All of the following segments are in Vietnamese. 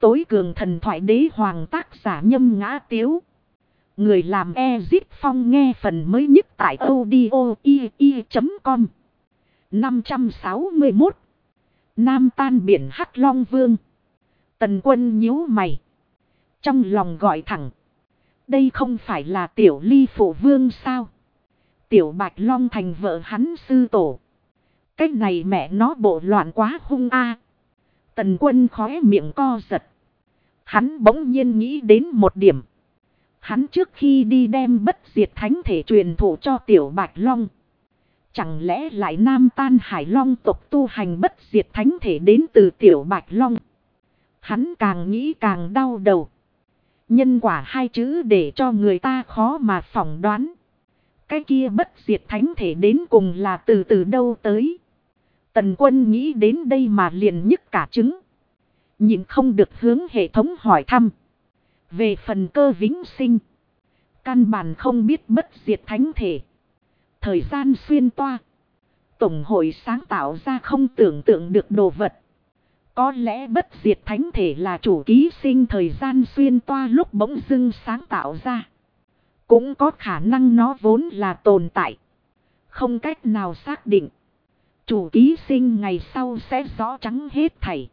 tối cường thần thoại đế hoàng tác giả Nhâm Ngã Tiếu. Người làm Ezip Phong nghe phần mới nhất tại audio.com. 561. Nam tan biển Hắc Long Vương. Tần Quân nhíu mày. Trong lòng gọi thẳng. Đây không phải là Tiểu Ly phụ vương sao? Tiểu Bạch Long thành vợ hắn sư tổ. Cái này mẹ nó bộ loạn quá hung a. Tần Quân khóe miệng co giật. Hắn bỗng nhiên nghĩ đến một điểm. Hắn trước khi đi đem bất diệt thánh thể truyền thụ cho Tiểu Bạch Long. Chẳng lẽ lại Nam Tan Hải Long tộc tu hành bất diệt thánh thể đến từ Tiểu Bạch Long? Hắn càng nghĩ càng đau đầu. Nhân quả hai chữ để cho người ta khó mà phỏng đoán. Cái kia bất diệt thánh thể đến cùng là từ đâu tới? Tần Quân nghĩ đến đây mà liền nhức cả trứng. Nhịn không được hướng hệ thống hỏi thăm. Về phần cơ vĩnh sinh. Căn bản không biết bất diệt thánh thể. Thời gian xuyên toa. Tổng hội sáng tạo ra không tưởng tượng được đồ vật. Có lẽ bất diệt thánh thể là chủ ký sinh thời gian xuyên toa lúc bỗng dưng sáng tạo ra. Cũng có khả năng nó vốn là tồn tại. Không cách nào xác định. Chủ ký sinh ngày sau sẽ rõ trắng hết thảy.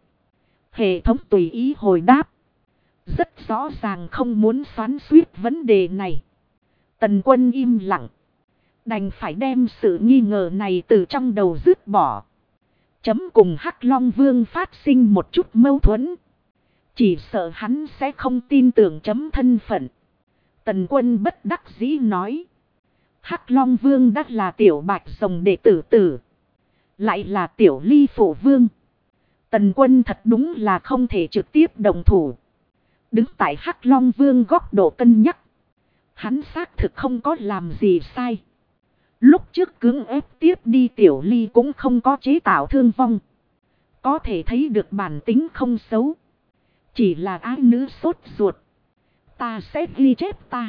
Hệ thống tùy ý hồi đáp. Rất rõ ràng không muốn xoắn xuýt vấn đề này. Tần Quân im lặng. Đành phải đem sự nghi ngờ này từ trong đầu dứt bỏ. Chấm cùng Hắc Long Vương phát sinh một chút mâu thuẫn. Chỉ sợ hắn sẽ không tin tưởng chấm thân phận. Tần Quân bất đắc dĩ nói. Hắc Long Vương đã là Tiểu Bạch Rồng đệ tử. Lại là Tiểu Ly phụ vương. Tần Quân thật đúng là không thể trực tiếp đồng thủ. Đứng tại Hắc Long Vương góc độ cân nhắc. Hắn xác thực không có làm gì sai. Lúc trước cưỡng ép tiếp đi Tiểu Ly cũng không có chế tạo thương vong. Có thể thấy được bản tính không xấu. Chỉ là ái nữ sốt ruột. Ta sẽ ghi chép ta.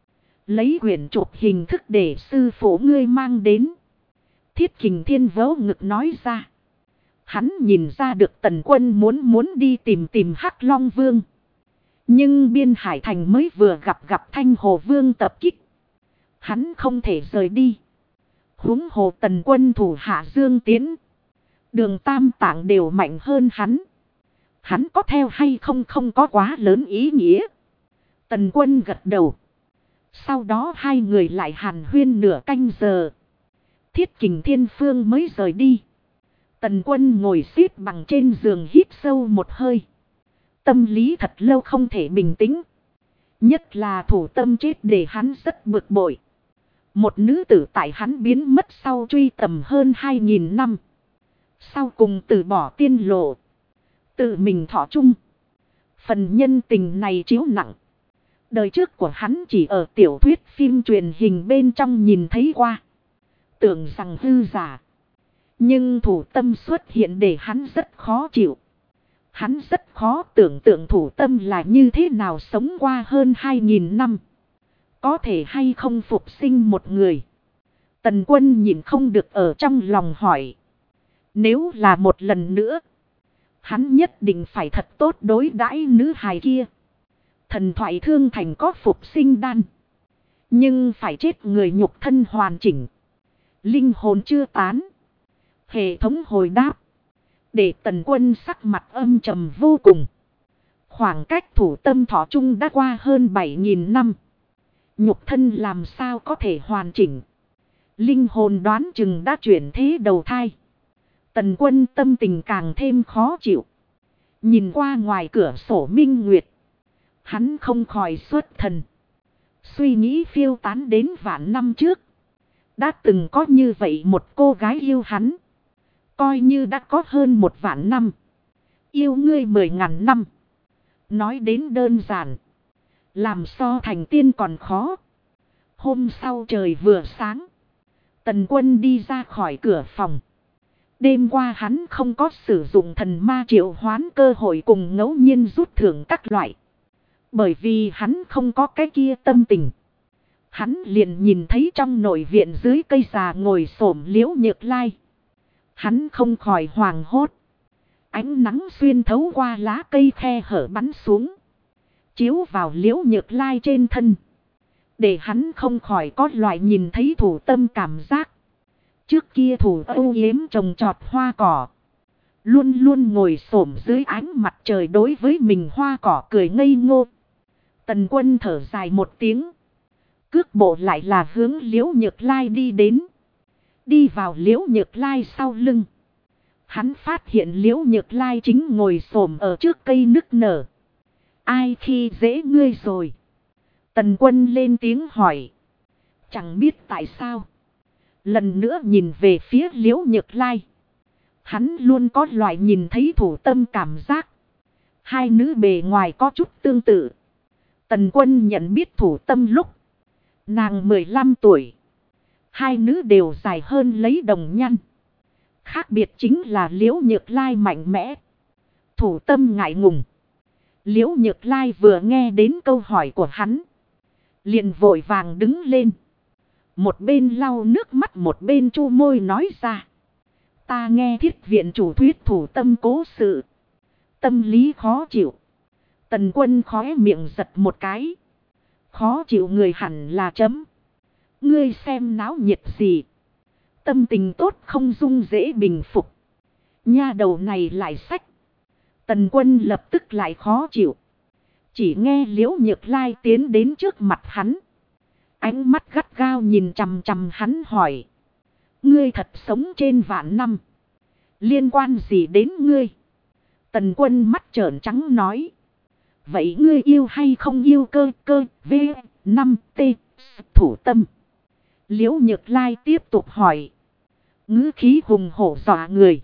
Lấy quyển chụp hình thức để sư phụ ngươi mang đến. Thiết Kình Thiên vớ ngực nói ra. Hắn nhìn ra được Tần Quân muốn đi tìm Hắc Long Vương. Nhưng Biên Hải Thành mới vừa gặp Thanh Hồ Vương tập kích. Hắn không thể rời đi. Huống hồ Tần Quân thủ hạ Dương Tiến. Đường Tam Tạng đều mạnh hơn hắn. Hắn có theo hay không có quá lớn ý nghĩa. Tần Quân gật đầu. Sau đó hai người lại hàn huyên nửa canh giờ. Thiết Kình Thiên Phương mới rời đi. Tần Quân ngồi xếp bằng trên giường hít sâu một hơi. Tâm lý thật lâu không thể bình tĩnh. Nhất là thủ tâm chết để hắn rất bực bội. Một nữ tử tại hắn biến mất sau truy tầm hơn 2.000 năm. Sau cùng từ bỏ tiên lộ. Tự mình thọ chung. Phần nhân tình này chiếu nặng. Đời trước của hắn chỉ ở tiểu thuyết phim truyền hình bên trong nhìn thấy qua. Tưởng rằng hư giả. Nhưng thủ tâm xuất hiện để hắn rất khó chịu. Hắn rất khó tưởng tượng thủ tâm là như thế nào sống qua hơn 2.000 năm. Có thể hay không phục sinh một người. Tần Quân nhìn không được ở trong lòng hỏi. Nếu là một lần nữa. Hắn nhất định phải thật tốt đối đãi nữ hài kia. Thần thoại Thương Thành có phục sinh đan. Nhưng phải chết người nhục thân hoàn chỉnh. Linh hồn chưa tán. Hệ thống hồi đáp. Để Tần Quân sắc mặt âm trầm vô cùng. Khoảng cách thủ tâm thọ chung đã qua hơn 7.000 năm. Nhục thân làm sao có thể hoàn chỉnh. Linh hồn đoán chừng đã chuyển thế đầu thai. Tần Quân tâm tình càng thêm khó chịu. Nhìn qua ngoài cửa sổ minh nguyệt. Hắn không khỏi xuất thần. Suy nghĩ phiêu tán đến vạn năm trước. Đã từng có như vậy một cô gái yêu hắn. Coi như đã có hơn 1 vạn năm. Yêu ngươi 10.000 năm. Nói đến đơn giản. Làm so thành tiên còn khó. Hôm sau trời vừa sáng. Tần Quân đi ra khỏi cửa phòng. Đêm qua hắn không có sử dụng thần ma triệu hoán cơ hội cùng ngẫu nhiên rút thưởng các loại. Bởi vì hắn không có cái kia tâm tình. Hắn liền nhìn thấy trong nội viện dưới cây già ngồi xổm Liễu Nhược Lai. Hắn không khỏi hoảng hốt. Ánh nắng xuyên thấu qua lá cây khe hở bắn xuống. Chiếu vào Liễu Nhược Lai trên thân. Để hắn không khỏi có loại nhìn thấy Thủ Tâm cảm giác. Trước kia Thủ âu yếm trồng trọt hoa cỏ. Luôn luôn ngồi xổm dưới ánh mặt trời đối với mình hoa cỏ cười ngây ngô. Tần Quân thở dài một tiếng. Cước bộ lại là hướng Liễu Nhược Lai đi đến. Đi vào Liễu Nhược Lai sau lưng. Hắn phát hiện Liễu Nhược Lai chính ngồi xổm ở trước cây nức nở. Ai khi dễ ngươi rồi? Tần Quân lên tiếng hỏi. Chẳng biết tại sao. Lần nữa nhìn về phía Liễu Nhược Lai. Hắn luôn có loại nhìn thấy Thủ Tâm cảm giác. Hai nữ bề ngoài có chút tương tự. Tần Quân nhận biết Thủ Tâm lúc nàng 15 tuổi. Hai nữ đều dài hơn lấy đồng nhăn. Khác biệt chính là Liễu Nhược Lai mạnh mẽ. Thủ Tâm ngại ngùng. Liễu Nhược Lai vừa nghe đến câu hỏi của hắn. Liền vội vàng đứng lên. Một bên lau nước mắt một bên chu môi nói ra. Ta nghe Thiết viện chủ thuyết Thủ Tâm cố sự. Tâm lý khó chịu. Tần Quân khóe miệng giật một cái. Khó chịu người hẳn là chấm. Ngươi xem náo nhiệt gì. Tâm tình tốt không dung dễ bình phục. Nha đầu này lại xách. Tần Quân lập tức lại khó chịu. Chỉ nghe Liễu Nhược Lai tiến đến trước mặt hắn. Ánh mắt gắt gao nhìn chằm chằm hắn hỏi. Ngươi thật sống trên vạn năm. Liên quan gì đến ngươi? Tần Quân mắt trợn trắng nói. Vậy ngươi yêu hay không yêu cơ V5T Thủ Tâm? Liễu Nhược Lai tiếp tục hỏi. Ngữ khí hùng hổ dọa người.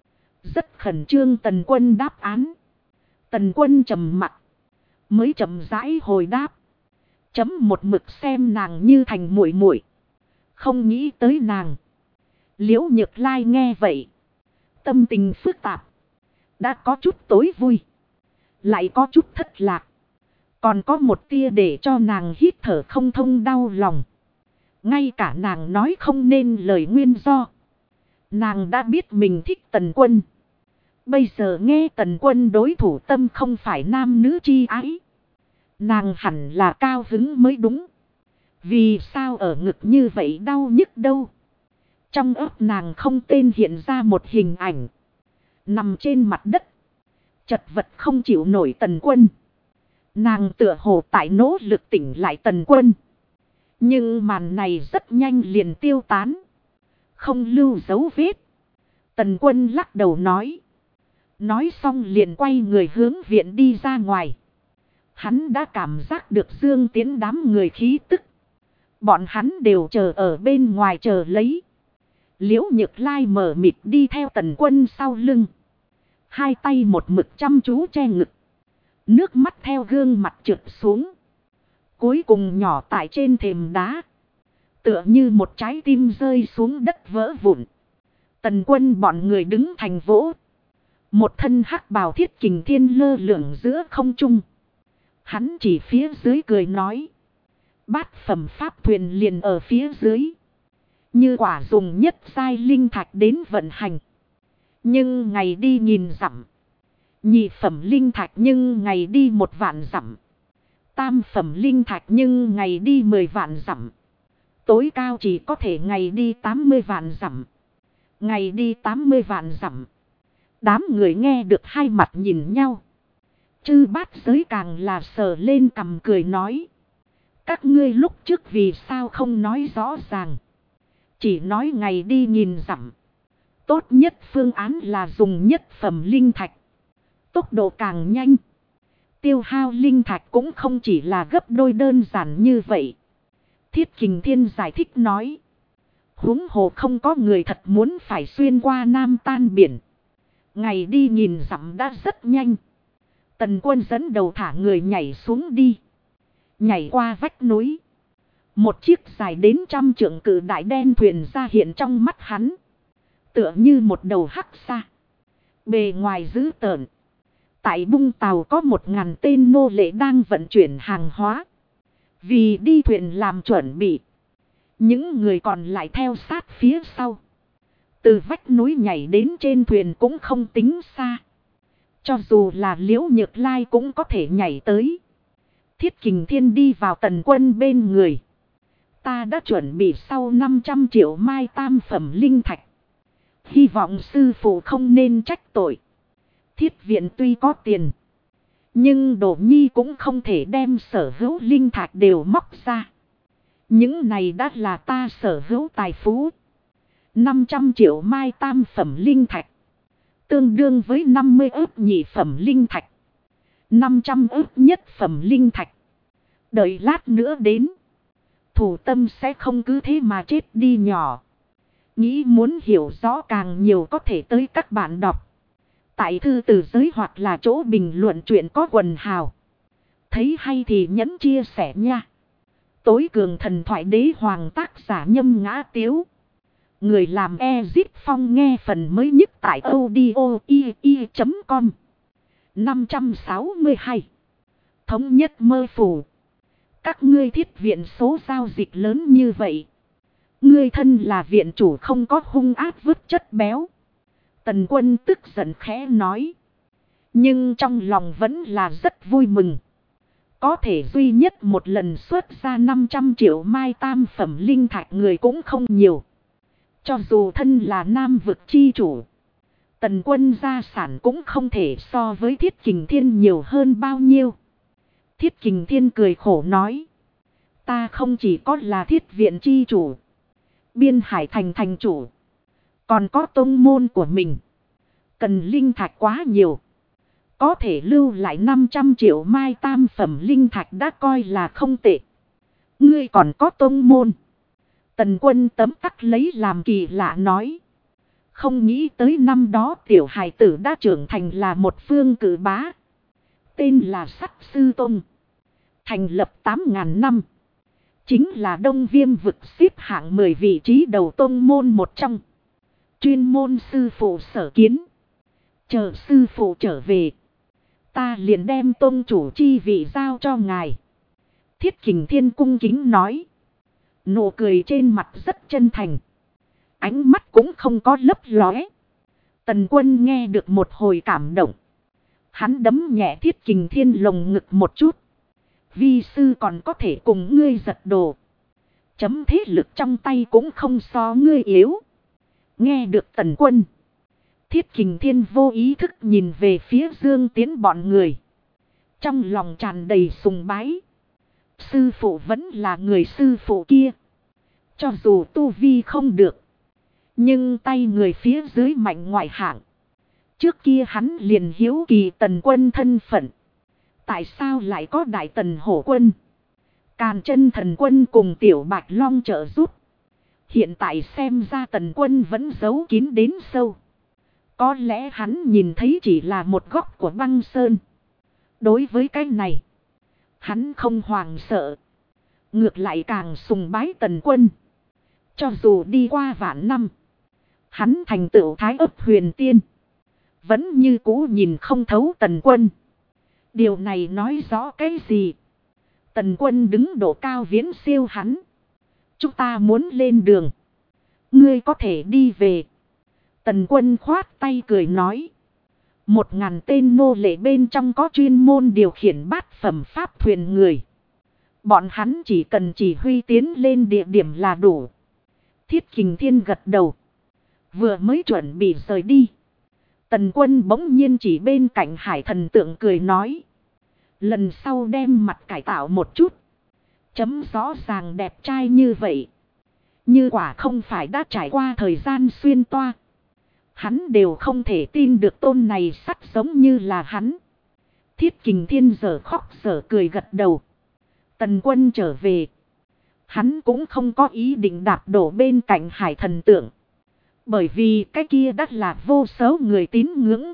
Rất khẩn trương Tần Quân đáp án. Tần Quân trầm mặc. Mới chậm rãi hồi đáp. Chấm một mực xem nàng như thành muội muội. Không nghĩ tới nàng. Liễu Nhược Lai nghe vậy. Tâm tình phức tạp. Đã có chút tối vui. Lại có chút thất lạc. Còn có một tia để cho nàng hít thở không thông đau lòng. Ngay cả nàng nói không nên lời nguyên do. Nàng đã biết mình thích Tần Quân. Bây giờ nghe Tần Quân đối Thủ Tâm không phải nam nữ chi ái. Nàng hẳn là cao hứng mới đúng. Vì sao ở ngực như vậy đau nhức đâu? Trong óc nàng không tên hiện ra một hình ảnh. Nằm trên mặt đất. Chật vật không chịu nổi Tần Quân. Nàng tựa hồ tại nỗ lực tỉnh lại Tần Quân. Nhưng màn này rất nhanh liền tiêu tán. Không lưu dấu vết. Tần Quân lắc đầu nói. Nói xong liền quay người hướng viện đi ra ngoài. Hắn đã cảm giác được Dương Tiến đám người khí tức. Bọn hắn đều chờ ở bên ngoài chờ lấy. Liễu Nhược Lai mở mịt đi theo Tần Quân sau lưng. Hai tay một mực chăm chú che ngực. Nước mắt theo gương mặt trượt xuống. Cuối cùng nhỏ tại trên thềm đá. Tựa như một trái tim rơi xuống đất vỡ vụn. Tần Quân bọn người đứng thành vỗ. Một thân hắc bào Thiết Kình Thiên lơ lửng giữa không trung. Hắn chỉ phía dưới cười nói. Bát phẩm pháp thuyền liền ở phía dưới. Như quả dùng nhất giai linh thạch đến vận hành. Nhưng ngày đi nghìn dặm. Nhị phẩm linh thạch nhưng ngày đi 1 vạn dặm. Tam phẩm linh thạch nhưng ngày đi 10 vạn dặm. Tối cao chỉ có thể ngày đi 80 vạn dặm. Ngày đi 80 vạn dặm. Đám người nghe được hai mặt nhìn nhau. Chư bát giới càng là sờ lên cằm cười nói. Các ngươi lúc trước vì sao không nói rõ ràng. Chỉ nói ngày đi nghìn dặm. Tốt nhất phương án là dùng nhất phẩm linh thạch. Tốc độ càng nhanh. Tiêu hao linh thạch cũng không chỉ là gấp đôi đơn giản như vậy. Thiết Kình Thiên giải thích nói. Huống hồ không có người thật muốn phải xuyên qua Nam Tan biển. Ngày đi nghìn dặm đã rất nhanh. Tần Quân dẫn đầu thả người nhảy xuống đi. Nhảy qua vách núi. Một chiếc dài đến 100 trượng cự đại đen thuyền ra hiện trong mắt hắn. Tựa như một đầu hắc sa. Bề ngoài dữ tợn. Tại bung tàu có 1000 tên nô lệ đang vận chuyển hàng hóa. Vì đi thuyền làm chuẩn bị. Những người còn lại theo sát phía sau. Từ vách núi nhảy đến trên thuyền cũng không tính xa. Cho dù là Liễu Nhược Lai cũng có thể nhảy tới. Thiết Kình Thiên đi vào Tần Quân bên người. Ta đã chuẩn bị sau 500 triệu mai tam phẩm linh thạch. Hy vọng sư phụ không nên trách tội. Thiết viện tuy có tiền, nhưng Đỗ Nhi cũng không thể đem sở hữu linh thạch đều móc ra. Những này đã là ta sở hữu tài phú. 500 triệu mai tam phẩm linh thạch, tương đương với 50 ức nhị phẩm linh thạch, 500 ức nhất phẩm linh thạch. Đợi lát nữa đến, thủ tâm sẽ không cứ thế mà chết đi nhỏ. Nghĩ muốn hiểu rõ càng nhiều có thể tới các bạn đọc tại thư từ giới hoặc là chỗ bình luận chuyện có quần hào. Thấy hay thì nhấn chia sẻ nha. Tối cường thần thoại đế hoàng tác giả Nhâm Ngã Tiếu. Người làm Ezip Phong nghe phần mới nhất tại audio.com. 562. Thống nhất mơ phủ. Các ngươi thiết viện số giao dịch lớn như vậy. Ngươi thân là viện chủ không có hung ác vứt chất béo. Tần Quân tức giận khẽ nói. Nhưng trong lòng vẫn là rất vui mừng. Có thể duy nhất một lần xuất ra 500 triệu mai tam phẩm linh thạch người cũng không nhiều. Cho dù thân là nam vực chi chủ, Tần Quân gia sản cũng không thể so với Thiết Kình Thiên nhiều hơn bao nhiêu. Thiết Kình Thiên cười khổ nói. Ta không chỉ có là thiết viện chi chủ, Biên Hải thành thành chủ, còn có tông môn của mình. Cần linh thạch quá nhiều. Có thể lưu lại 500 triệu mai tam phẩm linh thạch đã coi là không tệ. Ngươi còn có tông môn. Tần Quân tấm tắc lấy làm kỳ lạ nói. Không nghĩ tới năm đó tiểu hài tử đã trưởng thành là một phương cử bá. Tên là Sắt Sư Tông. Thành lập 8.000 năm. Chính là Đông Viêm vực xếp hạng 10 vị trí đầu tông môn một trong. Chuyên môn sư phụ sở kiến. Chờ sư phụ trở về, ta liền đem tông chủ chi vị giao cho ngài. Thiết Kình Thiên cung kính nói. Nụ cười trên mặt rất chân thành. Ánh mắt cũng không có lấp lóe. Tần Quân nghe được một hồi cảm động. Hắn đấm nhẹ Thiết Kình Thiên lồng ngực một chút. Vi sư còn có thể cùng ngươi giật đồ. Chấm thế lực trong tay cũng không so ngươi yếu. Nghe được Tần Quân, Thiết Kình Thiên vô ý thức nhìn về phía Dương Tiến bọn người. Trong lòng tràn đầy sùng bái. Sư phụ vẫn là người sư phụ kia. Cho dù tu vi không được, nhưng tay người phía dưới mạnh ngoại hạng. Trước kia hắn liền hiếu kỳ Tần Quân thân phận. Tại sao lại có Đại Tần Hổ Quân, Càn Chân Thần Quân cùng Tiểu Bạch Long trợ giúp? Hiện tại xem ra Tần Quân vẫn giấu kín đến sâu. Có lẽ hắn nhìn thấy chỉ là một góc của băng sơn. Đối với cái này, hắn không hoảng sợ. Ngược lại càng sùng bái Tần Quân. Cho dù đi qua vạn năm, hắn thành tựu Thái Ấp Huyền Tiên, vẫn như cũ nhìn không thấu Tần Quân. Điều này nói rõ cái gì? Tần Quân đứng độ cao viễn siêu hắn. Chúng ta muốn lên đường. Ngươi có thể đi về. Tần Quân khoát tay cười nói. 1.000 tên nô lệ bên trong có chuyên môn điều khiển bát phẩm pháp thuyền người. Bọn hắn chỉ cần chỉ huy tiến lên địa điểm là đủ. Thiết Kình Thiên gật đầu. Vừa mới chuẩn bị rời đi, Tần Quân bỗng nhiên chỉ bên cạnh Hải Thần Tượng cười nói. Lần sau đem mặt cải tạo một chút. Chấm rõ ràng đẹp trai như vậy. Như quả không phải đã trải qua thời gian xuyên toa, hắn đều không thể tin được tôn này sắt giống như là hắn. Thiết Kình Thiên giờ khóc giờ cười gật đầu. Tần Quân trở về, hắn cũng không có ý định đạp đổ bên cạnh Hải Thần Tượng. Bởi vì cái kia đắt là vô số người tín ngưỡng.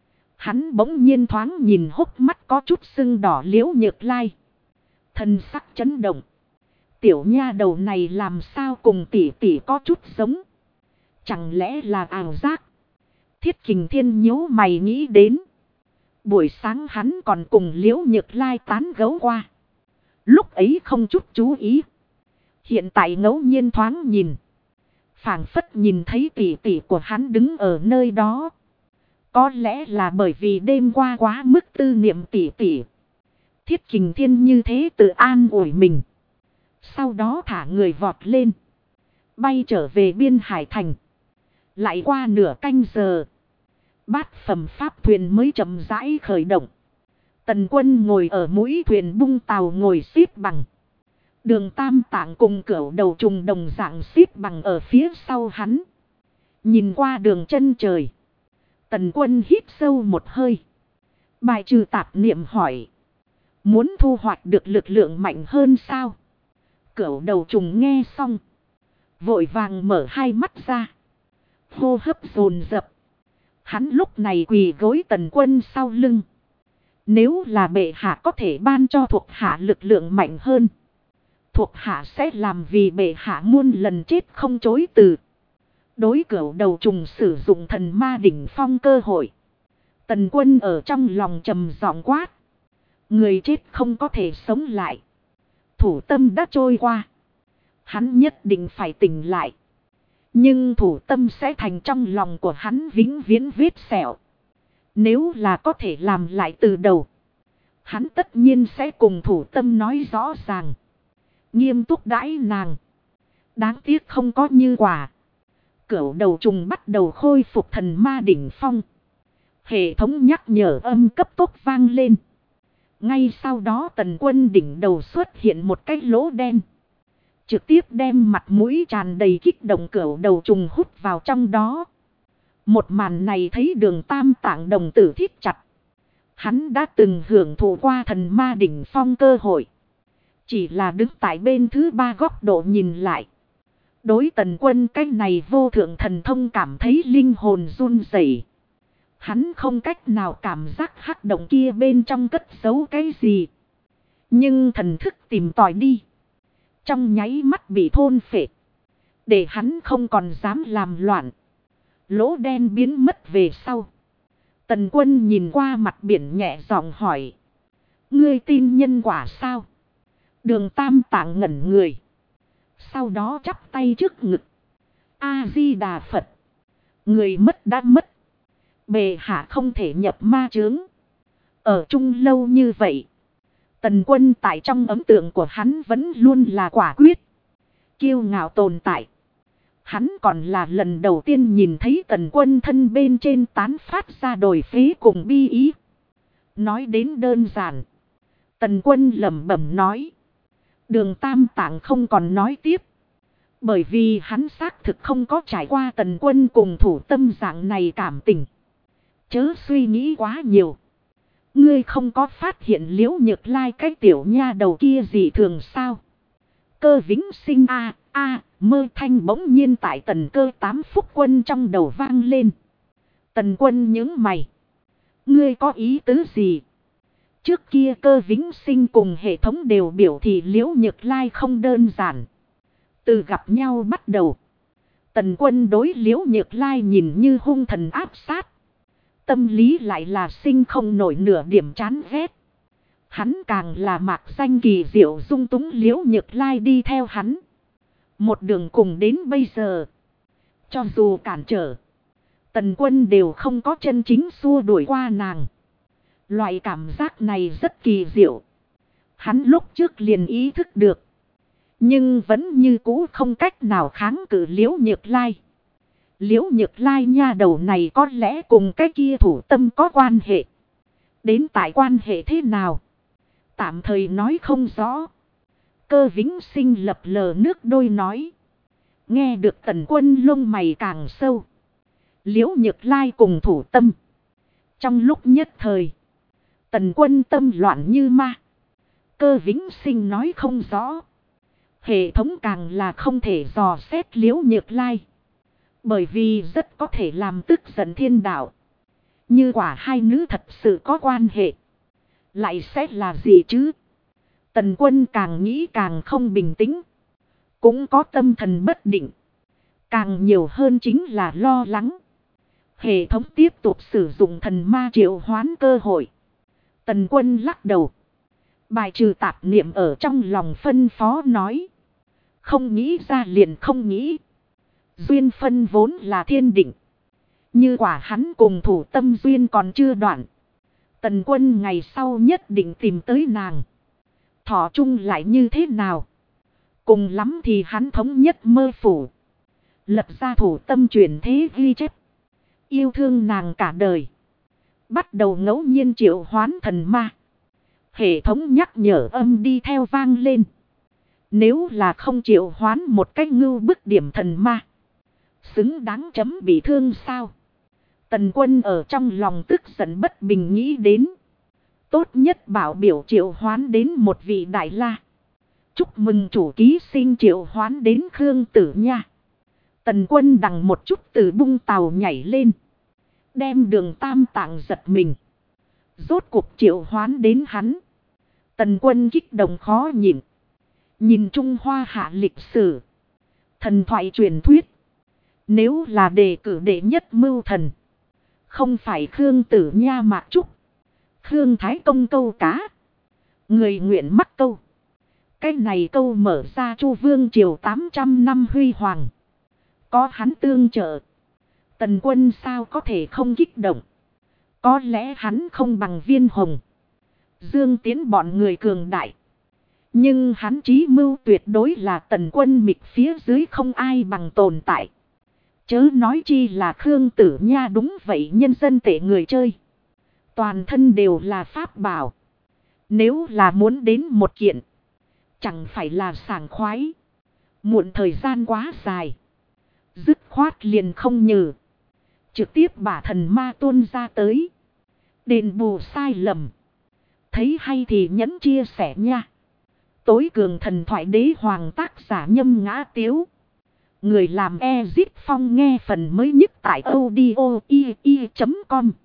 Hắn bỗng nhiên thoáng nhìn hốc mắt có chút sưng đỏ Liễu Nhược Lai. Thân sắc chấn động. Tiểu nha đầu này làm sao cùng tỷ tỷ có chút giống. Chẳng lẽ là ảo giác? Thiết Kình Thiên nhíu mày nghĩ đến. Buổi sáng hắn còn cùng Liễu Nhược Lai tán gẫu qua. Lúc ấy không chút chú ý. Hiện tại ngẫu nhiên thoáng nhìn, phảng phất nhìn thấy tỷ tỷ của hắn đứng ở nơi đó. Có lẽ là bởi vì đêm qua quá mức tư niệm tỉ tỉ. Thiết Kình Thiên như thế tự an ủi mình. Sau đó thả người vọt lên. Bay trở về biên hải thành. Lại qua nửa canh giờ. Bát phẩm pháp thuyền mới chậm rãi khởi động. Tần Quân ngồi ở mũi thuyền bung tàu ngồi xếp bằng. Đường Tam Tạng cùng Cửu Đầu Trùng đồng dạng xếp bằng ở phía sau hắn. Nhìn qua đường chân trời. Tần Quân hít sâu một hơi. Bài trừ tạp niệm hỏi. Muốn thu hoạch được lực lượng mạnh hơn sao? Cửu Đầu Trùng nghe xong. Vội vàng mở hai mắt ra. Hô hấp dồn dập. Hắn lúc này quỳ gối Tần Quân sau lưng. Nếu là bệ hạ có thể ban cho thuộc hạ lực lượng mạnh hơn. Thuộc hạ sẽ làm vì bệ hạ muôn lần chết không chối từ. Đối Cửu Đầu Trùng sử dụng thần ma đỉnh phong cơ hội. Tần Quân ở trong lòng trầm giọng quát. Người chết không có thể sống lại. Thủ tâm đã trôi qua. Hắn nhất định phải tỉnh lại. Nhưng thủ tâm sẽ thành trong lòng của hắn vĩnh viễn vết sẹo. Nếu là có thể làm lại từ đầu. Hắn tất nhiên sẽ cùng thủ tâm nói rõ ràng. Nghiêm túc đãi nàng. Đáng tiếc không có như quả. Cửu Đầu Trùng bắt đầu khôi phục thần ma đỉnh phong. Hệ thống nhắc nhở âm cấp tốc vang lên. Ngay sau đó Tần Quân đỉnh đầu xuất hiện một cái lỗ đen. Trực tiếp đem mặt mũi tràn đầy kích động Cửu Đầu Trùng hút vào trong đó. Một màn này thấy Đường Tam Tạng đồng tử thít chặt. Hắn đã từng hưởng thụ qua thần ma đỉnh phong cơ hội. Chỉ là đứng tại bên thứ ba góc độ nhìn lại. Đối Tần Quân cái này vô thượng thần thông cảm thấy linh hồn run rẩy. Hắn không cách nào cảm giác hắc động kia bên trong cất giấu cái gì. Nhưng thần thức tìm tòi đi. Trong nháy mắt bị thôn phệ. Để hắn không còn dám làm loạn. Lỗ đen biến mất về sau. Tần Quân nhìn qua mặt biển nhẹ giọng hỏi. Ngươi tin nhân quả sao? Đường Tam Tạng ngẩn người. Sau đó chắp tay trước ngực. A-di-đà Phật. Người mất đã mất. Bệ hạ không thể nhập ma chướng. Ở chung lâu như vậy. Tần Quân tại trong ấn tượng của hắn vẫn luôn là quả quyết. Kiêu ngạo tồn tại. Hắn còn là lần đầu tiên nhìn thấy Tần Quân thân bên trên tán phát ra đồi phế cùng bi ý. Nói đến đơn giản. Tần Quân lẩm bẩm nói. Đường Tam Tạng không còn nói tiếp. Bởi vì hắn xác thực không có trải qua Tần Quân cùng thủ tâm dạng này cảm tình. Chớ suy nghĩ quá nhiều. Ngươi không có phát hiện Liễu Nhược Lai cái tiểu nha đầu kia gì thường sao? Cơ Vĩnh Sinh mơ thanh bỗng nhiên tại Tần Cơ 8 Phúc Quân trong đầu vang lên. Tần Quân nhướng mày. Ngươi có ý tứ gì? Trước kia Cơ Vĩnh Sinh cùng hệ thống đều biểu thị Liễu Nhược Lai không đơn giản. Từ gặp nhau bắt đầu. Tần Quân đối Liễu Nhược Lai nhìn như hung thần áp sát. Tâm lý lại là sinh không nổi nửa điểm chán ghét. Hắn càng là mạc danh kỳ diệu dung túng Liễu Nhược Lai đi theo hắn. Một đường cùng đến bây giờ. Cho dù cản trở. Tần Quân đều không có chân chính xua đuổi qua nàng. Loại cảm giác này rất kỳ diệu. Hắn lúc trước liền ý thức được. Nhưng vẫn như cũ không cách nào kháng cự Liễu Nhược Lai. Liễu Nhược Lai nha đầu này có lẽ cùng cái kia thủ tâm có quan hệ. Đến tại quan hệ thế nào? Tạm thời nói không rõ. Cơ Vĩnh Sinh lập lờ nước đôi nói. Nghe được Tần Quân lông mày càng sâu. Liễu Nhược Lai cùng thủ tâm. Trong lúc nhất thời. Tần Quân tâm loạn như ma. Cơ Vĩnh Sinh nói không rõ. Hệ thống càng là không thể dò xét Liễu Nhược Lai. Bởi vì rất có thể làm tức giận thiên đạo. Như quả hai nữ thật sự có quan hệ. Lại sẽ là gì chứ? Tần Quân càng nghĩ càng không bình tĩnh. Cũng có tâm thần bất định. Càng nhiều hơn chính là lo lắng. Hệ thống tiếp tục sử dụng thần ma triệu hoán cơ hội. Tần Quân lắc đầu. Bài trừ tạp niệm ở trong lòng phân phó nói. Không nghĩ ra liền không nghĩ. Duyên phân vốn là thiên định. Như quả hắn cùng Thủ Tâm duyên còn chưa đoạn. Tần Quân ngày sau nhất định tìm tới nàng. Thọ chung lại như thế nào? Cùng lắm thì hắn thống nhất Mơ phủ. Lập ra Thủ Tâm chuyển thế ghi chép. Yêu thương nàng cả đời. Bắt đầu ngẫu nhiên triệu hoán thần ma. Hệ thống nhắc nhở âm đi theo vang lên. Nếu là không triệu hoán một cách ngưu bức điểm thần ma. Xứng đáng chấm bị thương sao? Tần Quân ở trong lòng tức giận bất bình nghĩ đến. Tốt nhất bảo biểu triệu hoán đến một vị đại la. Chúc mừng chủ ký sinh triệu hoán đến Khương Tử Nha. Tần Quân đằng một chút từ bung tàu nhảy lên. Đem Đường Tam Tạng giật mình. Rốt cuộc triệu hoán đến hắn. Tần Quân kích động khó nhịn. Nhìn Trung Hoa hạ lịch sử. Thần thoại truyền thuyết. Nếu là đề cử đệ nhất mưu thần. Không phải Khương Tử Nha Mạc Trúc. Khương Thái Công câu cá. Người nguyện mắc câu. Cái này câu mở ra Chu Vương triều 800 năm huy hoàng. Có hắn tương trợ. Tần Quân sao có thể không kích động. Có lẽ hắn không bằng Viên Hồng. Dương Tiến bọn người cường đại. Nhưng hắn trí mưu tuyệt đối là Tần Quân mịch phía dưới không ai bằng tồn tại. Chớ nói chi là Khương Tử Nha đúng vậy nhân dân tệ người chơi. Toàn thân đều là pháp bảo. Nếu là muốn đến một kiện. Chẳng phải là sảng khoái. Muộn thời gian quá dài. Dứt khoát liền không nhừ. Trực tiếp bả thần ma tuôn ra tới. Đền bù sai lầm. Thấy hay thì nhẫn chia sẻ nha. Tối cường thần thoại đế hoàng tác giả Nhâm Ngã Tiếu. Người làm Ezip Phong nghe phần mới nhất tại audio.com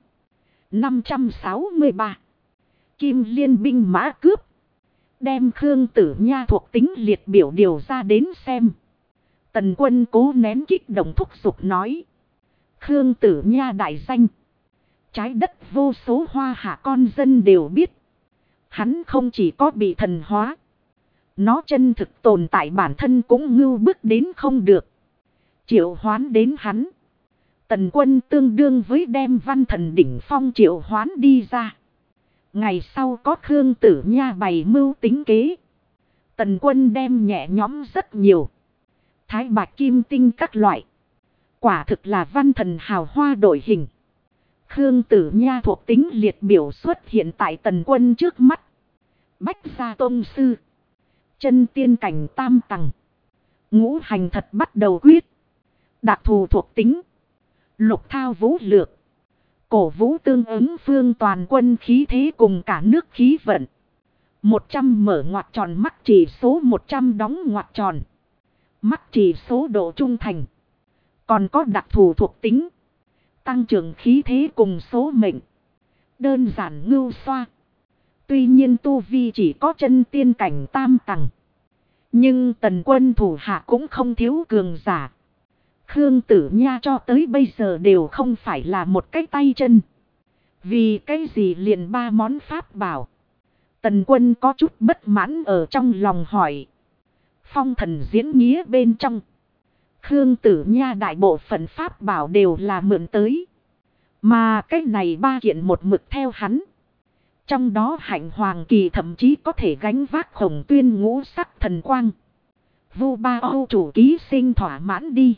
563. Kim Liên binh mã cướp. Đem Khương Tử Nha thuộc tính liệt biểu điều ra đến xem. Tần Quân cố nén kích động thúc giục nói. Khương Tử Nha đại danh. Trái đất vô số hoa hạ con dân đều biết. Hắn không chỉ có bị thần hóa. Nó chân thực tồn tại bản thân cũng ngưu bức đến không được. Triệu hoán đến hắn. Tần Quân tương đương với đem Văn Thần đỉnh phong triệu hoán đi ra. Ngày sau có Khương Tử Nha bày mưu tính kế. Tần Quân đem nhẹ nhõm rất nhiều. Thái bạch kim tinh các loại. Quả thực là Văn Thần hào hoa đổi hình. Khương Tử Nha thuộc tính liệt biểu xuất hiện tại Tần Quân trước mắt. Bách gia tôn sư. Chân tiên cảnh tam tầng. Ngũ hành thật bắt đầu quyết. Đặc thù thuộc tính. Lục thao vũ lược. Cổ vũ tương ứng phương toàn quân khí thế cùng cả nước khí vận. 100 mở ngoặc tròn mắc chỉ số 100 đóng ngoặc tròn. Mắc chỉ số độ trung thành. Còn có đặc thù thuộc tính. Tăng trưởng khí thế cùng số mệnh. Đơn giản ngưu xoa. Tuy nhiên tu vi chỉ có chân tiên cảnh tam tầng. Nhưng Tần Quân thủ hạ cũng không thiếu cường giả. Khương Tử Nha cho tới bây giờ đều không phải là một cái tay chân. Vì cái gì liền ba món pháp bảo. Tần Quân có chút bất mãn ở trong lòng hỏi. Phong Thần diễn nghĩa bên trong. Khương Tử Nha đại bộ phận pháp bảo đều là mượn tới. Mà cái này ba kiện một mực theo hắn. Trong đó Hạnh Hoàng Kỳ thậm chí có thể gánh vác Khổng Tuyên ngũ sắc thần quang. Vu Ba Âu chủ ký sinh thỏa mãn đi.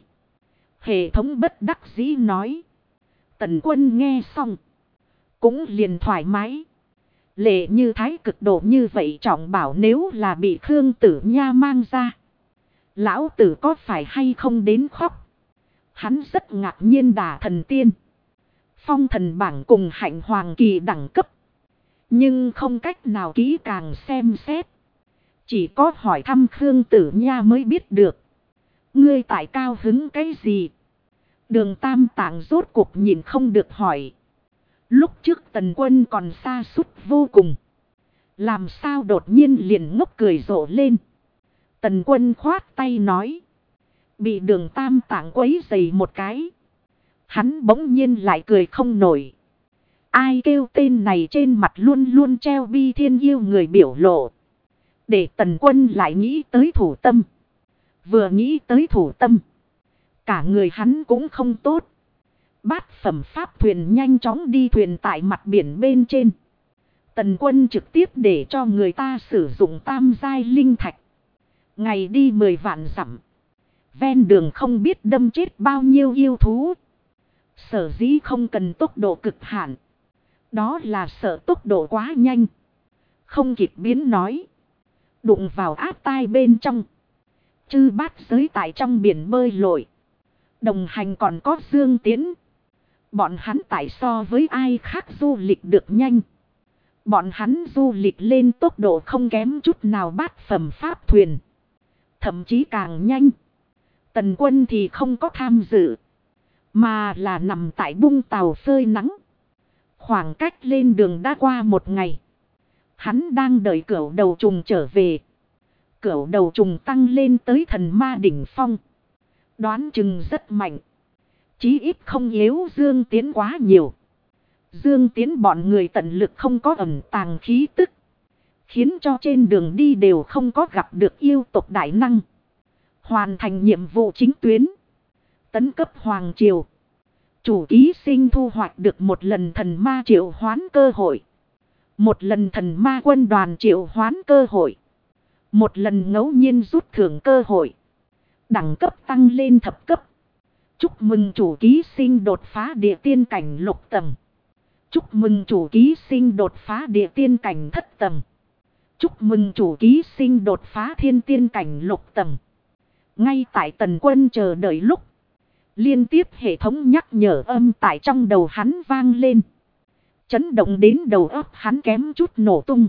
Hệ thống bất đắc dĩ nói. Tần Quân nghe xong. Cũng liền thoải mái. Lệ như thái cực độ như vậy trọng bảo nếu là bị Khương Tử Nha mang ra. Lão tử có phải hay không đến khóc. Hắn rất ngạc nhiên đả thần tiên. Phong thần bảng cùng Hạnh Hoàng Kỳ đẳng cấp. Nhưng không cách nào kỹ càng xem xét. Chỉ có hỏi thăm Khương Tử Nha mới biết được. Ngươi tại cao hứng cái gì? Đường Tam Tạng rốt cuộc nhìn không được hỏi. Lúc trước Tần Quân còn xa sút vô cùng. Làm sao đột nhiên liền ngốc cười rộ lên. Tần Quân khoát tay nói. Bị Đường Tam Tạng quấy dày một cái. Hắn bỗng nhiên lại cười không nổi. Ai kêu tên này trên mặt luôn luôn treo bi thiên yêu người biểu lộ. Để Tần Quân lại nghĩ tới Thủ Tâm. Vừa nghĩ tới Thủ Tâm. Cả người hắn cũng không tốt. Bát phẩm pháp thuyền nhanh chóng đi thuyền tại mặt biển bên trên. Tần Quân trực tiếp để cho người ta sử dụng tam giai linh thạch. Ngày đi 10 vạn dặm. Ven đường không biết đâm chết bao nhiêu yêu thú. Sở dĩ không cần tốc độ cực hạn. Đó là sợ tốc độ quá nhanh. Không kịp biến nói. Đụng vào áp tai bên trong. Chư bát giới tại trong biển bơi lội. Đồng hành còn có Dương Tiến. Bọn hắn tại so với ai khác du lịch được nhanh. Bọn hắn du lịch lên tốc độ không kém chút nào bát phẩm pháp thuyền. Thậm chí càng nhanh. Tần Quân thì không có tham dự. Mà là nằm tại bung tàu phơi nắng. Khoảng cách lên đường đã qua một ngày. Hắn đang đợi cửu đầu trùng trở về. Cửu đầu trùng tăng lên tới thần ma đỉnh phong. Đoán chừng rất mạnh. Chí ít không yếu Dương Tiến quá nhiều. Dương Tiến bọn người tận lực không có ẩn tàng khí tức. Khiến cho trên đường đi đều không có gặp được yêu tộc đại năng. Hoàn thành nhiệm vụ chính tuyến. Tấn cấp Hoàng Triều. Chủ ký sinh thu hoạch được một lần thần ma triệu hoán cơ hội. Một lần thần ma quân đoàn triệu hoán cơ hội. Một lần ngẫu nhiên rút thưởng cơ hội. Đẳng cấp tăng lên thập cấp. Chúc mừng chủ ký sinh đột phá địa tiên cảnh lục tầng. Chúc mừng chủ ký sinh đột phá địa tiên cảnh thất tầng. Chúc mừng chủ ký sinh đột phá thiên tiên cảnh lục tầng. Ngay tại Tần Quân chờ đợi lúc. Liên tiếp hệ thống nhắc nhở âm tại trong đầu hắn vang lên. Chấn động đến đầu óc hắn kém chút nổ tung.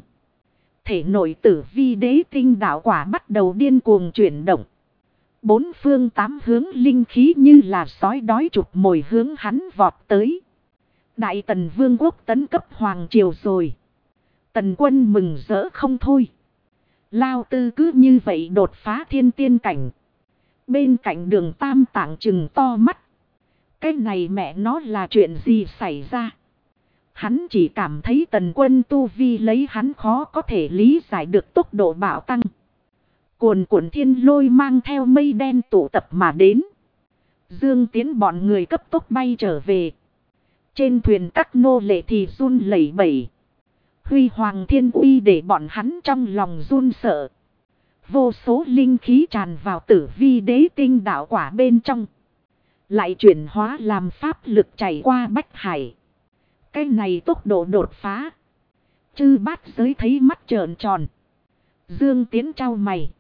Thể nội tử vi đế tinh đạo quả bắt đầu điên cuồng chuyển động. Bốn phương tám hướng linh khí như là sói đói chụp mồi hướng hắn vọt tới. Đại Tần Vương quốc tấn cấp Hoàng Triều rồi. Tần Quân mừng rỡ không thôi. Lao Tư cứ như vậy đột phá thiên tiên cảnh. Bên cạnh Đường Tam Tạng trừng to mắt. Cái này mẹ nó là chuyện gì xảy ra? Hắn chỉ cảm thấy Tần Quân tu vi lấy hắn khó có thể lý giải được tốc độ bạo tăng. Cuồn cuộn thiên lôi mang theo mây đen tụ tập mà đến. Dương Tiến bọn người cấp tốc bay trở về. Trên thuyền các nô lệ thì run lẩy bẩy. Huy hoàng thiên uy để bọn hắn trong lòng run sợ. Vô số linh khí tràn vào tử vi đế tinh đạo quả bên trong. Lại chuyển hóa làm pháp lực chảy qua bách hải. Cái này tốc độ đột phá. Chư bát giới thấy mắt trợn tròn. Dương Tiến trao mày.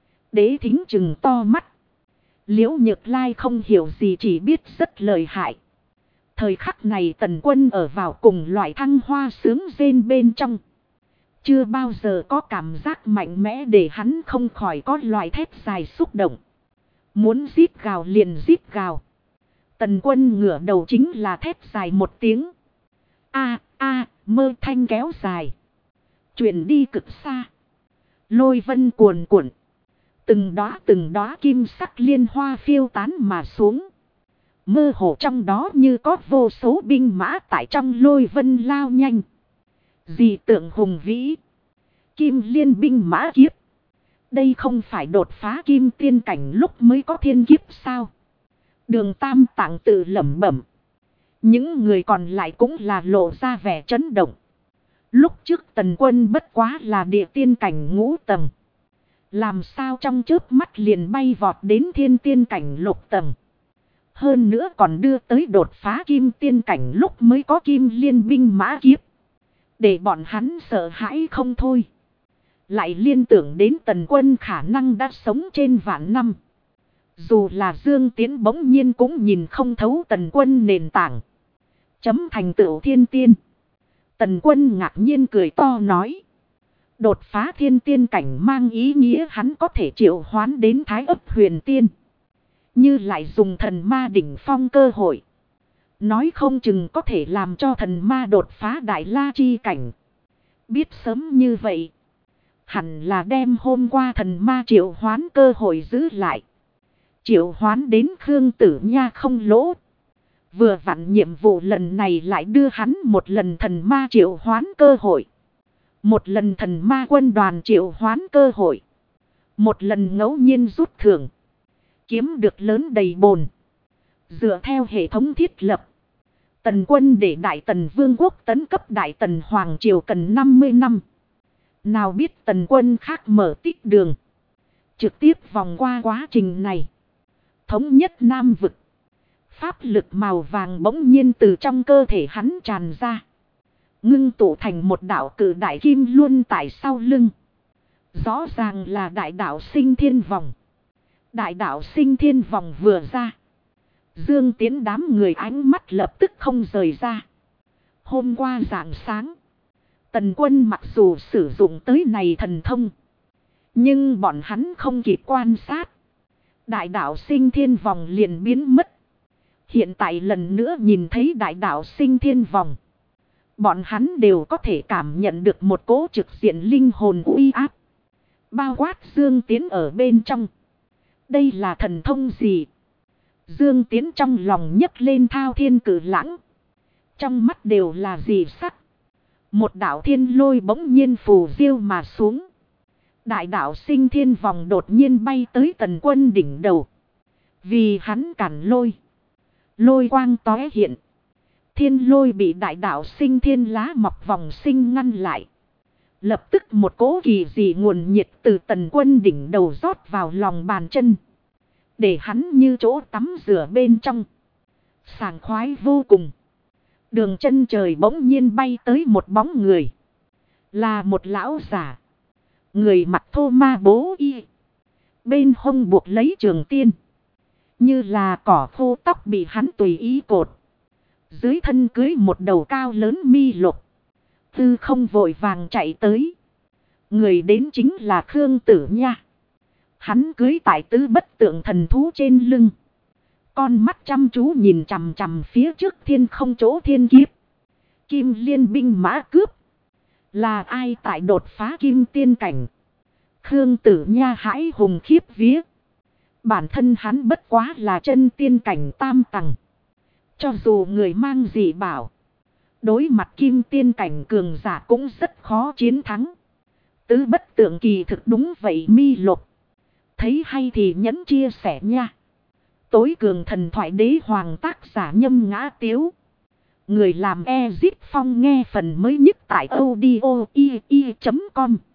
Đế thính chừng to mắt. Liễu Nhược Lai không hiểu gì chỉ biết rất lợi hại. Thời khắc này Tần Quân ở vào cùng loại thăng hoa sướng rên bên trong. Chưa bao giờ có cảm giác mạnh mẽ để hắn không khỏi có loại thét dài xúc động. Muốn rít gào liền rít gào. Tần Quân ngửa đầu chính là thét dài một tiếng. Mơ thanh kéo dài. Chuyển đi cực xa. Lôi vân cuồn cuộn. Từng đóa kim sắc liên hoa phiêu tán mà xuống. Mơ hồ trong đó như có vô số binh mã tại trong lôi vân lao nhanh. Dị tượng hùng vĩ. Kim liên binh mã kiếp. Đây không phải đột phá kim tiên cảnh lúc mới có thiên kiếp sao? Đường Tam Tạng tự lẩm bẩm. Những người còn lại cũng là lộ ra vẻ chấn động. Lúc trước Tần Quân bất quá là địa tiên cảnh ngũ tầng. Làm sao trong chớp mắt liền bay vọt đến thiên tiên cảnh lục tầng. Hơn nữa còn đưa tới đột phá kim tiên cảnh lúc mới có kim liên binh mã kiếp. Để bọn hắn sợ hãi không thôi. Lại liên tưởng đến Tần Quân khả năng đã sống trên vạn năm. Dù là Dương Tiến bỗng nhiên cũng nhìn không thấu Tần Quân nền tảng. Chấm thành tựu thiên tiên. Tần Quân ngạc nhiên cười to nói. Đột phá thiên tiên cảnh mang ý nghĩa hắn có thể triệu hoán đến Thái Ấp Huyền Tiên. Như lại dùng thần ma đỉnh phong cơ hội. Nói không chừng có thể làm cho thần ma đột phá Đại La Chi cảnh. Biết sớm như vậy. Hẳn là đem hôm qua thần ma triệu hoán cơ hội giữ lại. Triệu hoán đến Khương Tử Nha không lỗ. Vừa vặn nhiệm vụ lần này lại đưa hắn một lần thần ma triệu hoán cơ hội. Một lần thần ma quân đoàn triệu hoán cơ hội. Một lần ngẫu nhiên rút thưởng. Kiếm được lớn đầy bồn. Dựa theo hệ thống thiết lập. Tần quân để Đại Tần Vương quốc tấn cấp Đại Tần Hoàng Triều cần 50 năm. Nào biết Tần quân khác mở tích đường. Trực tiếp vòng qua quá trình này. Thống nhất Nam vực. Pháp lực màu vàng bỗng nhiên từ trong cơ thể hắn tràn ra. Ngưng tụ thành một đạo cử đại kim luân tại sau lưng. Rõ ràng là đại đạo sinh thiên vòng. Đại đạo sinh thiên vòng vừa ra. Dương Tiến đám người ánh mắt lập tức không rời ra. Hôm qua rạng sáng. Tần quân mặc dù sử dụng tới này thần thông. Nhưng bọn hắn không kịp quan sát. Đại đạo sinh thiên vòng liền biến mất. Hiện tại lần nữa nhìn thấy đại đạo sinh thiên vòng. Bọn hắn đều có thể cảm nhận được một cỗ trực diện linh hồn uy áp. Bao quát Dương Tiến ở bên trong. Đây là thần thông gì? Dương Tiến trong lòng nhấc lên thao thiên cử lãng. Trong mắt đều là gì sắc. Một đạo thiên lôi bỗng nhiên phù diêu mà xuống. Đại đạo sinh thiên vòng đột nhiên bay tới tần quân đỉnh đầu. Vì hắn cản lôi. Lôi quang tóe hiện. Thiên lôi bị đại đạo sinh thiên lá mọc vòng sinh ngăn lại. Lập tức một cỗ kỳ dị nguồn nhiệt từ tần quân đỉnh đầu rót vào lòng bàn chân. Để hắn như chỗ tắm rửa bên trong. Sảng khoái vô cùng. Đường chân trời bỗng nhiên bay tới một bóng người. Là một lão giả. Người mặc thô ma bố y. Bên hông buộc lấy trường tiên. Như là cỏ khô tóc bị hắn tùy ý cột. Dưới thân cưới một đầu cao lớn mi lục. Tư không vội vàng chạy tới. Người đến chính là Khương Tử Nha. Hắn cưới tại tứ bất tượng thần thú trên lưng. Con mắt chăm chú nhìn chằm chằm phía trước thiên không chỗ thiên kiếp. Kim liên binh mã cướp. Là ai tại đột phá kim tiên cảnh? Khương Tử Nha hãi hùng khiếp vía. Bản thân hắn bất quá là chân tiên cảnh tam tầng. Cho dù người mang dị bảo. Đối mặt kim tiên cảnh cường giả cũng rất khó chiến thắng. Tứ bất tượng kỳ thực đúng vậy mi lục. Thấy hay thì nhấn chia sẻ nha. Tối cường thần thoại đế hoàng tác giả Nhâm Ngã Tiếu. Người làm Ezip Phong nghe phần mới nhất tại audio.com.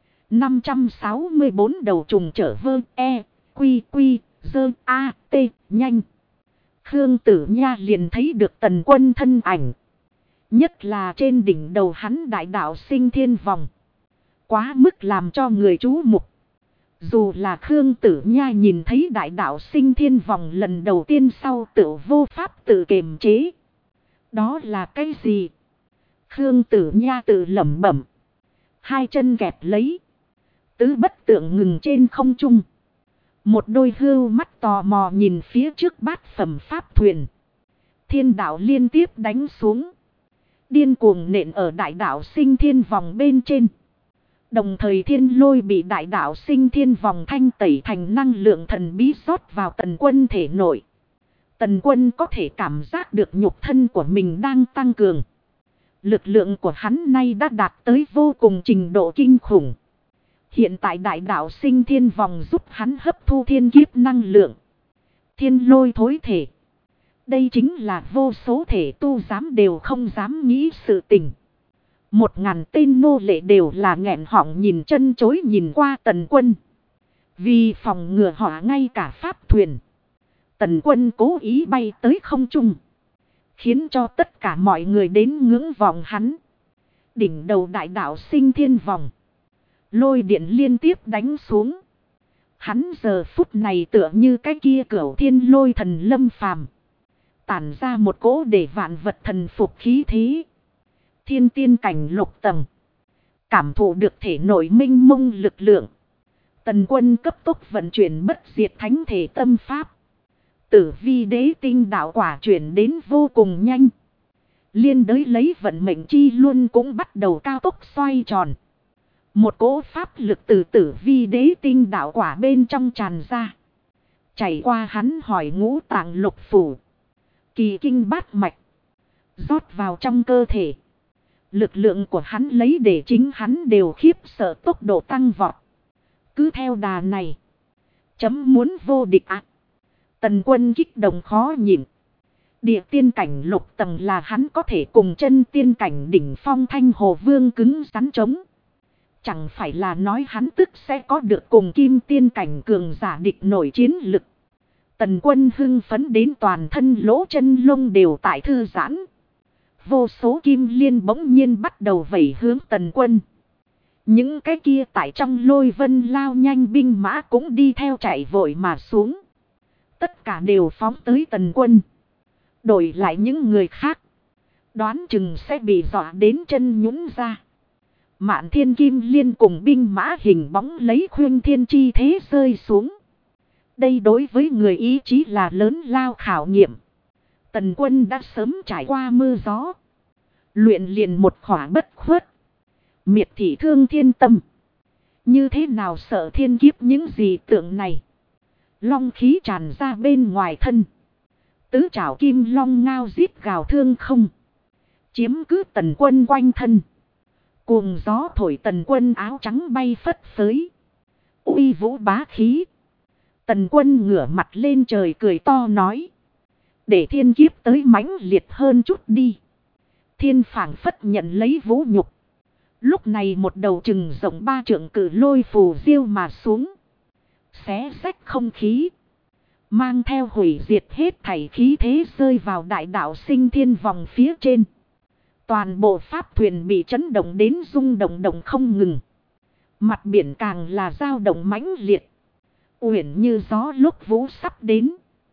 564 đầu trùng trở vơ e, quy quy, dơ a, t, nhanh. Khương Tử Nha liền thấy được tần quân thân ảnh. Nhất là trên đỉnh đầu hắn đại đạo sinh thiên vòng. Quá mức làm cho người chú mục. Dù là Khương Tử Nha nhìn thấy đại đạo sinh thiên vòng lần đầu tiên sau tự vô pháp tự kiềm chế. Đó là cái gì? Khương Tử Nha tự lẩm bẩm. Hai chân kẹp lấy. Tứ bất tượng ngừng trên không trung. Một đôi hưu mắt tò mò nhìn phía trước bát phẩm pháp thuyền. Thiên đạo liên tiếp đánh xuống. Điên cuồng nện ở đại đạo sinh thiên vòng bên trên. Đồng thời thiên lôi bị đại đạo sinh thiên vòng thanh tẩy thành năng lượng thần bí rót vào tần quân thể nội. Tần quân có thể cảm giác được nhục thân của mình đang tăng cường. Lực lượng của hắn nay đã đạt tới vô cùng trình độ kinh khủng. Hiện tại đại đạo sinh thiên vòng giúp hắn hấp thu thiên kiếp năng lượng. Thiên lôi thối thể. Đây chính là vô số thể tu dám đều không dám nghĩ sự tình. 1000 tên nô lệ đều là nghẹn họng nhìn chân chối nhìn qua tần quân. Vì phòng ngừa họ ngay cả pháp thuyền. Tần quân cố ý bay tới không trung. Khiến cho tất cả mọi người đến ngưỡng vọng hắn. Đỉnh đầu đại đạo sinh thiên vòng. Lôi điện liên tiếp đánh xuống. Hắn giờ phút này tựa như cái kia cửu thiên lôi thần lâm phàm. Tản ra một cỗ để vạn vật thần phục khí thế. Thiên tiên cảnh lục tầng. Cảm thụ được thể nội minh mông lực lượng. Tần quân cấp tốc vận chuyển bất diệt thánh thể tâm pháp. Tử vi đế tinh đạo quả chuyển đến vô cùng nhanh. Liên đới lấy vận mệnh chi luôn cũng bắt đầu cao tốc xoay tròn. Một cỗ pháp lực từ tử vi đế tinh đạo quả bên trong tràn ra. Chảy qua hắn hỏi ngũ tạng lục phủ. Kỳ kinh bát mạch. Rót vào trong cơ thể. Lực lượng của hắn lấy để chính hắn đều khiếp sợ tốc độ tăng vọt. Cứ theo đà này. Chấm muốn vô địch ạ. Tần quân kích động khó nhịn. Địa tiên cảnh lục tầng là hắn có thể cùng chân tiên cảnh đỉnh phong Thanh Hồ Vương cứng rắn chống. Chẳng phải là nói hắn tức sẽ có được cùng kim tiên cảnh cường giả địch nổi chiến lực. Tần Quân hưng phấn đến toàn thân lỗ chân lông đều tại thư giãn. Vô số kim liên bỗng nhiên bắt đầu vẩy hướng Tần Quân. Những cái kia tại trong lôi vân lao nhanh binh mã cũng đi theo chạy vội mà xuống. Tất cả đều phóng tới Tần Quân. Đổi lại những người khác, đoán chừng sẽ bị dọa đến chân nhũn ra. Mạn thiên kim liên cùng binh mã hình bóng lấy khuyên thiên chi thế rơi xuống. Đây đối với người ý chí là lớn lao khảo nghiệm. Tần Quân đã sớm trải qua mưa gió. Luyện liền một khỏa bất khuất. Miệt thị thương thiên tâm. Như thế nào sợ thiên kiếp những gì tượng này. Long khí tràn ra bên ngoài thân. Tứ trảo kim long ngao giết gào thương không. Chiếm cứ Tần Quân quanh thân. Cuồng gió thổi Tần Quân áo trắng bay phất phới. Uy vũ bá khí. Tần Quân ngửa mặt lên trời cười to nói. Để thiên kiếp tới mãnh liệt hơn chút đi. Thiên phảng phất nhận lấy vũ nhục. Lúc này một đầu chừng rộng 3 trượng cử lôi phù diêu mà xuống. Xé rách không khí. Mang theo hủy diệt hết thảy khí thế rơi vào đại đạo sinh thiên vòng phía trên. Toàn bộ pháp thuyền bị chấn động đến rung động động không ngừng. Mặt biển càng là dao động mãnh liệt. Uyển như gió lúc vũ sắp đến.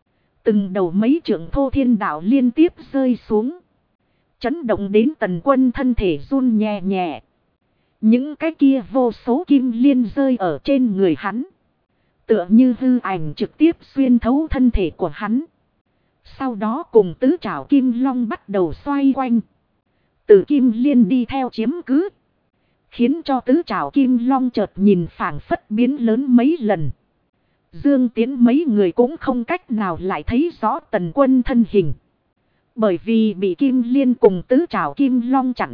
Từng đầu mấy trượng thô thiên đạo liên tiếp rơi xuống. Chấn động đến Tần Quân thân thể run nhẹ nhẹ. Những cái kia vô số kim liên rơi ở trên người hắn. Tựa như hư ảnh trực tiếp xuyên thấu thân thể của hắn. Sau đó cùng tứ trảo kim long bắt đầu xoay quanh. Từ kim liên đi theo chiếm cứ. Khiến cho tứ trảo kim long chợt nhìn phảng phất biến lớn mấy lần. Dương Tiến mấy người cũng không cách nào lại thấy rõ Tần Quân thân hình. Bởi vì bị kim liên cùng tứ trảo kim long chặn.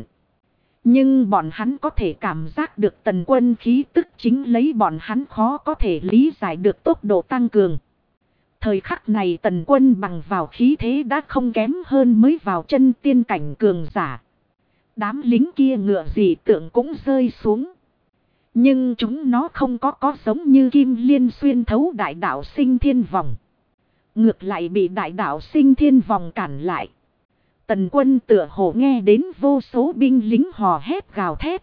Nhưng bọn hắn có thể cảm giác được Tần Quân khí tức chính lấy bọn hắn khó có thể lý giải được tốc độ tăng cường. Thời khắc này Tần Quân bằng vào khí thế đã không kém hơn mới vào chân tiên cảnh cường giả. Đám lính kia ngựa gì tượng cũng rơi xuống. Nhưng chúng nó không có giống như kim liên xuyên thấu đại đạo sinh thiên vòng. Ngược lại bị đại đạo sinh thiên vòng cản lại. Tần Quân tựa hồ nghe đến vô số binh lính hò hét gào thét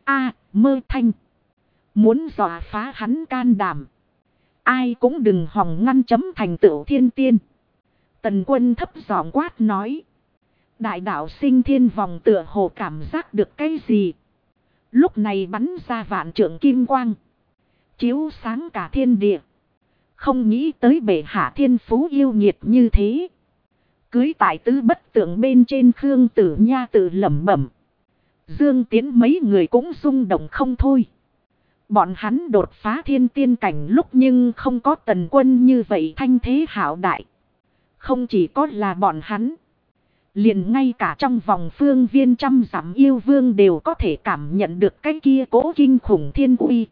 mơ thanh. Muốn dọa phá hắn can đảm. Ai cũng đừng hòng ngăn chấm thành tựu thiên tiên. Tần Quân thấp giọng quát nói. Đại đạo sinh thiên vòng tựa hồ cảm giác được cái gì. Lúc này bắn ra vạn trượng kim quang. Chiếu sáng cả thiên địa. Không nghĩ tới bệ hạ thiên phú yêu nghiệt như thế. Cưới tại tứ bất tượng bên trên Khương Tử Nha tự lẩm bẩm. Dương Tiến mấy người cũng rung động không thôi. Bọn hắn đột phá thiên tiên cảnh lúc nhưng không có Tần Quân như vậy thanh thế hảo đại. Không chỉ có là bọn hắn. Liền ngay cả trong vòng phương viên trăm dặm yêu vương đều có thể cảm nhận được cái kia cố kinh khủng thiên uy.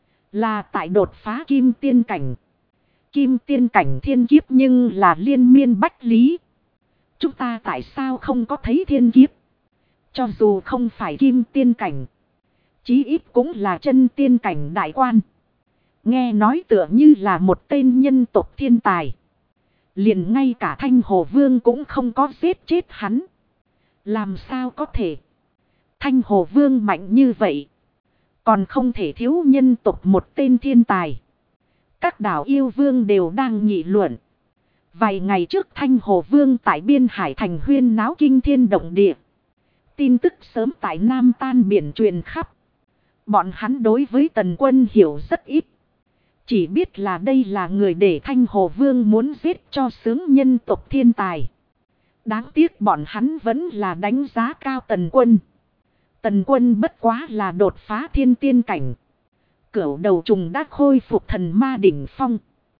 Là tại đột phá kim tiên cảnh. Kim tiên cảnh thiên kiếp nhưng là liên miên bách lý. Chúng ta tại sao không có thấy thiên kiếp? Cho dù không phải kim tiên cảnh. Chí ít cũng là chân tiên cảnh đại quan. Nghe nói tựa như là một tên nhân tộc thiên tài. Liền ngay cả Thanh Hồ Vương cũng không có giết chết hắn. Làm sao có thể? Thanh Hồ Vương mạnh như vậy. Còn không thể thiếu nhân tộc một tên thiên tài. Các đảo yêu vương đều đang nghị luận. Vài ngày trước Thanh Hồ Vương tại Biên Hải thành huyên náo kinh thiên động địa. Tin tức sớm tại Nam Tan biển truyền khắp. Bọn hắn đối với Tần Quân hiểu rất ít. Chỉ biết là đây là người để Thanh Hồ Vương muốn giết cho sướng nhân tộc thiên tài. Đáng tiếc bọn hắn vẫn là đánh giá cao Tần Quân. Tần Quân bất quá là đột phá thiên tiên cảnh. Cửu đầu trùng đã khôi phục thần ma đỉnh phong.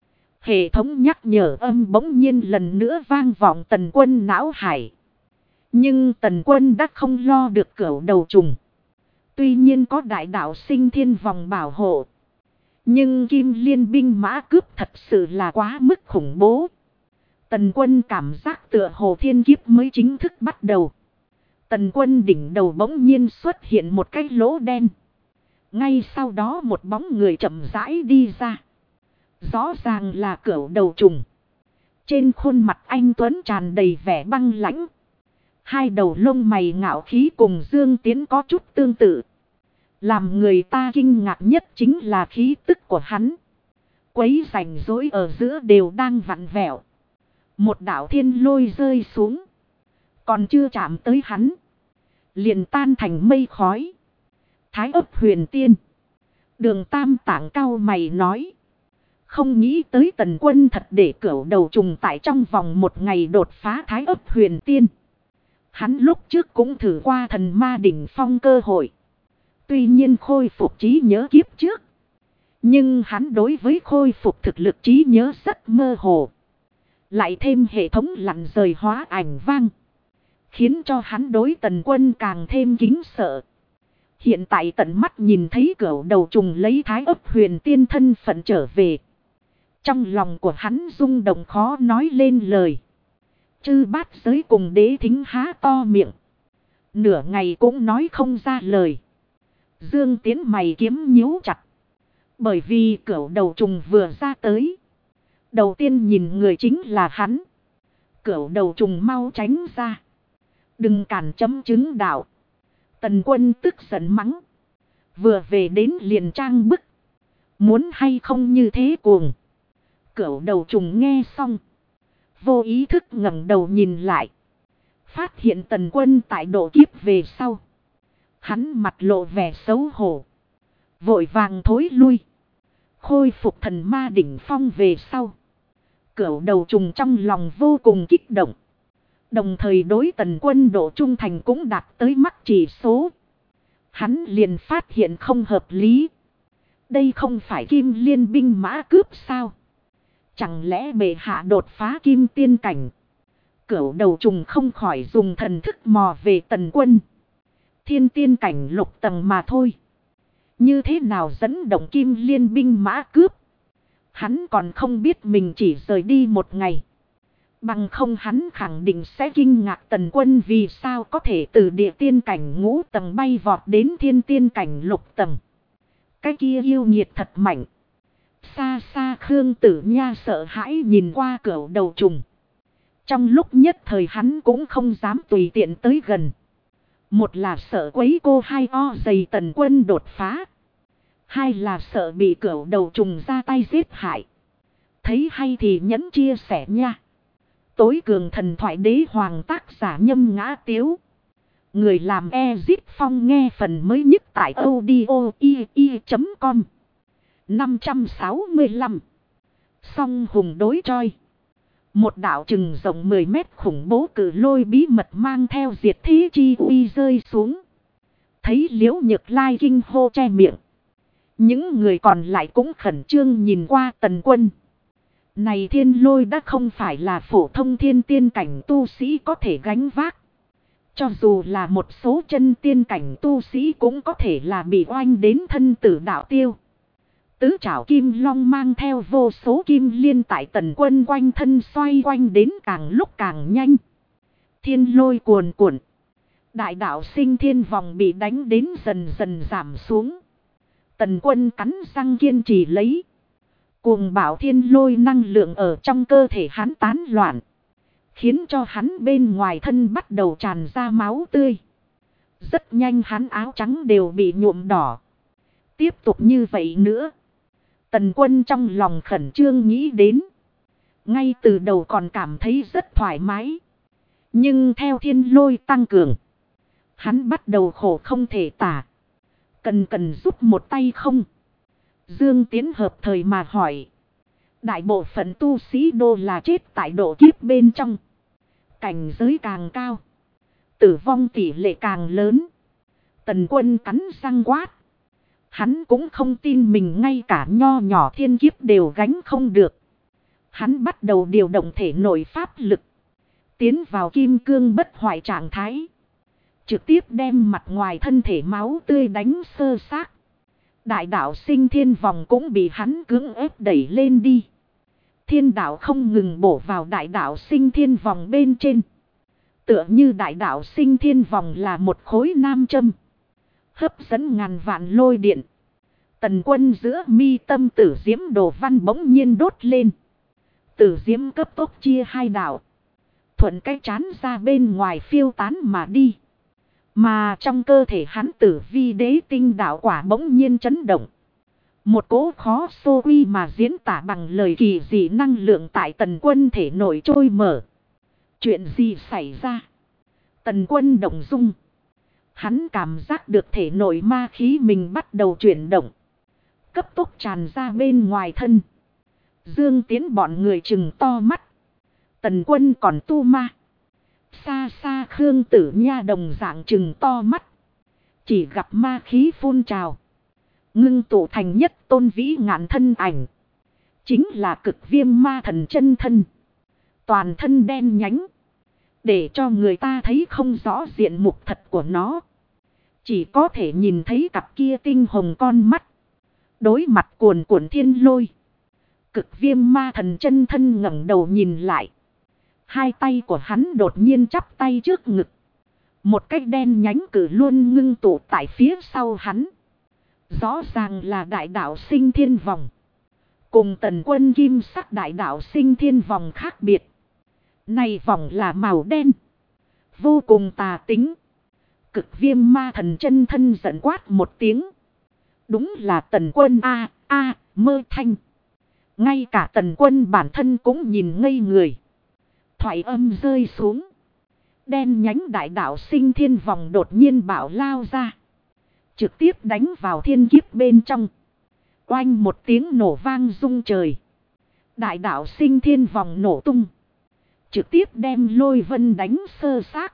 Hệ thống nhắc nhở âm bỗng nhiên lần nữa vang vọng Tần Quân não hải. Nhưng Tần Quân đã không lo được cửu đầu trùng. Tuy nhiên có đại đạo sinh thiên vòng bảo hộ. Nhưng kim liên binh mã cướp thật sự là quá mức khủng bố. Tần Quân cảm giác tựa hồ thiên kiếp mới chính thức bắt đầu. Tần Quân đỉnh đầu bỗng nhiên xuất hiện một cái lỗ đen. Ngay sau đó một bóng người chậm rãi đi ra. Rõ ràng là Cửu Đầu Trùng. Trên khuôn mặt anh tuấn tràn đầy vẻ băng lãnh. Hai đầu lông mày ngạo khí cùng Dương Tiến có chút tương tự. Làm người ta kinh ngạc nhất chính là khí tức của hắn. Quấy rảnh rỗi ở giữa đều đang vặn vẹo. Một đạo thiên lôi rơi xuống. Còn chưa chạm tới hắn. Liền tan thành mây khói. Thái ấp huyền tiên. Đường Tam Tạng cao mày nói. Không nghĩ tới Tần Quân thật để Cửu Đầu Trùng tại trong vòng một ngày đột phá Thái ấp huyền tiên. Hắn lúc trước cũng thử qua thần ma đỉnh phong cơ hội. Tuy nhiên khôi phục trí nhớ kiếp trước. Nhưng hắn đối với khôi phục thực lực trí nhớ rất mơ hồ. Lại thêm hệ thống lặn rời hóa ảnh vang. Khiến cho hắn đối Tần Quân càng thêm kính sợ. Hiện tại tận mắt nhìn thấy Cửu Đầu Trùng lấy Thái ấp huyền tiên thân phận trở về. Trong lòng của hắn rung động khó nói lên lời. Chư bát giới cùng Đế Thính há to miệng. Nửa ngày cũng nói không ra lời. Dương Tiến mày kiếm nhíu chặt. Bởi vì Cửu Đầu Trùng vừa ra tới. Đầu tiên nhìn người chính là hắn. Cửu Đầu Trùng mau tránh ra. Đừng cản chấm chứng đạo. Tần Quân tức giận mắng. Vừa về đến liền trang bức. Muốn hay không như thế cuồng. Cửu Đầu Trùng nghe xong. Vô ý thức ngẩng đầu nhìn lại. Phát hiện Tần Quân tại độ kiếp về sau. Hắn mặt lộ vẻ xấu hổ. Vội vàng thối lui. Khôi phục thần ma đỉnh phong về sau. Cửu Đầu Trùng trong lòng vô cùng kích động. Đồng thời đối Tần Quân độ trung thành cũng đạt tới mắc chỉ số. Hắn liền phát hiện không hợp lý. Đây không phải Kim Liên binh mã cướp sao? Chẳng lẽ bệ hạ đột phá kim tiên cảnh? Cửu Đầu Trùng không khỏi dùng thần thức mò về Tần Quân. Thiên tiên cảnh lục tầng mà thôi. Như thế nào dẫn động Kim Liên binh mã cướp? Hắn còn không biết mình chỉ rời đi một ngày. Bằng không hắn khẳng định sẽ kinh ngạc Tần Quân vì sao có thể từ địa tiên cảnh ngũ tầng bay vọt đến thiên tiên cảnh lục tầng. Cái kia yêu nghiệt thật mạnh. Xa xa Khương Tử Nha sợ hãi nhìn qua Cửu Đầu Trùng. Trong lúc nhất thời hắn cũng không dám tùy tiện tới gần. Một là sợ quấy cô hai o dày Tần Quân đột phá. Hai là sợ bị Cửu Đầu Trùng ra tay giết hại. Thấy hay thì nhấn chia sẻ nha. Tối cường thần thoại đế hoàng tác giả Nhâm Ngã Tiếu. Người làm Ezip Phong nghe phần mới nhất tại audio.com. 565. Song hùng đối choi. Một đạo chừng rộng 10 mét khủng bố cử lôi bí mật mang theo diệt thế chi uy rơi xuống. Thấy Liễu Nhược Lai kinh hô che miệng. Những người còn lại cũng khẩn trương nhìn qua Tần Quân. Này thiên lôi đã không phải là phổ thông thiên tiên cảnh tu sĩ có thể gánh vác. Cho dù là một số chân tiên cảnh tu sĩ cũng có thể là bị oanh đến thân tử đạo tiêu. Tứ trảo kim long mang theo vô số kim liên tại Tần Quân quanh thân xoay quanh đến càng lúc càng nhanh. Thiên lôi cuồn cuộn. Đại đạo sinh thiên vòng bị đánh đến dần dần giảm xuống. Tần Quân cắn răng kiên trì lấy. Cuồng bạo thiên lôi năng lượng ở trong cơ thể hắn tán loạn. Khiến cho hắn bên ngoài thân bắt đầu tràn ra máu tươi. Rất nhanh hắn áo trắng đều bị nhuộm đỏ. Tiếp tục như vậy nữa. Tần Quân trong lòng khẩn trương nghĩ đến. Ngay từ đầu còn cảm thấy rất thoải mái. Nhưng theo thiên lôi tăng cường. Hắn bắt đầu khổ không thể tả. Cần giúp một tay không? Dương Tiến hợp thời mà hỏi. Đại bộ phận tu sĩ đô là chết tại độ kiếp bên trong. Cảnh giới càng cao. Tử vong tỷ lệ càng lớn. Tần Quân cắn răng quát. Hắn cũng không tin mình ngay cả nho nhỏ thiên kiếp đều gánh không được. Hắn bắt đầu điều động thể nội pháp lực. Tiến vào kim cương bất hoại trạng thái. Trực tiếp đem mặt ngoài thân thể máu tươi đánh sơ xác. Đại đạo sinh thiên vòng cũng bị hắn cưỡng ép đẩy lên đi. thiên đạo không ngừng bổ vào đại đạo sinh thiên vòng bên trên. Tựa như đại đạo sinh thiên vòng là một khối nam châm, hấp dẫn ngàn vạn lôi điện. Tần Quân giữa mi tâm tử diễm đồ văn bỗng nhiên đốt lên. Tử diễm cấp tốc chia hai đạo, thuận cái chán ra bên ngoài phiêu tán mà đi. Mà trong cơ thể hắn tử vi đế tinh đạo quả bỗng nhiên chấn động. Một cỗ khó xô quy mà diễn tả bằng lời kỳ dị năng lượng tại Tần Quân thể nổi trôi mở. Chuyện gì xảy ra? Tần Quân động dung. Hắn cảm giác được thể nội ma khí mình bắt đầu chuyển động, cấp tốc tràn ra bên ngoài thân. Dương Tiến bọn người trừng to mắt. Tần Quân còn tu ma. Xa xa Khương Tử Nha đồng dạng trừng to mắt. Chỉ gặp ma khí phun trào, ngưng tụ thành nhất tôn vĩ ngạn thân ảnh. Chính là Cực Viêm Ma Thần chân thân. Toàn thân đen nhánh, để cho người ta thấy không rõ diện mục thật của nó. Chỉ có thể nhìn thấy cặp kia tinh hồng con mắt. Đối mặt cuồn cuộn thiên lôi, Cực Viêm Ma Thần chân thân ngẩng đầu nhìn lại. Hai tay của hắn đột nhiên chắp tay trước ngực. Một cái đen nhánh cử luôn ngưng tụ tại phía sau hắn. Rõ ràng là đại đạo sinh thiên vòng. Cùng Tần Quân kim sắc đại đạo sinh thiên vòng khác biệt. Này vòng là màu đen, vô cùng tà tính. Cực Viêm Ma Thần chân thân giận quát một tiếng. Đúng là Tần Quân a mơ thanh. Ngay cả Tần Quân bản thân cũng nhìn ngây người. Thoại âm rơi xuống, đen nhánh đại đạo sinh thiên vòng đột nhiên bạo lao ra, trực tiếp đánh vào thiên kiếp bên trong. Oanh một tiếng nổ vang rung trời. Đại đạo sinh thiên vòng nổ tung, trực tiếp đem lôi vân đánh sơ xác.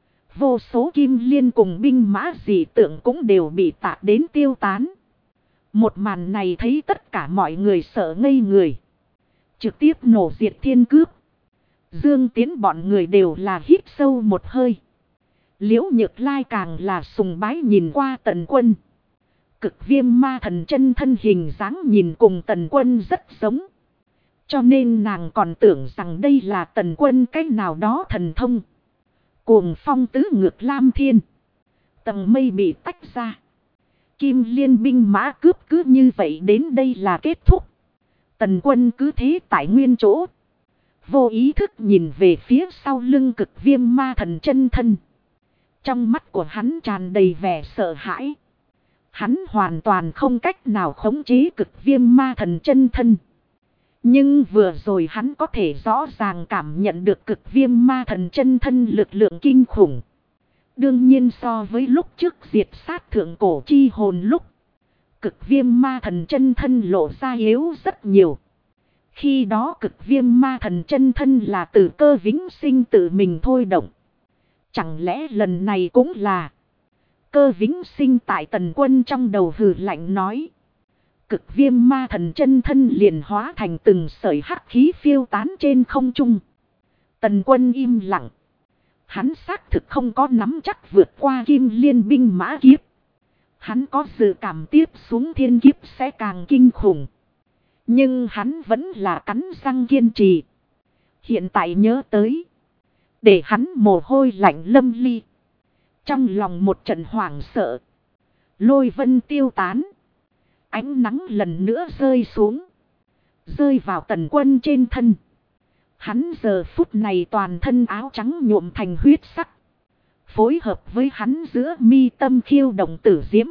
Vô số kim liên cùng binh mã dị tượng cũng đều bị tạ đến tiêu tán. Một màn này thấy tất cả mọi người sợ ngây người. Trực tiếp nổ diệt thiên cướp. Dương Tiến bọn người đều là hít sâu một hơi. Liễu Nhược Lai càng là sùng bái nhìn qua Tần Quân. Cực Viêm Ma Thần chân thân hình dáng nhìn cùng Tần Quân rất giống. Cho nên nàng còn tưởng rằng đây là Tần Quân cách nào đó thần thông. Cuồng phong tứ ngược lam thiên. Tầng mây bị tách ra. Kim liên binh mã cướp cứ như vậy đến đây là kết thúc. Tần Quân cứ thế tại nguyên chỗ, vô ý thức nhìn về phía sau lưng Cực Viêm Ma Thần chân thân. Trong mắt của hắn tràn đầy vẻ sợ hãi. Hắn hoàn toàn không cách nào khống chế Cực Viêm Ma Thần chân thân. Nhưng vừa rồi hắn có thể rõ ràng cảm nhận được Cực Viêm Ma Thần chân thân lực lượng kinh khủng. Đương nhiên so với lúc trước diệt sát thượng cổ chi hồn lúc, Cực Viêm Ma Thần chân thân lộ ra yếu rất nhiều. Khi đó Cực Viêm Ma Thần chân thân là từ Cơ Vĩnh Sinh tự mình thôi động. Chẳng lẽ lần này cũng là? Cơ Vĩnh Sinh tại Tần Quân trong đầu hừ lạnh nói. Cực Viêm Ma Thần chân thân liền hóa thành từng sợi hắc khí phiêu tán trên không trung. Tần Quân im lặng. Hắn xác thực không có nắm chắc vượt qua Kim Liên binh mã kiếp. Hắn có dự cảm tiếp xuống thiên kiếp sẽ càng kinh khủng. Nhưng hắn vẫn là cắn răng kiên trì. Hiện tại nhớ tới, để hắn mồ hôi lạnh lâm ly. Trong lòng một trận hoảng sợ. Lôi vân tiêu tán. Ánh nắng lần nữa rơi xuống, rơi vào Tần Quân trên thân. Hắn giờ phút này toàn thân áo trắng nhuộm thành huyết sắc. Phối hợp với hắn giữa mi tâm khiêu động tử diễm,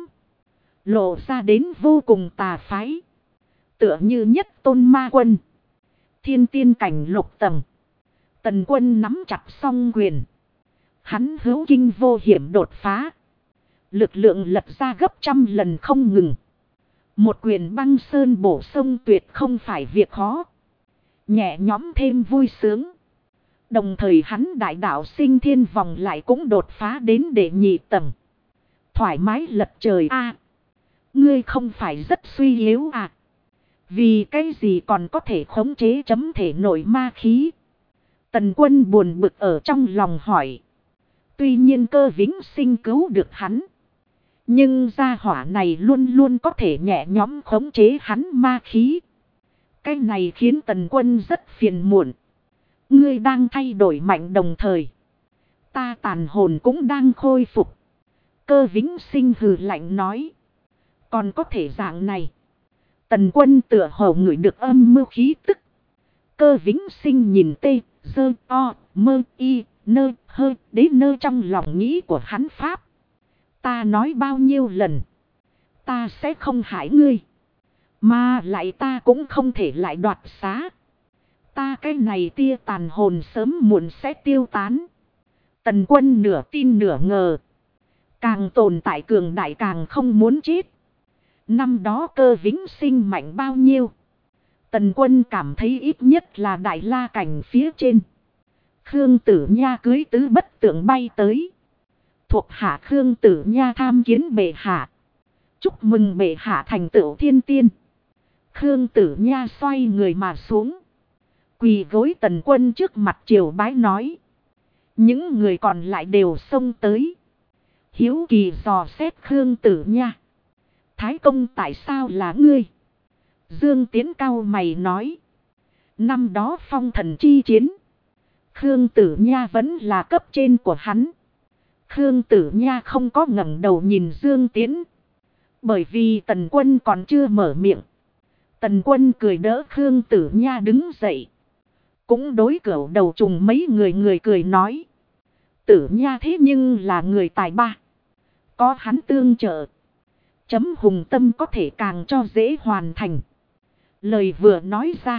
lộ ra đến vô cùng tà phái. Tựa như nhất tôn ma quân. Thiên tiên cảnh lục tầng. Tần Quân nắm chặt song quyền. Hắn hữu kinh vô hiểm đột phá. Lực lượng lật ra gấp trăm lần không ngừng. Một quyền băng sơn bổ sông tuyệt không phải việc khó. Nhẹ nhõm thêm vui sướng. Đồng thời hắn đại đạo sinh thiên vòng lại cũng đột phá đến đệ nhị tầng. Thoải mái lật trời a. Ngươi không phải rất suy yếu à? Vì cái gì còn có thể khống chế chấm thể nội ma khí? Tần Quân buồn bực ở trong lòng hỏi. Tuy nhiên Cơ Vĩnh Sinh cứu được hắn. Nhưng gia hỏa này luôn luôn có thể nhẹ nhõm khống chế hắn ma khí. Cái này khiến Tần Quân rất phiền muộn. Ngươi đang thay đổi mạnh đồng thời. Ta tàn hồn cũng đang khôi phục. Cơ Vĩnh Sinh hừ lạnh nói. Còn có thể dạng này. Tần Quân tựa hồ ngửi được âm mưu khí tức. Cơ Vĩnh Sinh nhìn tê, dơ, o, mơ, y, nơ, hơ, đế nơ trong lòng nghĩ của hắn pháp. Ta nói bao nhiêu lần. Ta sẽ không hại ngươi. Mà lại ta cũng không thể lại đoạt xá. Ta cái này tia tàn hồn sớm muộn sẽ tiêu tán. Tần Quân nửa tin nửa ngờ. Càng tồn tại cường đại càng không muốn chết. Năm đó Cơ Vĩnh Sinh mạnh bao nhiêu. Tần Quân cảm thấy ít nhất là đại la cảnh phía trên. Khương Tử Nha cưới tứ bất tượng bay tới. Thuộc hạ Khương Tử Nha tham kiến bệ hạ. Chúc mừng bệ hạ thành tựu thiên tiên. Khương Tử Nha xoay người mà xuống. Quỳ gối Tần Quân trước mặt triều bái nói. Những người còn lại đều xông tới. Hiếu kỳ dò xét Khương Tử Nha. Thái công tại sao là ngươi? Dương Tiến cao mày nói. Năm đó phong thần chi chiến. Khương Tử Nha vẫn là cấp trên của hắn. Khương Tử Nha không có ngẩng đầu nhìn Dương Tiến. Bởi vì Tần Quân còn chưa mở miệng. Tần Quân cười đỡ Khương Tử Nha đứng dậy. Cũng đối Cửu Đầu Trùng mấy người cười nói. Tử Nha thế nhưng là người tài ba. Có hắn tương trợ. Chấm hùng tâm có thể càng cho dễ hoàn thành. Lời vừa nói ra.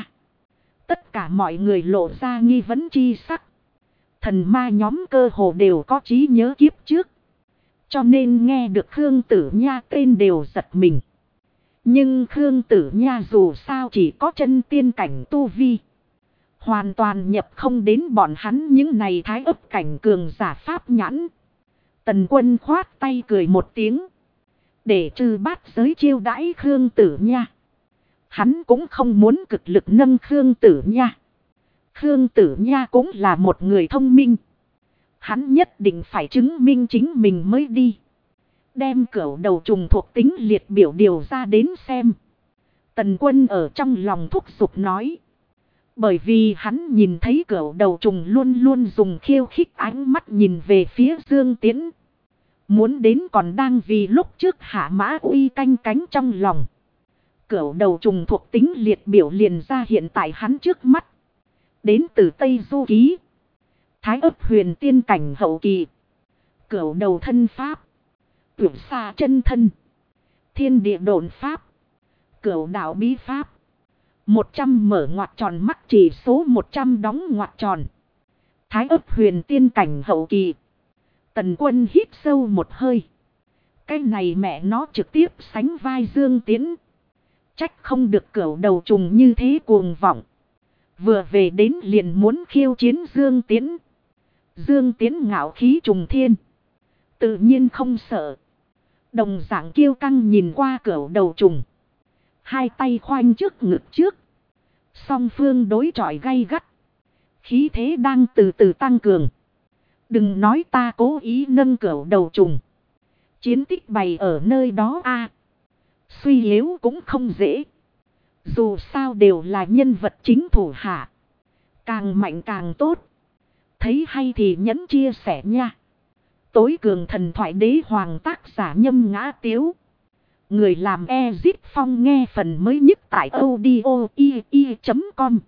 Tất cả mọi người lộ ra nghi vấn chi sắc. Thần ma nhóm cơ hồ đều có trí nhớ kiếp trước. Cho nên nghe được Khương Tử Nha tên đều giật mình. Nhưng Khương Tử Nha dù sao chỉ có chân tiên cảnh tu vi. Hoàn toàn nhập không đến bọn hắn những này thái ấp cảnh cường giả pháp nhãn. Tần Quân khoát tay cười một tiếng. Để trừ bát giới chiêu đãi Khương Tử Nha. Hắn cũng không muốn cực lực nâng Khương Tử Nha. Khương Tử Nha cũng là một người thông minh. Hắn nhất định phải chứng minh chính mình mới đi. Đem Cửu Đầu Trùng thuộc tính liệt biểu điều ra đến xem. Tần Quân ở trong lòng thúc giục nói. Bởi vì hắn nhìn thấy Cửu Đầu Trùng luôn luôn dùng khiêu khích ánh mắt nhìn về phía Dương Tiến. Muốn đến còn đang vì lúc trước hạ mã uy canh cánh trong lòng. Cửu Đầu Trùng thuộc tính liệt biểu liền ra hiện tại hắn trước mắt. Đến từ Tây Du Ký. Thái ấp huyền tiên cảnh hậu kỳ. Cửu đầu thân pháp. Tuyển xa chân thân. Thiên địa độn pháp. Cửu đạo bí pháp. 100 mở ngoặc tròn mắc chỉ số 100 đóng ngoặc tròn. Thái ấp huyền tiên cảnh hậu kỳ. Tần Quân hít sâu một hơi. Cái này mẹ nó trực tiếp sánh vai Dương Tiến. Trách không được Cửu Đầu Trùng như thế cuồng vọng. Vừa về đến liền muốn khiêu chiến Dương Tiến. Dương Tiến ngạo khí trùng thiên. Tự nhiên không sợ. Đồng dạng kiêu căng nhìn qua Cửu Đầu Trùng. Hai tay khoanh trước ngực trước. Song phương đối chọi gay gắt. Khí thế đang từ từ tăng cường. Đừng nói ta cố ý nâng Cửu Đầu Trùng. Chiến tích bày ở nơi đó a, suy yếu cũng không dễ. Dù sao đều là nhân vật chính thủ hạ. Càng mạnh càng tốt. Thấy hay thì nhấn chia sẻ nha. Tối cường thần thoại đế hoàng tác giả Nhâm Ngã Tiếu. Người làm Ezit Phong nghe phần mới nhất tại audio.com.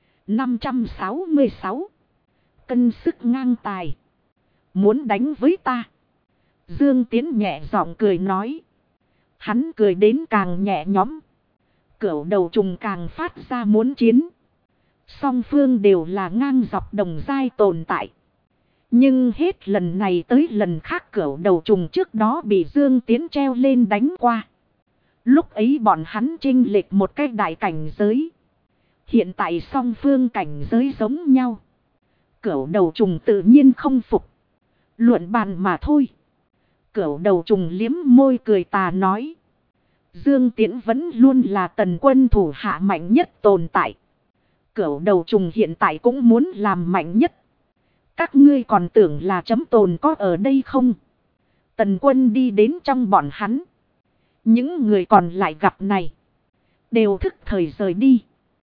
566. Cân sức ngang tài. Muốn đánh với ta. Dương Tiến nhẹ giọng cười nói. Hắn cười đến càng nhẹ nhõm. Cửu Đầu Trùng càng phát ra muốn chiến. Song phương đều là ngang dọc đồng giai tồn tại. Nhưng hết lần này tới lần khác Cửu Đầu Trùng trước đó bị Dương Tiến treo lên đánh qua. Lúc ấy bọn hắn chênh lệch một cái đại cảnh giới. Hiện tại song phương cảnh giới giống nhau. Cửu Đầu Trùng tự nhiên không phục. Luận bàn mà thôi. Cửu Đầu Trùng liếm môi cười tà nói. Dương Tiến vẫn luôn là Tần Quân thủ hạ mạnh nhất tồn tại. Cửu Đầu Trùng hiện tại cũng muốn làm mạnh nhất. Các ngươi còn tưởng là chấm tồn có ở đây không? Tần Quân đi đến trong bọn hắn. Những người còn lại gặp này. Đều thức thời rời đi.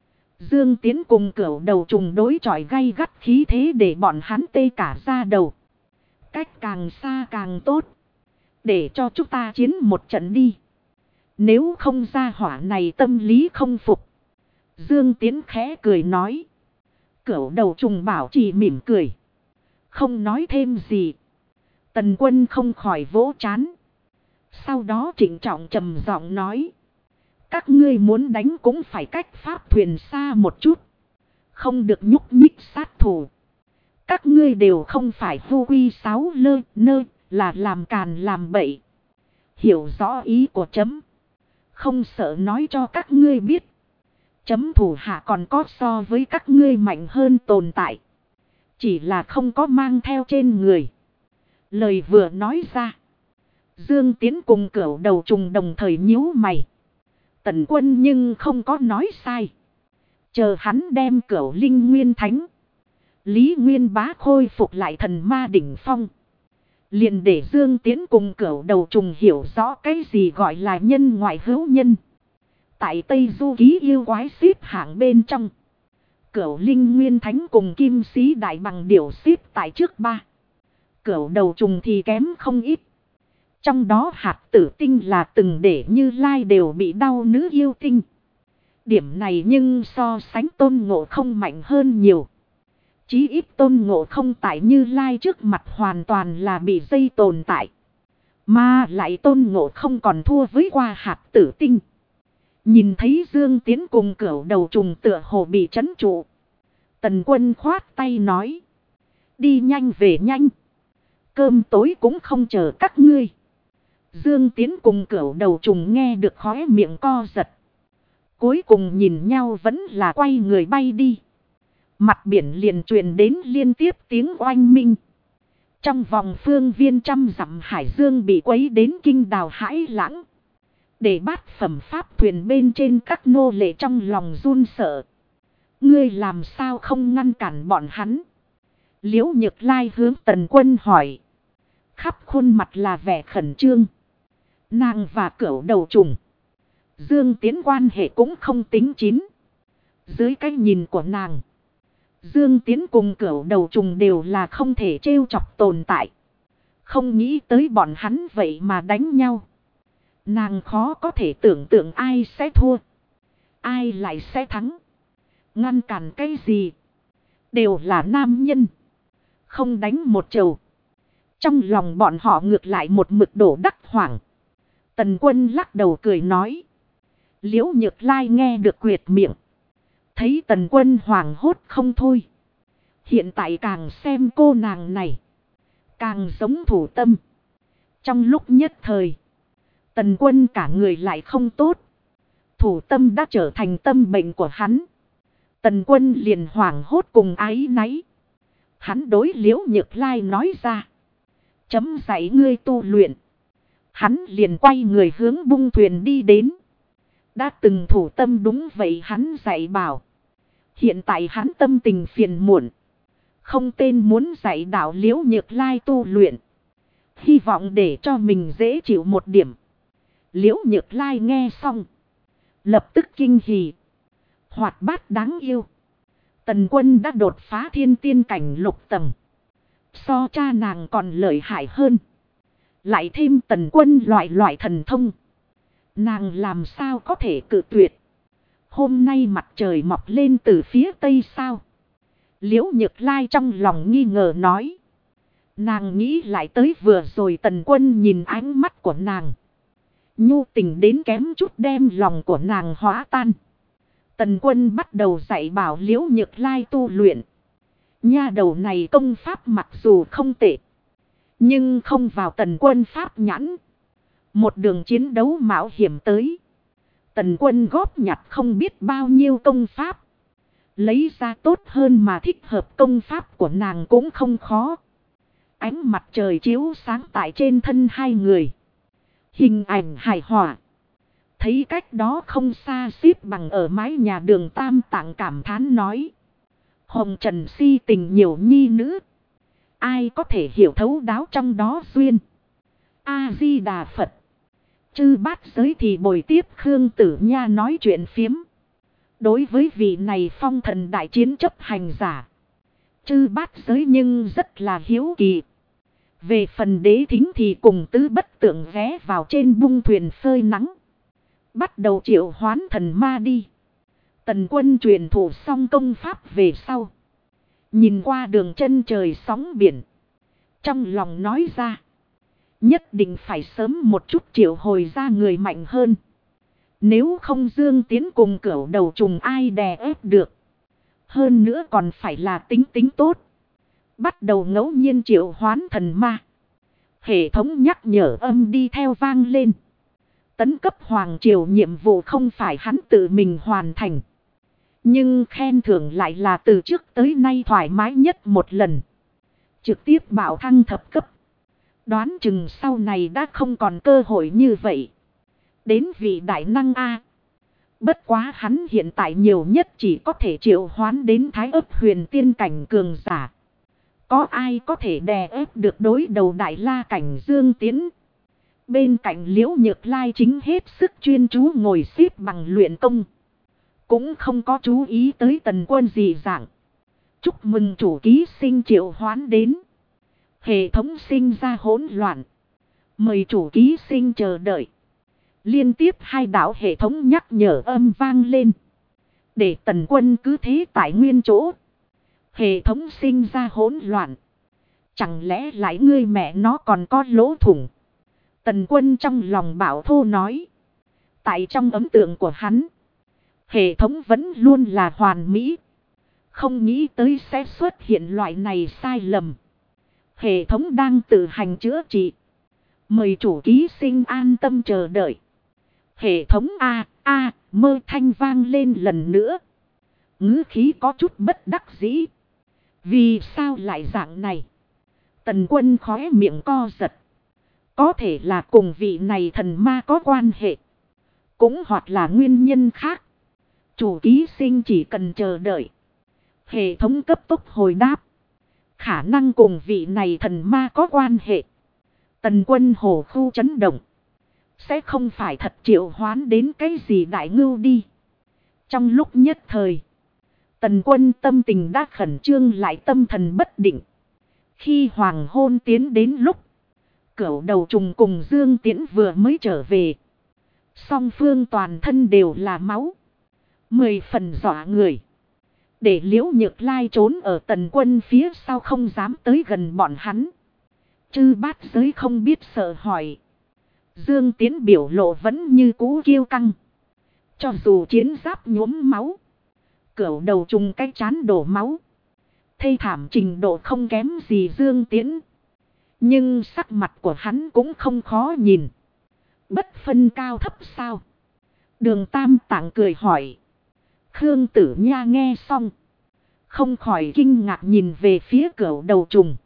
Dương Tiến cùng cửu đầu trùng đối chọi gay gắt khí thế để bọn hắn tê cả da đầu. Cách càng xa càng tốt. Để cho chúng ta chiến một trận đi. Nếu không ra hỏa này tâm lý không phục. Dương Tiến khẽ cười nói. Cửu đầu trùng bảo trì mỉm cười. Không nói thêm gì. Tần Quân không khỏi vỗ trán. Sau đó trịnh trọng trầm giọng nói. Các ngươi muốn đánh cũng phải cách pháp thuyền xa một chút. Không được nhúc nhích sát thủ. Các ngươi đều không phải vô quy sáu lơ nơ là làm càn làm bậy. Hiểu rõ ý của chấm. Không sợ nói cho các ngươi biết. Chấm thủ hạ còn có so với các ngươi mạnh hơn tồn tại. Chỉ là không có mang theo trên người. Lời vừa nói ra. Dương Tiến cùng cửu đầu trùng đồng thời nhíu mày. Tần Quân nhưng không có nói sai. Chờ hắn đem cửu linh nguyên thánh. Lý Nguyên Bá khôi phục lại thần ma đỉnh phong. Liền để Dương Tiến cùng cửu đầu trùng hiểu rõ cái gì gọi là nhân ngoại hữu nhân. Tại Tây Du Ký yêu quái xếp hạng bên trong. Cửu linh nguyên thánh cùng kim sĩ đại bằng điểu xếp tại trước ba. Cửu đầu trùng thì kém không ít. Trong đó hạt tử tinh là từng để Như Lai đều bị đau nữ yêu tinh. Điểm này nhưng so sánh Tôn Ngộ Không mạnh hơn nhiều. Chí ít Tôn Ngộ Không tại Như Lai trước mặt hoàn toàn là bị dây tồn tại. Mà lại Tôn Ngộ Không còn thua với qua hạt tử tinh. Nhìn thấy Dương Tiến cùng cửu đầu trùng tựa hồ bị trấn trụ. Tần Quân khoát tay nói. Đi nhanh về nhanh. Cơm tối cũng không chờ các ngươi. Dương Tiến cùng cửu đầu trùng nghe được khóe miệng co giật. Cuối cùng nhìn nhau vẫn là quay người bay đi. Mặt biển liền truyền đến liên tiếp tiếng oanh minh. Trong vòng phương viên trăm dặm hải dương bị quấy đến kinh đào hãi lãng. Để bát phẩm pháp thuyền bên trên các nô lệ trong lòng run sợ. Ngươi làm sao không ngăn cản bọn hắn? Liễu Nhược Lai hướng Tần Quân hỏi. Khắp khuôn mặt là vẻ khẩn trương. Nàng và cửu đầu trùng. Dương Tiến quan hệ cũng không tính chín. Dưới cái nhìn của nàng. Dương Tiến cùng cửu đầu trùng đều là không thể trêu chọc tồn tại. Không nghĩ tới bọn hắn vậy mà đánh nhau. Nàng khó có thể tưởng tượng ai sẽ thua. Ai lại sẽ thắng. Ngăn cản cái gì. Đều là nam nhân. Không đánh một trầu. Trong lòng bọn họ ngược lại một mực đổ đắc hoảng. Tần Quân lắc đầu cười nói. Liễu Nhược Lai nghe được quyệt miệng. Thấy Tần Quân hoảng hốt không thôi. Hiện tại càng xem cô nàng này. Càng giống Thủ Tâm. Trong lúc nhất thời. Tần Quân cả người lại không tốt. Thủ Tâm đã trở thành tâm bệnh của hắn. Tần Quân liền hoảng hốt cùng áy náy. Hắn đối Liễu Nhược Lai nói ra. Chấm dạy ngươi tu luyện. Hắn liền quay người hướng bung thuyền đi đến. Đã từng Thủ Tâm đúng vậy hắn dạy bảo. Hiện tại hắn tâm tình phiền muộn. Không tên muốn dạy đạo Liễu Nhược Lai tu luyện. Hy vọng để cho mình dễ chịu một điểm. Liễu Nhược Lai nghe xong. Lập tức kinh hỉ. Hoạt bát đáng yêu. Tần Quân đã đột phá thiên tiên cảnh lục tầng. So cha nàng còn lợi hại hơn. Lại thêm Tần Quân loại thần thông. Nàng làm sao có thể cự tuyệt. Hôm nay mặt trời mọc lên từ phía tây sao. Liễu Nhược Lai trong lòng nghi ngờ nói. Nàng nghĩ lại tới vừa rồi Tần Quân nhìn ánh mắt của nàng. Nhu tình đến kém chút đem lòng của nàng hóa tan. Tần Quân bắt đầu dạy bảo Liễu Nhược Lai tu luyện. Nha đầu này công pháp mặc dù không tệ. Nhưng không vào Tần Quân pháp nhãn. Một đường chiến đấu mạo hiểm tới. Tần Quân góp nhặt không biết bao nhiêu công pháp. Lấy ra tốt hơn mà thích hợp công pháp của nàng cũng không khó. Ánh mặt trời chiếu sáng tại trên thân hai người. Hình ảnh hài hòa. Thấy cách đó không xa xếp bằng ở mái nhà đường Tam Tạng cảm thán nói. Hồng trần si tình nhiều nhi nữ. Ai có thể hiểu thấu đáo trong đó duyên. A-di-đà Phật. Chư bát giới thì bồi tiếp Khương Tử Nha nói chuyện phiếm. Đối với vị này phong thần đại chiến chấp hành giả, chư bát giới nhưng rất là hiếu kỳ. Về phần Đế Thính thì cùng Tứ Bất Tượng ghé vào trên bung thuyền phơi nắng. Bắt đầu triệu hoán thần ma đi. Tần Quân truyền thụ xong công pháp về sau, nhìn qua đường chân trời sóng biển, trong lòng nói ra, nhất định phải sớm một chút triệu hồi ra người mạnh hơn. Nếu không Dương Tiến cùng Cửu Đầu Trùng ai đè ép được. Hơn nữa còn phải là tính tính tốt. Bắt đầu ngẫu nhiên triệu hoán thần ma. Hệ thống nhắc nhở âm đi theo vang lên. Tấn cấp hoàng triều nhiệm vụ không phải hắn tự mình hoàn thành. Nhưng khen thưởng lại là từ trước tới nay thoải mái nhất một lần. Trực tiếp bảo thăng thập cấp. Đoán chừng sau này đã không còn cơ hội như vậy. Đến vị đại năng A. Bất quá hắn hiện tại nhiều nhất chỉ có thể triệu hoán đến Thái Ấp huyền tiên cảnh cường giả. Có ai có thể đè ép được đối đầu đại la cảnh Dương Tiến. Bên cạnh Liễu Nhược Lai chính hết sức chuyên chú ngồi xếp bằng luyện công. Cũng không có chú ý tới Tần Quân gì dạng. Chúc mừng chủ ký sinh triệu hoán đến. Hệ thống sinh ra hỗn loạn. Mời chủ ký sinh chờ đợi. Liên tiếp hai đạo hệ thống nhắc nhở âm vang lên. Để Tần Quân cứ thế tại nguyên chỗ. Hệ thống sinh ra hỗn loạn. Chẳng lẽ lại ngươi mẹ nó còn có lỗ thủng. Tần Quân trong lòng bảo thô nói. Tại trong ấn tượng của hắn, hệ thống vẫn luôn là hoàn mỹ. Không nghĩ tới sẽ xuất hiện loại này sai lầm. Hệ thống đang tự hành chữa trị. Mời chủ ký sinh an tâm chờ đợi. Hệ thống mơ thanh vang lên lần nữa. Ngữ khí có chút bất đắc dĩ. Vì sao lại dạng này? Tần Quân khóe miệng co giật. Có thể là cùng vị này thần ma có quan hệ. Cũng hoặc là nguyên nhân khác. Chủ ký sinh chỉ cần chờ đợi. Hệ thống cấp tốc hồi đáp. Khả năng cùng vị này thần ma có quan hệ. Tần Quân hổ khu chấn động. Sẽ không phải thật triệu hoán đến cái gì đại ngưu đi. Trong lúc nhất thời, Tần Quân tâm tình đã khẩn trương lại tâm thần bất định. Khi hoàng hôn tiến đến lúc, Cửu Đầu Trùng cùng Dương Tiễn vừa mới trở về. Song phương toàn thân đều là máu. 10 phần dọa người. Để Liễu Nhược Lai trốn ở Tần Quân phía sau không dám tới gần bọn hắn. Chư bát giới không biết sợ hỏi. Dương Tiến biểu lộ vẫn như cũ kiêu căng. Cho dù chiến giáp nhuốm máu, Cửu Đầu Trùng cái chán đổ máu, thê thảm trình độ không kém gì Dương Tiến. Nhưng sắc mặt của hắn cũng không khó nhìn. Bất phân cao thấp sao? Đường Tam Tạng cười hỏi. Khương Tử Nha nghe xong, không khỏi kinh ngạc nhìn về phía Cửu Đầu Trùng.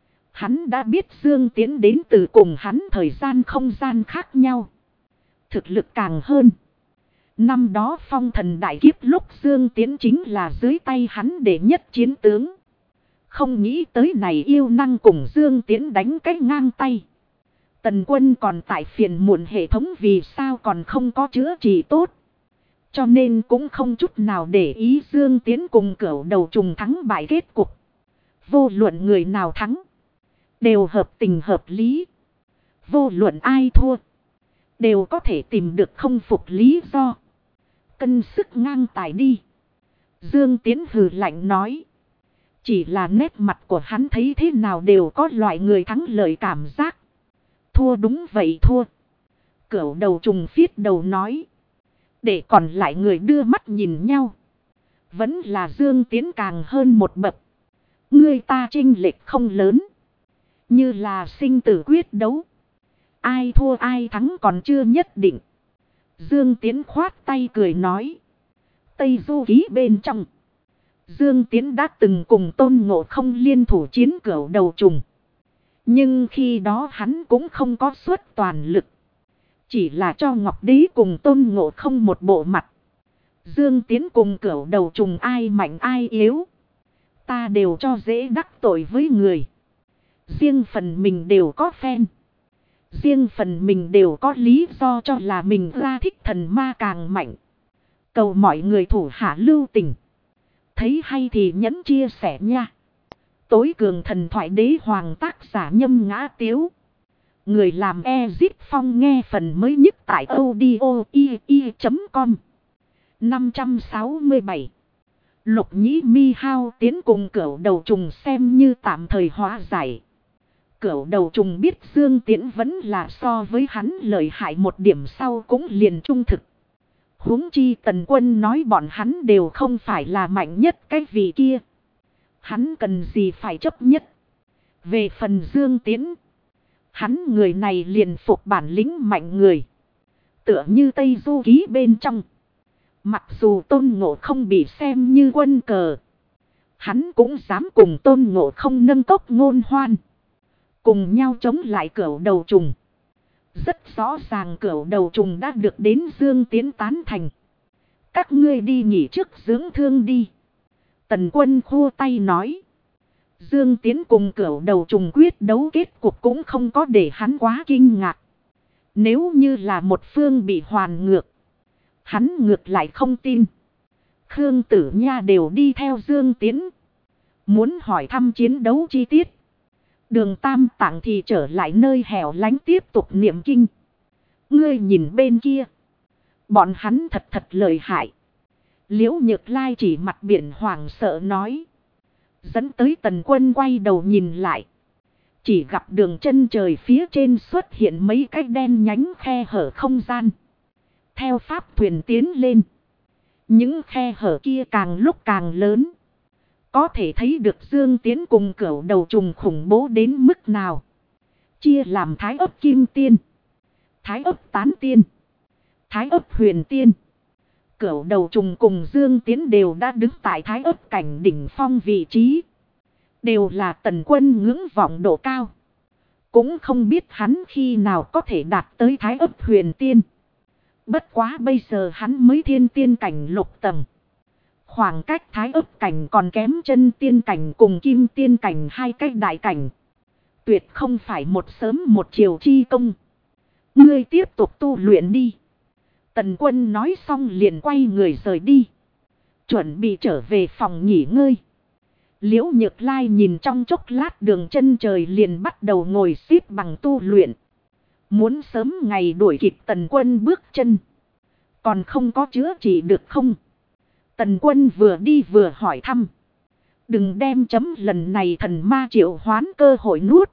Hắn đã biết Dương Tiến đến từ cùng hắn thời gian không gian khác nhau. Thực lực càng hơn. Năm đó phong thần đại kiếp lúc Dương Tiến chính là dưới tay hắn để nhất chiến tướng. Không nghĩ tới này yêu năng cùng Dương Tiến đánh cái ngang tay. Tần Quân còn tại phiền muộn hệ thống vì sao còn không có chữa trị tốt. Cho nên cũng không chút nào để ý Dương Tiến cùng Cửu Đầu Trùng thắng bại kết cục. Vô luận người nào thắng, đều hợp tình hợp lý. Vô luận ai thua, đều có thể tìm được không phục lý do. Cân sức ngang tài đi. Dương Tiến hừ lạnh nói. Chỉ là nét mặt của hắn thấy thế nào đều có loại người thắng lợi cảm giác. Thua đúng vậy thua. Cửu Đầu Trùng phiết đầu nói. Để còn lại người đưa mắt nhìn nhau. Vẫn là Dương Tiến càng hơn một bậc. Người ta chênh lệch không lớn. Như là sinh tử quyết đấu. Ai thua ai thắng còn chưa nhất định. Dương Tiến khoát tay cười nói. Tây Du Ký bên trong, Dương Tiến đã từng cùng Tôn Ngộ Không liên thủ chiến Cửu Đầu Trùng. Nhưng khi đó hắn cũng không có suất toàn lực. Chỉ là cho Ngọc Đế cùng Tôn Ngộ Không một bộ mặt. Dương Tiến cùng Cửu Đầu Trùng ai mạnh ai yếu, ta đều cho dễ đắc tội với người. Riêng phần mình đều có phen. Riêng phần mình đều có lý do cho là mình ra thích thần ma càng mạnh. Cầu mọi người thủ hạ lưu tình. Thấy hay thì nhấn chia sẻ nha. Tối cường thần thoại đế hoàng tác giả Nhâm Ngã Tiếu. Người làm Ezip Phong nghe phần mới nhất tại audio.com. 567. Lục Nhĩ Mi Hao tiến cùng cửu đầu trùng xem như tạm thời hóa giải. Cửu đầu trùng biết Dương Tiễn vẫn là so với hắn lợi hại một điểm sau cũng liền trung thực. Huống chi Tần Quân nói bọn hắn đều không phải là mạnh nhất cái vị kia. Hắn cần gì phải chấp nhất. Về phần Dương Tiễn, hắn người này liền phục bản lĩnh mạnh người. Tựa như Tây Du Ký bên trong. Mặc dù Tôn Ngộ không bị xem như quân cờ, hắn cũng dám cùng Tôn Ngộ không nâng cốc ngôn hoan. Cùng nhau chống lại cửu đầu trùng. Rất rõ ràng cửu đầu trùng đã được đến Dương Tiễn tán thành. Các ngươi đi nghỉ trước dưỡng thương đi. Tần Quân khua tay nói. Dương Tiễn cùng cửu đầu trùng quyết đấu kết cục cũng không có để hắn quá kinh ngạc. Nếu như là một phương bị hoàn ngược, hắn ngược lại không tin. Khương Tử Nha đều đi theo Dương Tiễn. Muốn hỏi thăm chiến đấu chi tiết. Đường Tam Tạng thì trở lại nơi hẻo lánh tiếp tục niệm kinh. Ngươi nhìn bên kia. Bọn hắn thật lợi hại. Liễu Nhược Lai chỉ mặt biển hoảng sợ nói. Dẫn tới Tần Quân quay đầu nhìn lại. Chỉ gặp đường chân trời phía trên xuất hiện mấy cái đen nhánh khe hở không gian. Theo pháp thuyền tiến lên. Những khe hở kia càng lúc càng lớn. Có thể thấy được Dương Tiễn cùng cửu đầu trùng khủng bố đến mức nào. Chia làm Thái ấp Kim Tiên, Thái ấp Tán Tiên, Thái ấp Huyền Tiên. Cửu đầu trùng cùng Dương Tiễn đều đã đứng tại Thái ấp cảnh đỉnh phong vị trí. Đều là Tần Quân ngưỡng vọng độ cao. Cũng không biết hắn khi nào có thể đạt tới Thái ấp Huyền Tiên. Bất quá bây giờ hắn mới thiên tiên cảnh lục tầng. Khoảng cách Thái ấp cảnh còn kém chân tiên cảnh cùng kim tiên cảnh hai cách đại cảnh. Tuyệt không phải một sớm một chiều chi công. Ngươi tiếp tục tu luyện đi. Tần Quân nói xong liền quay người rời đi. Chuẩn bị trở về phòng nghỉ ngơi. Liễu Nhược Lai nhìn trong chốc lát đường chân trời liền bắt đầu ngồi xếp bằng tu luyện. Muốn sớm ngày đuổi kịp Tần Quân bước chân. Còn không có chữa trị được không? Tần Quân vừa đi vừa hỏi thăm. Đừng đem chấm lần này thần ma triệu hoán cơ hội nuốt.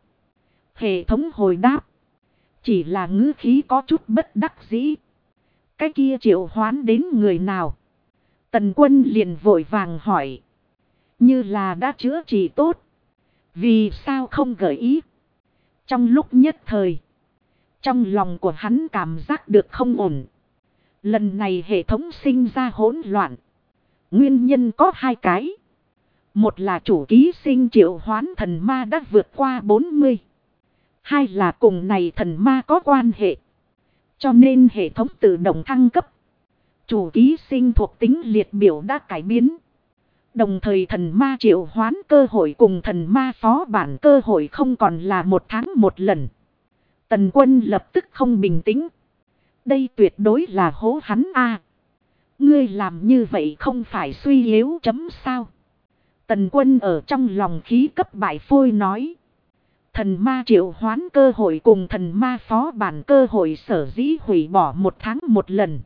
Hệ thống hồi đáp. Chỉ là ngữ khí có chút bất đắc dĩ. Cái kia triệu hoán đến người nào? Tần Quân liền vội vàng hỏi. Như là đã chữa trị tốt. Vì sao không gợi ý? Trong lúc nhất thời. Trong lòng của hắn cảm giác được không ổn. Lần này hệ thống sinh ra hỗn loạn. Nguyên nhân có hai cái. Một là chủ ký sinh triệu hoán thần ma đã vượt qua 40. Hai là cùng này thần ma có quan hệ. Cho nên hệ thống tự động thăng cấp. Chủ ký sinh thuộc tính liệt biểu đã cải biến. Đồng thời thần ma triệu hoán cơ hội cùng thần ma phó bản cơ hội không còn là một tháng một lần. Tần Quân lập tức không bình tĩnh. Đây tuyệt đối là hố hắn a. Ngươi làm như vậy không phải suy yếu chấm sao? Tần Quân ở trong lòng khí cấp bại phôi nói. Thần ma triệu hoán cơ hội cùng thần ma phó bản cơ hội sở dĩ hủy bỏ một tháng một lần.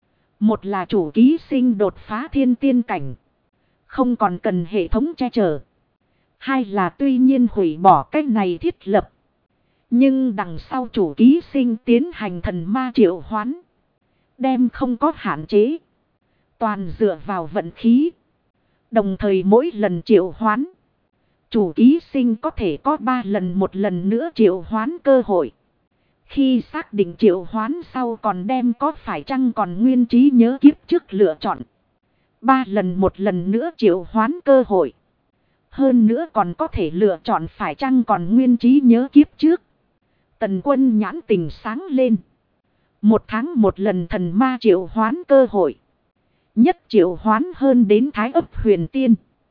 Một là chủ ký sinh đột phá thiên tiên cảnh. Không còn cần hệ thống che chở. Hai là tuy nhiên hủy bỏ cái này thiết lập. Nhưng đằng sau chủ ký sinh tiến hành thần ma triệu hoán. Đem không có hạn chế. Toàn dựa vào vận khí. Đồng thời mỗi lần triệu hoán. Chủ ký sinh có thể có 3 lần một lần nữa triệu hoán cơ hội. Khi xác định triệu hoán sau còn đem có phải chăng còn nguyên trí nhớ kiếp trước lựa chọn. 3 lần một lần nữa triệu hoán cơ hội. Hơn nữa còn có thể lựa chọn phải chăng còn nguyên trí nhớ kiếp trước. Tần Quân nhãn tình sáng lên. Một tháng một lần thần ma triệu hoán cơ hội. Nhất triệu hoán hơn đến Thái ấp Huyền Tiên.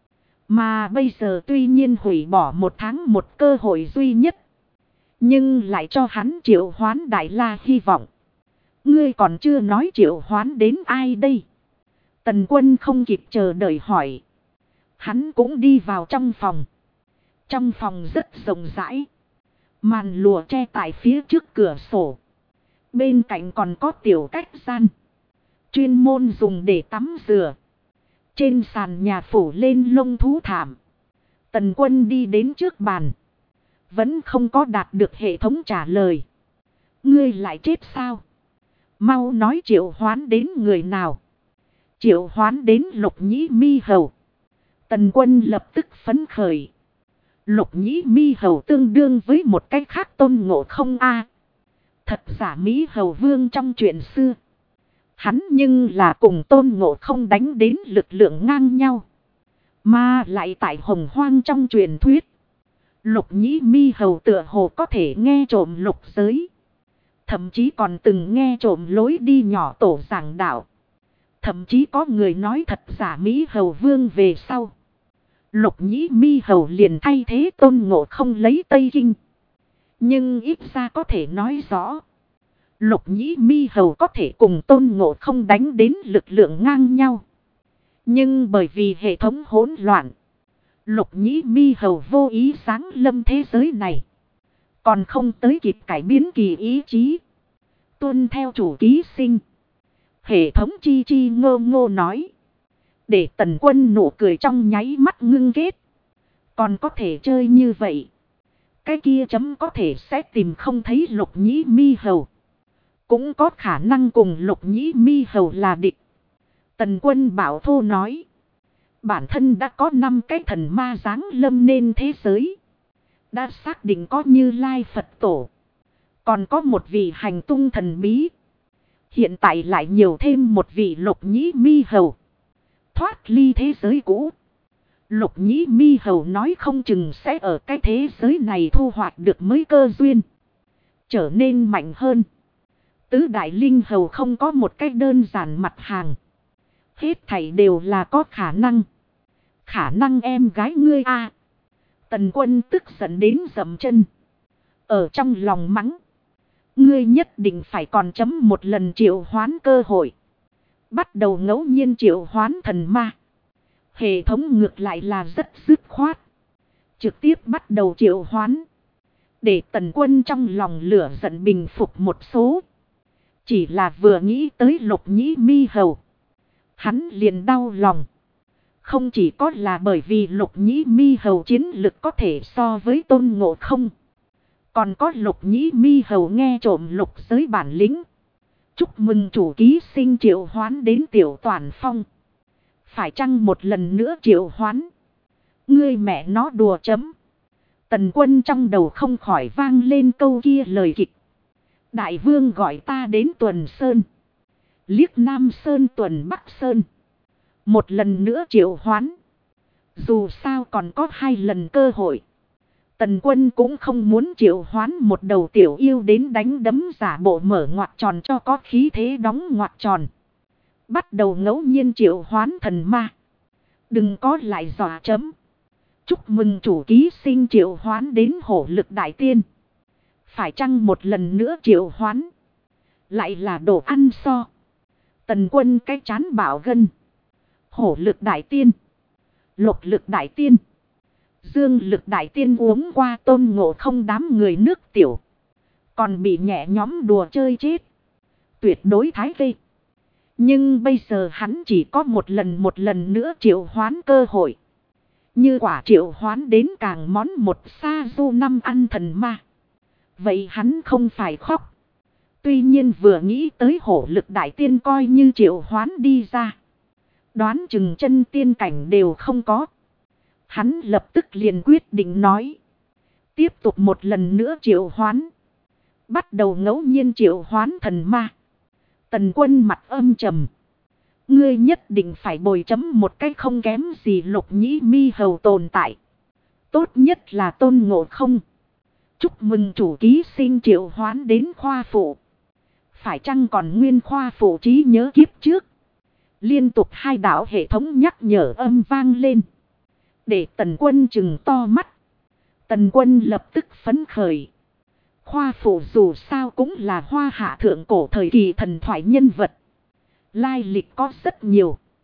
Mà bây giờ tuy nhiên hủy bỏ một tháng một cơ hội duy nhất. Nhưng lại cho hắn triệu hoán Đại La hy vọng. Ngươi còn chưa nói triệu hoán đến ai đây? Tần Quân không kịp chờ đợi hỏi. Hắn cũng đi vào trong phòng. Trong phòng rất rộng rãi. Màn lụa che tại phía trước cửa sổ. Bên cạnh còn có tiểu cách gian. Chuyên môn dùng để tắm rửa. Trên sàn nhà phủ lên lông thú thảm. Tần Quân đi đến trước bàn. Vẫn không có đạt được hệ thống trả lời. Ngươi lại chết sao? Mau nói triệu hoán đến người nào? Triệu hoán đến Lục Nhĩ Mi Hầu. Tần Quân lập tức phấn khởi. Lục Nhĩ Mi Hầu tương đương với một cách khác Tôn Ngộ Không a. Thật giả Mỹ Hầu Vương trong chuyện xưa. Hắn nhưng là cùng Tôn Ngộ Không đánh đến lực lượng ngang nhau. Mà lại tại Hồng Hoang trong truyền thuyết. Lục Nhĩ Mi Hầu tựa hồ có thể nghe trộm lục giới. Thậm chí còn từng nghe trộm lối đi nhỏ tổ giảng đạo. Thậm chí có người nói thật giả Mỹ Hầu Vương về sau. Lục Nhĩ Mi Hầu liền thay thế Tôn Ngộ Không lấy Tây Kinh. Nhưng ít ra có thể nói rõ. Lục Nhĩ Mi Hầu có thể cùng Tôn Ngộ Không đánh đến lực lượng ngang nhau. Nhưng bởi vì hệ thống hỗn loạn. Lục Nhĩ Mi Hầu vô ý giáng lâm thế giới này. Còn không tới kịp cải biến kỳ ý chí. Tuân theo chủ ký sinh. Hệ thống chi chi ngô ngô nói. Để Tần Quân nụ cười trong nháy mắt ngưng kết. Còn có thể chơi như vậy. Cái kia chấm có thể sẽ tìm không thấy Lục Nhĩ Mi Hầu. Cũng có khả năng cùng Lục Nhĩ Mi Hầu là địch. Tần Quân bảo thô nói. Bản thân đã có 5 cái thần ma giáng lâm nên thế giới. Đã xác định có Như Lai Phật Tổ. Còn có một vị hành tung thần bí. Hiện tại lại nhiều thêm một vị Lục Nhĩ Mi Hầu. Thoát ly thế giới cũ. Lục Nhĩ Mi Hầu nói không chừng sẽ ở cái thế giới này thu hoạch được mới cơ duyên. Trở nên mạnh hơn. Tứ Đại Linh Hầu không có một cách đơn giản mặt hàng. Hết thảy đều là có khả năng. Khả năng em gái ngươi a. Tần Quân tức giận đến dậm chân. Ở trong lòng mắng. Ngươi nhất định phải còn chấm một lần triệu hoán cơ hội. Bắt đầu ngẫu nhiên triệu hoán thần ma. Hệ thống ngược lại là rất dứt khoát. Trực tiếp bắt đầu triệu hoán. Để Tần Quân trong lòng lửa giận bình phục một số. Chỉ là vừa nghĩ tới Lục Nhĩ Mi Hầu. Hắn liền đau lòng. Không chỉ có là bởi vì Lục Nhĩ Mi Hầu chiến lực có thể so với Tôn Ngộ Không. Còn có Lục Nhĩ Mi Hầu nghe trộm lục giới bản lĩnh. Chúc mừng chủ ký sinh triệu hoán đến Tiểu Toàn Phong. Phải chăng một lần nữa triệu hoán? Ngươi mẹ nó đùa chấm. Tần Quân trong đầu không khỏi vang lên câu kia lời kịch. Đại vương gọi ta đến Tuần Sơn. Liếc Nam Sơn tuần Bắc Sơn. Một lần nữa triệu hoán. Dù sao còn có 2 lần cơ hội. Tần Quân cũng không muốn triệu hoán một đầu tiểu yêu đến đánh đấm giả bộ mở ngoặc tròn cho có khí thế đóng ngoặc tròn. Bắt đầu ngẫu nhiên triệu hoán thần ma. Đừng có lại dọa chấm. Chúc mừng chủ ký sinh triệu hoán đến Hổ Lực Đại Tiên. Phải chăng một lần nữa triệu hoán? Lại là đồ ăn so. Tần Quân cái chán bảo gân. Hổ Lực Đại Tiên. Lục Lực Đại Tiên. Dương Lực Đại Tiên uống qua Tôn Ngộ Không đám người nước tiểu. Còn bị nhẹ nhóm đùa chơi chết. Tuyệt đối thái vê. Nhưng bây giờ hắn chỉ có một lần nữa triệu hoán cơ hội. Như quả triệu hoán đến càng món một sa du 5 ăn thần ma. Vậy hắn không phải khóc. Tuy nhiên vừa nghĩ tới Hổ Lực Đại Tiên coi như triệu hoán đi ra. Đoán chừng chân tiên cảnh đều không có. Hắn lập tức liền quyết định nói. Tiếp tục một lần nữa triệu hoán. Bắt đầu ngẫu nhiên triệu hoán thần ma. Tần Quân mặt âm trầm. Ngươi nhất định phải bồi chấm một cách không kém gì Lục Nhĩ Mi Hầu tồn tại. Tốt nhất là Tôn Ngộ Không. Chúc mừng chủ ký sinh triệu hoán đến khoa phụ. Phải chăng còn nguyên khoa phụ trí nhớ kiếp trước. Liên tục 2 đạo hệ thống nhắc nhở âm vang lên. Để Tần Quân trừng to mắt. Tần Quân lập tức phấn khởi. Khoa phụ dù sao cũng là Hoa Hạ thượng cổ thời kỳ thần thoại nhân vật. Lai lịch có rất nhiều.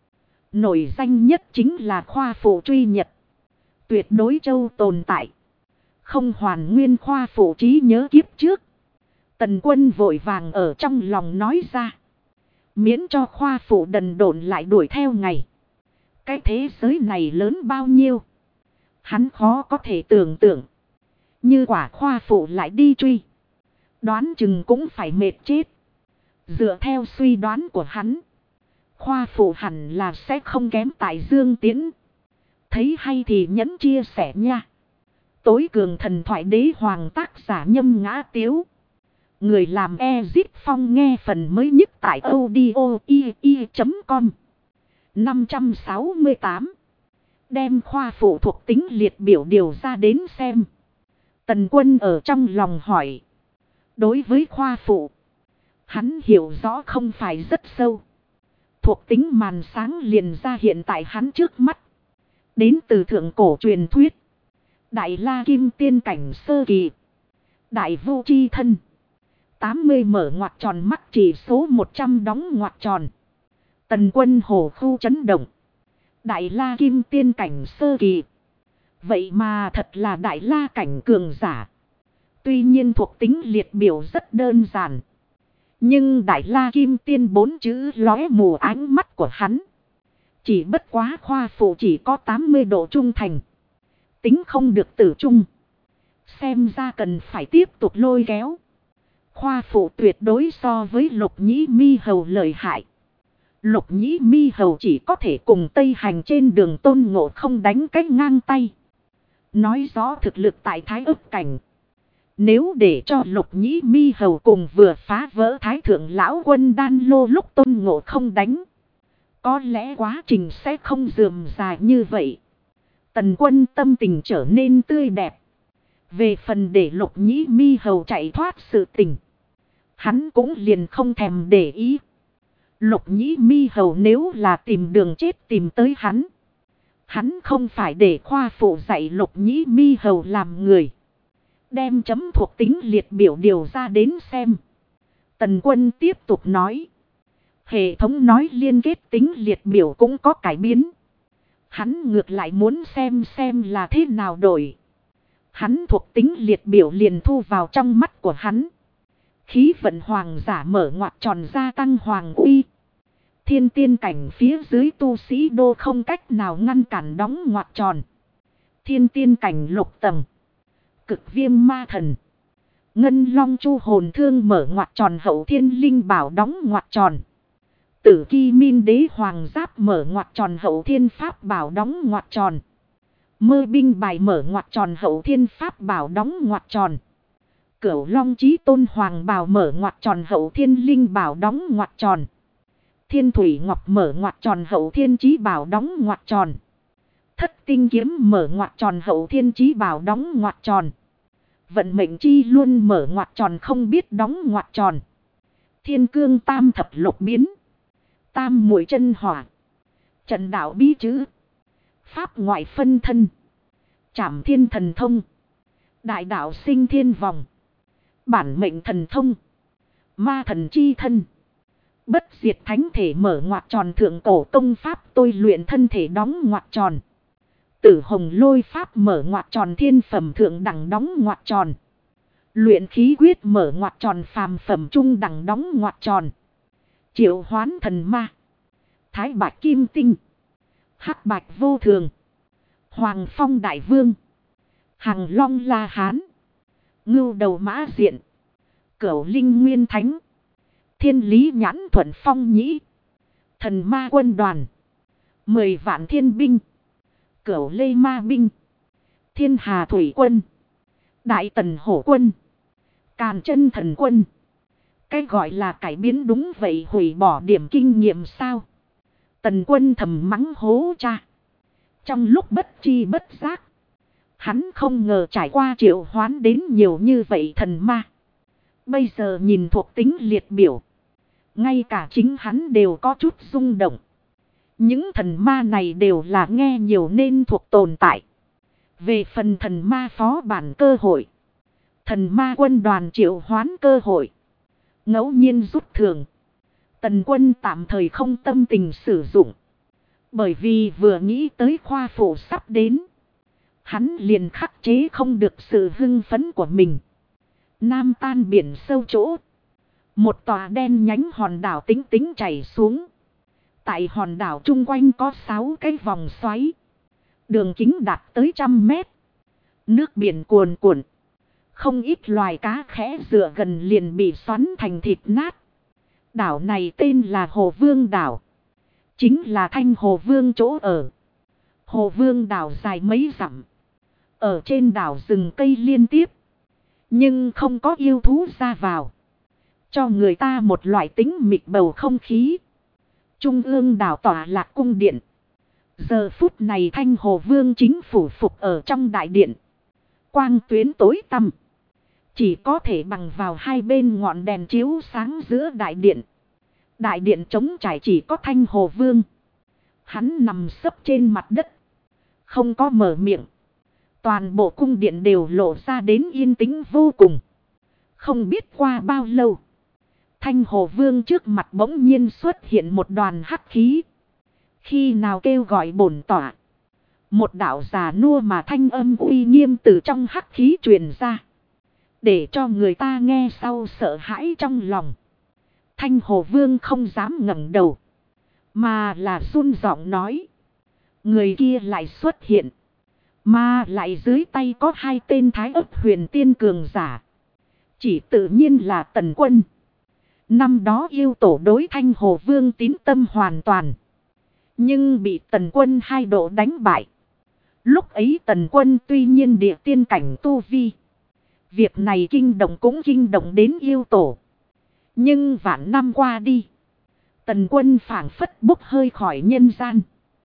Nổi danh nhất chính là khoa phụ truy nhật. Tuyệt đối châu tồn tại. Không hoàn nguyên khoa phụ trí nhớ kiếp trước. Tần Quân vội vàng ở trong lòng nói ra. Miễn cho khoa phụ đần độn lại đuổi theo ngày. Cái thế giới này lớn bao nhiêu. Hắn khó có thể tưởng tượng. Như quả khoa phụ lại đi truy. Đoán chừng cũng phải mệt chết. Dựa theo suy đoán của hắn. Khoa phụ hẳn là sẽ không kém tại Dương Tiễn. Thấy hay thì nhấn chia sẻ nha. Tối cường thần thoại đế hoàng tác giả Nhâm Ngã Tiếu. Người làm Ezip Phong nghe phần mới nhất tại audio.com 568. Đem khoa phụ thuộc tính liệt biểu điều ra đến xem. Tần Quân ở trong lòng hỏi. Đối với khoa phụ, hắn hiểu rõ không phải rất sâu. Thuộc tính màn sáng liền ra hiện tại hắn trước mắt. Đến từ thượng cổ truyền thuyết. Đại La Kim Tiên cảnh sơ kỳ. Đại Vu Chi Thân. 80 mở ngoặc tròn mắc chỉ số 100 đóng ngoặc tròn. Tần Quân hổ khu chấn động. Đại La Kim Tiên cảnh sơ kỳ. Vậy mà thật là Đại La cảnh cường giả. Tuy nhiên thuộc tính liệt biểu rất đơn giản. Nhưng Đại La Kim Tiên 4 chữ lóe mù ánh mắt của hắn. Chỉ bất quá khoa phụ chỉ có 80 độ trung thành. Tính không được tử trung. Xem ra cần phải tiếp tục lôi kéo. Khoa phụ tuyệt đối so với Lục Nhĩ Mi Hầu lợi hại. Lục Nhĩ Mi Hầu chỉ có thể cùng Tây Hành trên đường Tôn Ngộ Không đánh cách ngang tay. Nói rõ thực lực tại Thái Ức cảnh. Nếu để cho Lục Nhĩ Mi Hầu cùng vừa phá vỡ Thái Thượng Lão Quân Đan Lô lúc Tôn Ngộ Không đánh. Có lẽ quá trình sẽ không rườm rà như vậy. Tần Quân tâm tình trở nên tươi đẹp. Về phần để Lục Nhĩ Mi Hầu chạy thoát sự tình. Hắn cũng liền không thèm để ý. Lục Nhĩ Mi Hầu nếu là tìm đường chết tìm tới hắn. Hắn không phải để khoa phụ dạy Lục Nhĩ Mi Hầu làm người. Đem chấm thuộc tính liệt biểu điều ra đến xem. Tần Quân tiếp tục nói. Hệ thống nói liên kết tính liệt biểu cũng có cải biến. Hắn ngược lại muốn xem là thế nào đổi. Hắn thuộc tính liệt biểu liền thu vào trong mắt của hắn. Khí vận hoàng giả mở ngoặc tròn gia tăng hoàng uy. Thiên tiên cảnh phía dưới tu sĩ đô không cách nào ngăn cản đóng ngoặc tròn. Thiên tiên cảnh lục tầng. Cực viêm ma thần. Ngân long chu hồn thương mở ngoặc tròn hậu thiên linh bảo đóng ngoặc tròn. Tử Ki Min đế hoàng giáp mở ngoặc tròn hậu thiên pháp bảo đóng ngoặc tròn. Mơ binh bài mở ngoặc tròn hậu thiên pháp bảo đóng ngoặc tròn. Cửu long chí tôn hoàng bào mở ngoặc tròn hậu thiên linh bảo đóng ngoặc tròn. Thiên thủy ngọc mở ngoặc tròn hậu thiên chí bảo đóng ngoặc tròn. Thất tinh kiếm mở ngoặc tròn hậu thiên chí bảo đóng ngoặc tròn. Vận mệnh chi luôn mở ngoặc tròn không biết đóng ngoặc tròn. Thiên cương tam thập lục biến. Tam muội chân hỏa. Trận đạo bí chữ. Pháp ngoại phân thân. Trảm thiên thần thông. Đại đạo sinh thiên vòng. Bản mệnh thần thông. Ma thần chi thân. Bất diệt thánh thể mở ngoặc tròn thượng cổ công pháp tôi luyện thân thể đóng ngoặc tròn. Tử hồng lôi pháp mở ngoặc tròn thiên phẩm thượng đẳng đóng ngoặc tròn. Luyện khí quyết mở ngoặc tròn phàm phẩm trung đẳng đóng ngoặc tròn. Triệu hoán thần ma. Thái bạch kim tinh. Hắc bạch vô thường. Hoàng phong đại vương. Hằng long la hán. Ngưu đầu mã diện. Cửu linh nguyên thánh. Thiên lý nhãn thuận phong nhĩ. Thần ma quân đoàn. 10 vạn thiên binh. Cửu lê ma binh. Thiên hà thủy quân. Đại tần hổ quân. Càn chân thần quân. Cái gọi là cải biến đúng vậy, hủy bỏ điểm kinh nghiệm sao? Tần Quân thầm mắng hố cha. Trong lúc bất chi bất giác. Hắn không ngờ trải qua triệu hoán đến nhiều như vậy thần ma. Bây giờ nhìn thuộc tính liệt biểu. Ngay cả chính hắn đều có chút rung động. Những thần ma này đều là nghe nhiều nên thuộc tồn tại. Về phần thần ma phó bản cơ hội. Thần ma quân đoàn triệu hoán cơ hội. Ngẫu nhiên rút thường. Tần Quân tạm thời không tâm tình sử dụng. Bởi vì vừa nghĩ tới khoa phụ sắp đến. Hắn liền khắc chế không được sự hưng phấn của mình. Nam tan biển sâu chỗ. Một tòa đen nhánh hòn đảo tính tính chảy xuống. Tại hòn đảo chung quanh có 6 cái vòng xoáy. Đường kính đạt tới 100 mét. Nước biển cuồn cuộn. Không ít loài cá khẽ dựa gần liền bị xoắn thành thịt nát. Đảo này tên là Hồ Vương đảo. Chính là Thanh Hồ Vương chỗ ở. Hồ Vương đảo dài mấy dặm. Ở trên đảo rừng cây liên tiếp. Nhưng không có yêu thú ra vào. Cho người ta một loại tính mịt bầu không khí. Trung ương đảo tỏa lạc cung điện. Giờ phút này Thanh Hồ Vương chính phủ phục ở trong đại điện. Quang tuyến tối tăm. Chỉ có thể bằng vào hai bên ngọn đèn chiếu sáng giữa đại điện. Đại điện trống trải chỉ có Thanh Hồ Vương. Hắn nằm sấp trên mặt đất. Không có mở miệng. Toàn bộ cung điện đều lộ ra đến yên tĩnh vô cùng. Không biết qua bao lâu. Thanh Hồ Vương trước mặt bỗng nhiên xuất hiện một đoàn hắc khí. Khi nào kêu gọi bổn tỏa. Một đạo già nua mà thanh âm uy nghiêm từ trong hắc khí truyền ra. Để cho người ta nghe sau sợ hãi trong lòng. Thanh Hồ Vương không dám ngẩng đầu. Mà là run giọng nói. Người kia lại xuất hiện. Mà lại dưới tay có 2 tên thái ấp huyền tiên cường giả. Chỉ tự nhiên là Tần Quân. Năm đó yêu tổ đối Thanh Hồ Vương tín tâm hoàn toàn. Nhưng bị Tần Quân 2 độ đánh bại. Lúc ấy Tần Quân tuy nhiên địa tiên cảnh tu vi. Việc này kinh động cũng kinh động đến yêu tổ. Nhưng vạn năm qua đi. Tần Quân phảng phất bốc hơi khỏi nhân gian.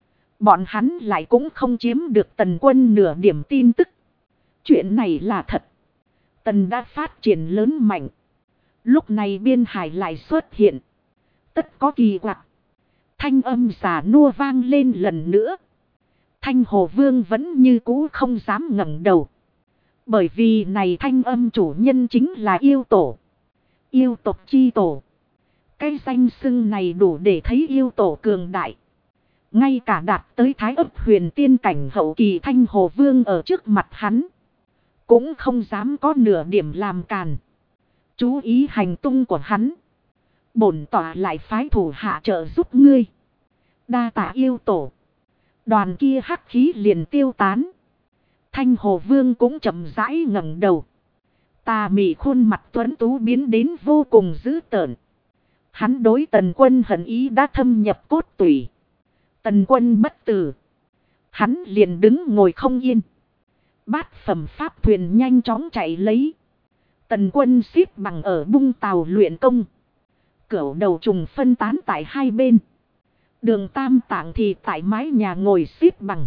Bọn hắn lại cũng không chiếm được Tần Quân nửa điểm tin tức. Chuyện này là thật. Tần đã phát triển lớn mạnh. Lúc này biên hải lại xuất hiện. Tất có kỳ quặc. Thanh âm già nua vang lên lần nữa. Thanh Hồ Vương vẫn như cũ không dám ngẩng đầu. Bởi vì này thanh âm chủ nhân chính là yêu tổ. Yêu tộc chi tổ. Cái danh xưng này đủ để thấy yêu tổ cường đại. Ngay cả đạt tới thái ấp huyền tiên cảnh hậu kỳ Thanh Hồ Vương ở trước mặt hắn. Cũng không dám có nửa điểm làm càn. Chú ý hành tung của hắn. Bổn tỏa lại phái thủ hạ trợ giúp ngươi. Đa tạ yêu tổ. Đoàn kia hắc khí liền tiêu tán. Thanh Hồ Vương cũng chậm rãi ngẩng đầu. Tà mị khuôn mặt tuấn tú biến đến vô cùng dữ tợn. Hắn đối Tần Quân hận ý đã thâm nhập cốt tủy. Tần Quân bất tử. Hắn liền đứng ngồi không yên. Bát phẩm pháp thuyền nhanh chóng chạy lấy. Tần Quân xếp bằng ở bung tàu luyện công. Cửu đầu trùng phân tán tại hai bên. Đường Tam Tạng thì tại mái nhà ngồi xếp bằng.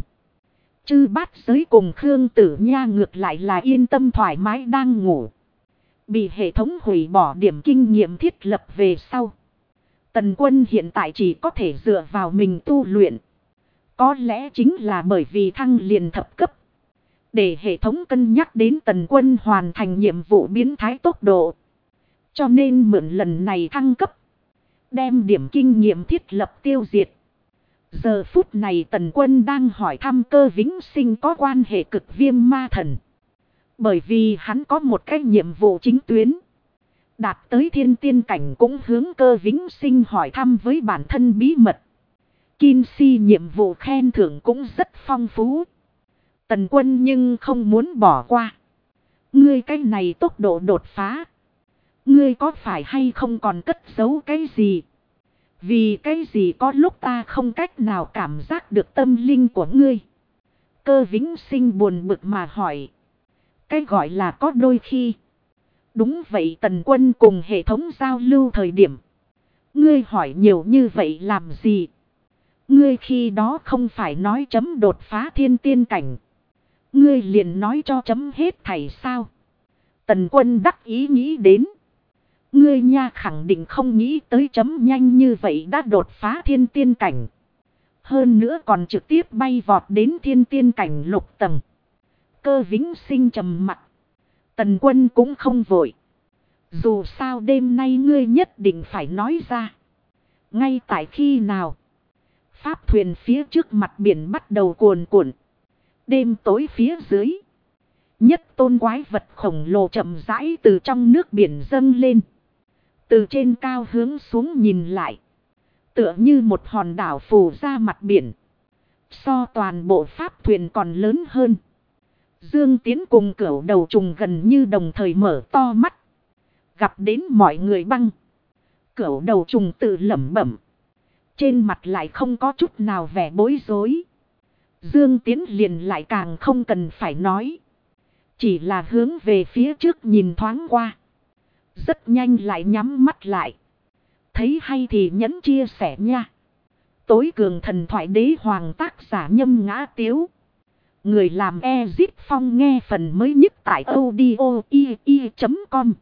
Chư Bát Giới cùng Khương Tử Nha ngược lại là yên tâm thoải mái đang ngủ. Bị hệ thống hủy bỏ điểm kinh nghiệm thiết lập về sau. Tần Quân hiện tại chỉ có thể dựa vào mình tu luyện. Có lẽ chính là bởi vì thăng liền thập cấp. Để hệ thống cân nhắc đến Tần Quân hoàn thành nhiệm vụ biến thái tốc độ. Cho nên mượn lần này thăng cấp. Đem điểm kinh nghiệm thiết lập tiêu diệt. Giờ phút này Tần Quân đang hỏi thăm Cơ Vĩnh Sinh có quan hệ cực viêm ma thần. Bởi vì hắn có một cái nhiệm vụ chính tuyến. Đạt tới thiên tiên cảnh cũng hướng Cơ Vĩnh Sinh hỏi thăm với bản thân bí mật. Kim si nhiệm vụ khen thưởng cũng rất phong phú. Tần Quân nhưng không muốn bỏ qua. Ngươi cái này tốc độ đột phá. Ngươi có phải hay không còn cất giấu cái gì? Vì cái gì có lúc ta không cách nào cảm giác được tâm linh của ngươi? Cơ Vĩnh Sinh buồn bực mà hỏi. Cái gọi là có đôi khi. Đúng vậy, Tần Quân cùng hệ thống giao lưu thời điểm. Ngươi hỏi nhiều như vậy làm gì? Ngươi khi đó không phải nói chấm đột phá thiên tiên cảnh. Ngươi liền nói cho chấm hết thảy sao? Tần Quân đắc ý nghĩ đến. Ngươi nha khẳng định không nghĩ tới chấm nhanh như vậy đã đột phá thiên tiên cảnh. Hơn nữa còn trực tiếp bay vọt đến thiên tiên cảnh lục tầng. Cơ Vĩnh Sinh trầm mặt. Tần Quân cũng không vội. Dù sao đêm nay ngươi nhất định phải nói ra. Ngay tại khi nào? Pháp thuyền phía trước mặt biển bắt đầu cuồn cuộn. Đêm tối phía dưới. Nhất tôn quái vật khổng lồ chậm rãi từ trong nước biển dâng lên. Từ trên cao hướng xuống nhìn lại. Tựa như một hòn đảo phù ra mặt biển. So toàn bộ pháp thuyền còn lớn hơn. Dương Tiến cùng Cửu Đầu Trùng gần như đồng thời mở to mắt. Gặp đến mọi người băng. Cửu Đầu Trùng tự lẩm bẩm. Trên mặt lại không có chút nào vẻ bối rối. Dương Tiến liền lại càng không cần phải nói. Chỉ là hướng về phía trước nhìn thoáng qua. Rất nhanh lại nhắm mắt lại. Thấy hay thì nhẫn chia sẻ nha. Tối cường thần thoại đế hoàng tác giả Nhâm Ngã Tiếu. Người làm Ezip Phong nghe phần mới nhất tại audio.com.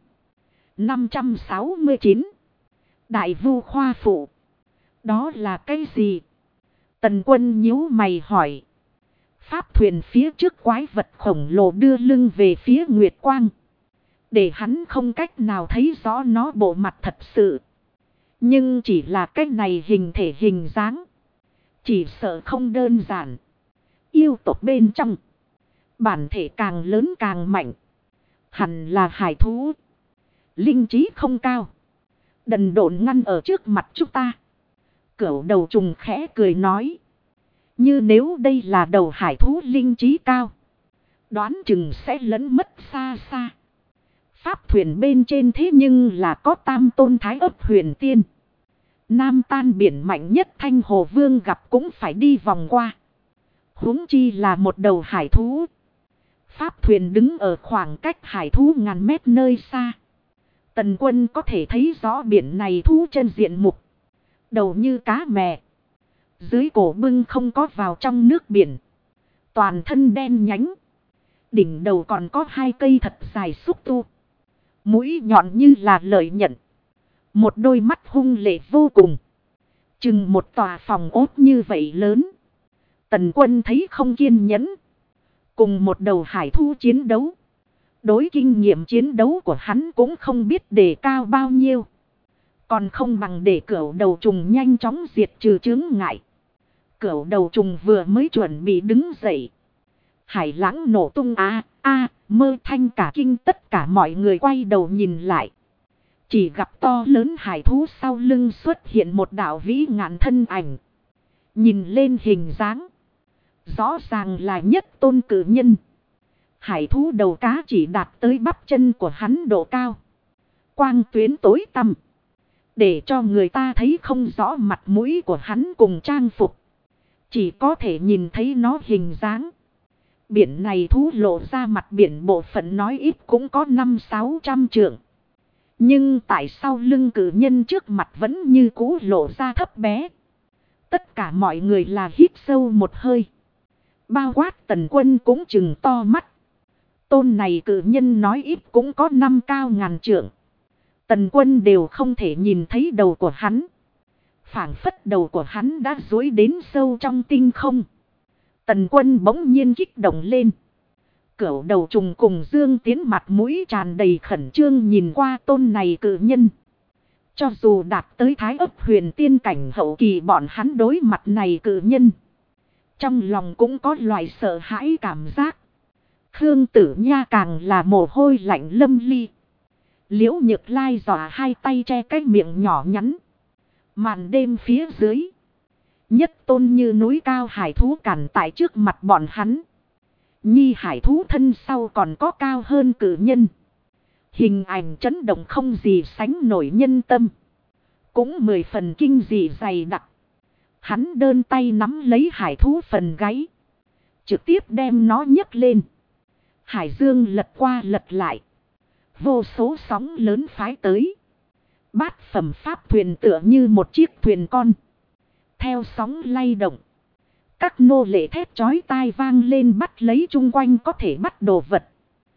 569. Đại Vu Khoa Phụ. Đó là cái gì? Tần Quân nhíu mày hỏi. Pháp thuyền phía trước quái vật khổng lồ đưa lưng về phía Nguyệt Quang. Để hắn không cách nào thấy rõ nó bộ mặt thật sự. Nhưng chỉ là cái này hình thể hình dáng. Chỉ sợ không đơn giản. Yêu tộc bên trong. Bản thể càng lớn càng mạnh. Hẳn là hải thú. Linh trí không cao. Đần độn ngăn ở trước mặt chúng ta. Cửu Đầu Trùng khẽ cười nói. Như nếu đây là đầu hải thú linh trí cao. Đoán chừng sẽ lẫn mất xa xa. Pháp thuyền bên trên thế nhưng là có tam tôn thái ấp huyền tiên. Nam tan biển mạnh nhất Thanh Hồ Vương gặp cũng phải đi vòng qua. Huống chi là một đầu hải thú. Pháp thuyền đứng ở khoảng cách hải thú ngàn mét nơi xa. Tần Quân có thể thấy rõ biển này thú chân diện mục. Đầu như cá mè. Dưới cổ bưng không có vào trong nước biển. Toàn thân đen nhánh. Đỉnh đầu còn có hai cây thật dài xúc tu. Mũi nhọn như là lợi nhận. Một đôi mắt hung lệ vô cùng. Chừng một tòa phòng ốt như vậy lớn. Tần Quân thấy không kiên nhẫn. Cùng một đầu hải thú chiến đấu. Đối kinh nghiệm chiến đấu của hắn cũng không biết đề cao bao nhiêu. Còn không bằng để Cửu Đầu Trùng nhanh chóng diệt trừ chướng ngại. Cửu Đầu Trùng vừa mới chuẩn bị đứng dậy. Hải lãng nổ tung mơ thanh cả kinh, tất cả mọi người quay đầu nhìn lại. Chỉ gặp to lớn hải thú sau lưng xuất hiện một đạo vĩ ngạn thân ảnh. Nhìn lên hình dáng. Rõ ràng là nhất tôn cử nhân. Hải thú đầu cá chỉ đạt tới bắp chân của hắn độ cao. Quang tuyến tối tăm. Để cho người ta thấy không rõ mặt mũi của hắn cùng trang phục. Chỉ có thể nhìn thấy nó hình dáng. Biển này thú lộ ra mặt biển bộ phận nói ít cũng có 500-600 trượng. Nhưng tại sao lưng cử nhân trước mặt vẫn như cũ lộ ra thấp bé. Tất cả mọi người là hít sâu một hơi. Bao quát Tần Quân cũng chừng to mắt. Tôn này cử nhân nói ít cũng có 5 cao ngàn trượng. Tần Quân đều không thể nhìn thấy đầu của hắn. Phảng phất đầu của hắn đã dối đến sâu trong tinh không. Tần Quân bỗng nhiên kích động lên. Cửu Đầu Trùng cùng Dương Tiến mặt mũi tràn đầy khẩn trương nhìn qua tôn này cử nhân. Cho dù đạt tới thái ấp huyền tiên cảnh hậu kỳ, bọn hắn đối mặt này cử nhân. Trong lòng cũng có loại sợ hãi cảm giác. Khương Tử Nha càng là mồ hôi lạnh lâm ly. Liễu Nhược Lai dọa hai tay che cái miệng nhỏ nhắn. Màn đêm phía dưới. Nhất tôn như núi cao hải thú cản tại trước mặt bọn hắn. Nhi hải thú thân sau còn có cao hơn cử nhân. Hình ảnh chấn động không gì sánh nổi nhân tâm. Cũng 10 phần kinh dị dày đặc. Hắn đơn tay nắm lấy hải thú phần gáy. Trực tiếp đem nó nhấc lên. Hải dương lật qua lật lại. Vô số sóng lớn phái tới. Bát phẩm pháp thuyền tựa như một chiếc thuyền con. Theo sóng lay động. Các nô lệ thét chói tai vang lên bắt lấy chung quanh có thể bắt đồ vật.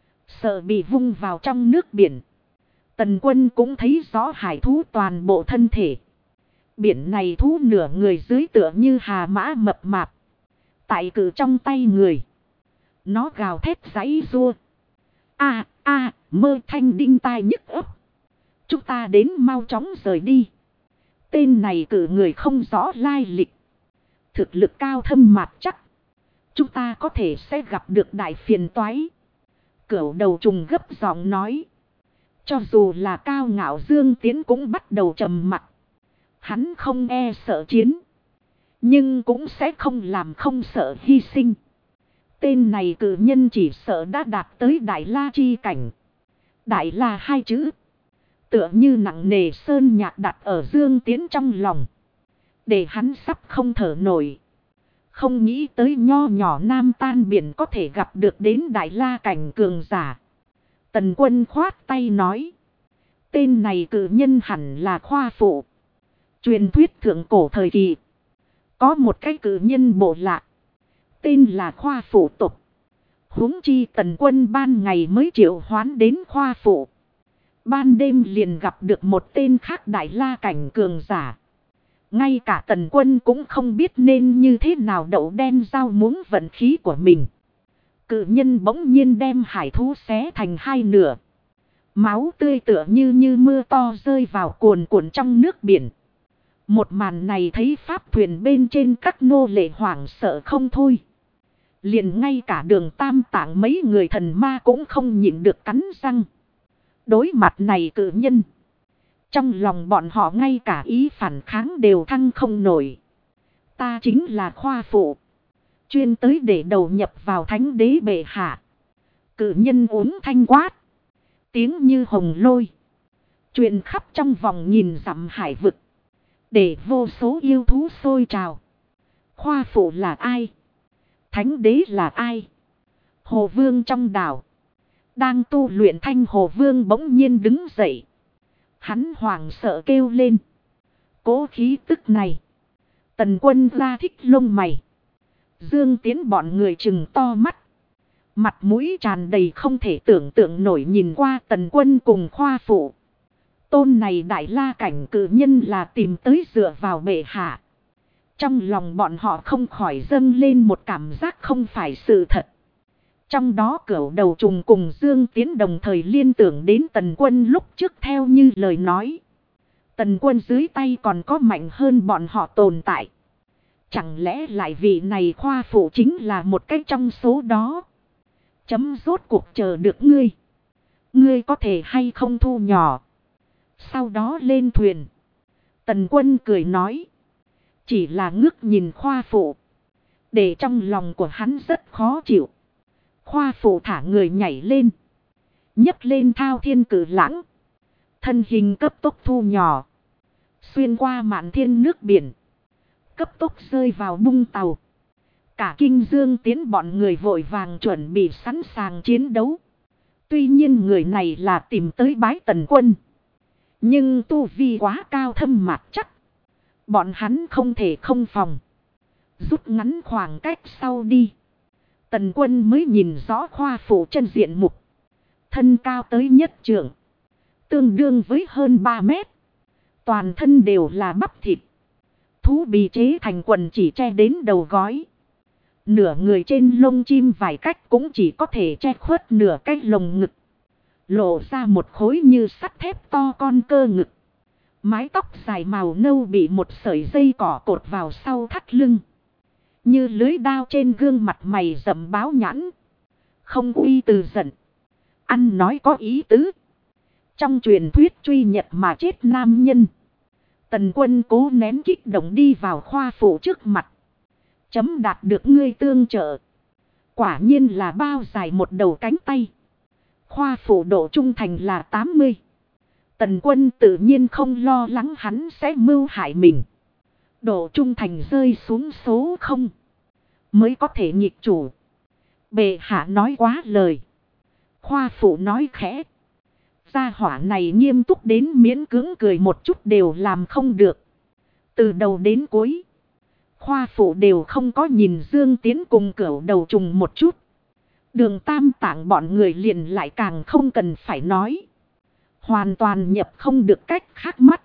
Sợ bị vung vào trong nước biển. Tần Quân cũng thấy rõ hải thú toàn bộ thân thể. Biển này thú nửa người dưới tựa như hà mã mập mạp. Tại cử trong tay người. Nó gào thét giãy giụa. Mơ thanh đinh tai nhức óc. Chúng ta đến mau chóng rời đi. Tên này cử người không rõ lai lịch. Thực lực cao thâm mạt chắc. Chúng ta có thể sẽ gặp được đại phiền toái. Cửu đầu trùng gấp giọng nói. Cho dù là Cao Ngạo Dương Tiến cũng bắt đầu trầm mặc. Hắn không e sợ chiến. Nhưng cũng sẽ không làm không sợ hy sinh. Tên này cử nhân chỉ sợ đã đạt tới Đại La chi cảnh. Đại La hai chữ. Tựa như nặng nề sơn nhạc đặt ở Dương Tiến trong lòng. Để hắn sắp không thở nổi. Không nghĩ tới nho nhỏ Nam Tan Biển có thể gặp được đến Đại La cảnh cường giả. Tần Quân khoát tay nói. Tên này cử nhân hẳn là Khoa Phụ. Truyền thuyết thượng cổ thời kỳ. Có một cái cử nhân bộ lạ. Tên là Khoa Phụ tục. Huống chi Tần Quân ban ngày mới triệu hoán đến Khoa Phụ. Ban đêm liền gặp được một tên khác Đại La cảnh cường giả. Ngay cả Tần Quân cũng không biết nên như thế nào đậu đen rau muống vận khí của mình. Cự nhân bỗng nhiên đem hải thú xé thành hai nửa. Máu tươi tựa như mưa to rơi vào cuồn cuộn trong nước biển. Một màn này thấy pháp thuyền bên trên các nô lệ hoảng sợ không thôi. Liền ngay cả Đường Tam Tạng mấy người thần ma cũng không nhịn được cắn răng. Đối mặt này cự nhân. Trong lòng bọn họ ngay cả ý phản kháng đều thăng không nổi. Ta chính là Khoa Phụ. Chuyên tới để đầu nhập vào Thánh Đế bệ hạ. Cự nhân uống thanh quát. Tiếng như hồng lôi. Truyền khắp trong vòng nghìn dặm hải vực. Để vô số yêu thú sôi trào. Khoa Phụ là ai? Thánh Đế là ai? Hồ Vương trong đảo. Đang tu luyện Thanh Hồ Vương bỗng nhiên đứng dậy. Hắn hoảng sợ kêu lên. Cố khí tức này. Tần Quân ra thích lông mày. Dương Tiến bọn người trừng to mắt. Mặt mũi tràn đầy không thể tưởng tượng nổi nhìn qua Tần Quân cùng Khoa Phụ. Tôn này Đại La cảnh cử nhân là tìm tới dựa vào bệ hạ. Trong lòng bọn họ không khỏi dâng lên một cảm giác không phải sự thật. Trong đó Cửu đầu trùng cùng Dương Tiến đồng thời liên tưởng đến Tần Quân lúc trước theo như lời nói. Tần Quân dưới tay còn có mạnh hơn bọn họ tồn tại. Chẳng lẽ lại vị này Khoa Phụ chính là một cái trong số đó. Chấm rốt cuộc chờ được ngươi. Ngươi có thể hay không thu nhỏ. Sau đó lên thuyền. Tần Quân cười nói. Chỉ là ngước nhìn Khoa Phụ. Để trong lòng của hắn rất khó chịu. Khoa Phụ thả người nhảy lên. Nhấc lên thao thiên cử lãng. Thân hình cấp tốc thu nhỏ. Xuyên qua mạn thiên nước biển. Cấp tốc rơi vào bung tàu. Cả Kinh Dương Tiến bọn người vội vàng chuẩn bị sẵn sàng chiến đấu. Tuy nhiên người này là tìm tới bái Tần Quân. Nhưng tu vi quá cao thâm mạt chắc. Bọn hắn không thể không phòng. Rút ngắn khoảng cách sau đi. Tần Quân mới nhìn rõ Khoa Phụ chân diện mục. Thân cao tới nhất trượng. Tương đương với hơn 3 mét. Toàn thân đều là bắp thịt. Thú bị chế thành quần chỉ che đến đầu gối. Nửa người trên lông chim vài cách cũng chỉ có thể che khuất nửa cái lồng ngực. Lộ ra một khối như sắt thép to con cơ ngực. Mái tóc dài màu nâu bị một sợi dây cỏ cột vào sau thắt lưng. Như lưới đao trên gương mặt mày rậm báo nhãn. Không uy từ giận. Ăn nói có ý tứ. Trong truyền thuyết truy nhật mà chết nam nhân. Tần Quân cố nén kích động đi vào Khoa Phụ trước mặt. Chấm đạt được ngươi tương trợ. Quả nhiên là bao dài một đầu cánh tay. Khoa Phụ độ trung thành là 80. Tần Quân tự nhiên không lo lắng hắn sẽ mưu hại mình. Độ trung thành rơi xuống số 0. Mới có thể nhịp chủ. Bệ hạ nói quá lời. Khoa Phụ nói khẽ. Gia hỏa này nghiêm túc đến miễn cưỡng cười một chút đều làm không được. Từ đầu đến cuối. Khoa Phụ đều không có nhìn Dương Tiến cùng Cửu đầu trùng một chút. Đường Tam Tạng bọn người liền lại càng không cần phải nói. Hoàn toàn nhập không được cách khác mắt.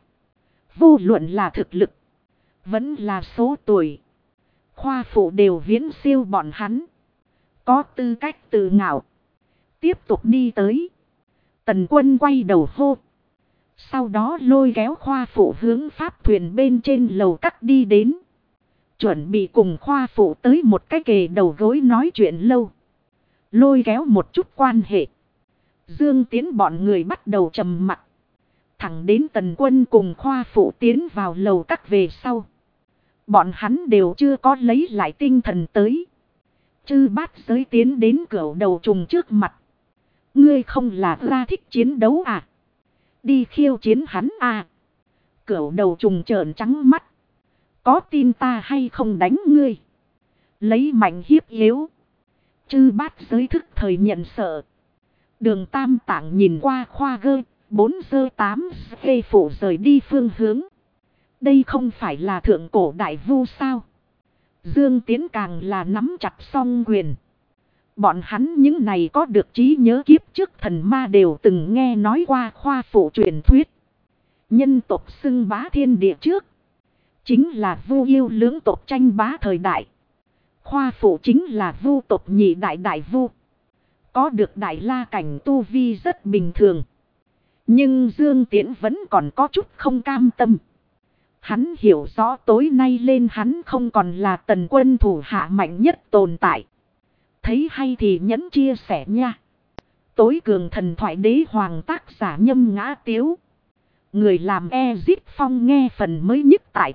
Vô luận là thực lực. Vẫn là số tuổi. Khoa Phụ đều viễn siêu bọn hắn. Có tư cách tự ngạo. Tiếp tục đi tới. Tần Quân quay đầu hô. Sau đó lôi kéo Khoa Phụ hướng pháp thuyền bên trên lầu cắt đi đến. Chuẩn bị cùng khoa phụ tới một cái kề đầu gối nói chuyện lâu. Lôi kéo một chút quan hệ. Dương Tiến bọn người bắt đầu trầm mặc. Thẳng đến Tần Quân cùng khoa phụ tiến vào lầu các về sau. Bọn hắn đều chưa có lấy lại tinh thần tới. Chư bát giới tiến đến cửa đầu trùng trước mặt. Ngươi không là ra thích chiến đấu à? Đi khiêu chiến hắn à? Cửa đầu trùng trợn trắng mắt. Có tin ta hay không đánh ngươi? Lấy mạnh hiếp yếu. Chư bát giới thức thời nhận sợ. Đường Tam Tạng nhìn qua khoa gơ. 4-8 phê phủ rời đi phương hướng. Đây không phải là thượng cổ đại vu sao? Dương Tiến càng là nắm chặt song quyền. Bọn hắn những này có được trí nhớ kiếp trước thần ma đều từng nghe nói qua khoa phụ truyền thuyết. Nhân tộc xưng bá thiên địa trước. Chính là vu yêu lưỡng tộc tranh bá thời đại. Khoa phụ chính là vu tộc nhị đại đại vu. Có được đại la cảnh tu vi rất bình thường. Nhưng Dương Tiễn vẫn còn có chút không cam tâm. Hắn hiểu rõ tối nay lên hắn không còn là Tần Quân thủ hạ mạnh nhất tồn tại. Thấy hay thì nhẫn chia sẻ nha. Tối cường thần thoại đế hoàng tác giả Nhâm Ngã Tiếu. Người làm Ezip Phong nghe phần mới nhất tại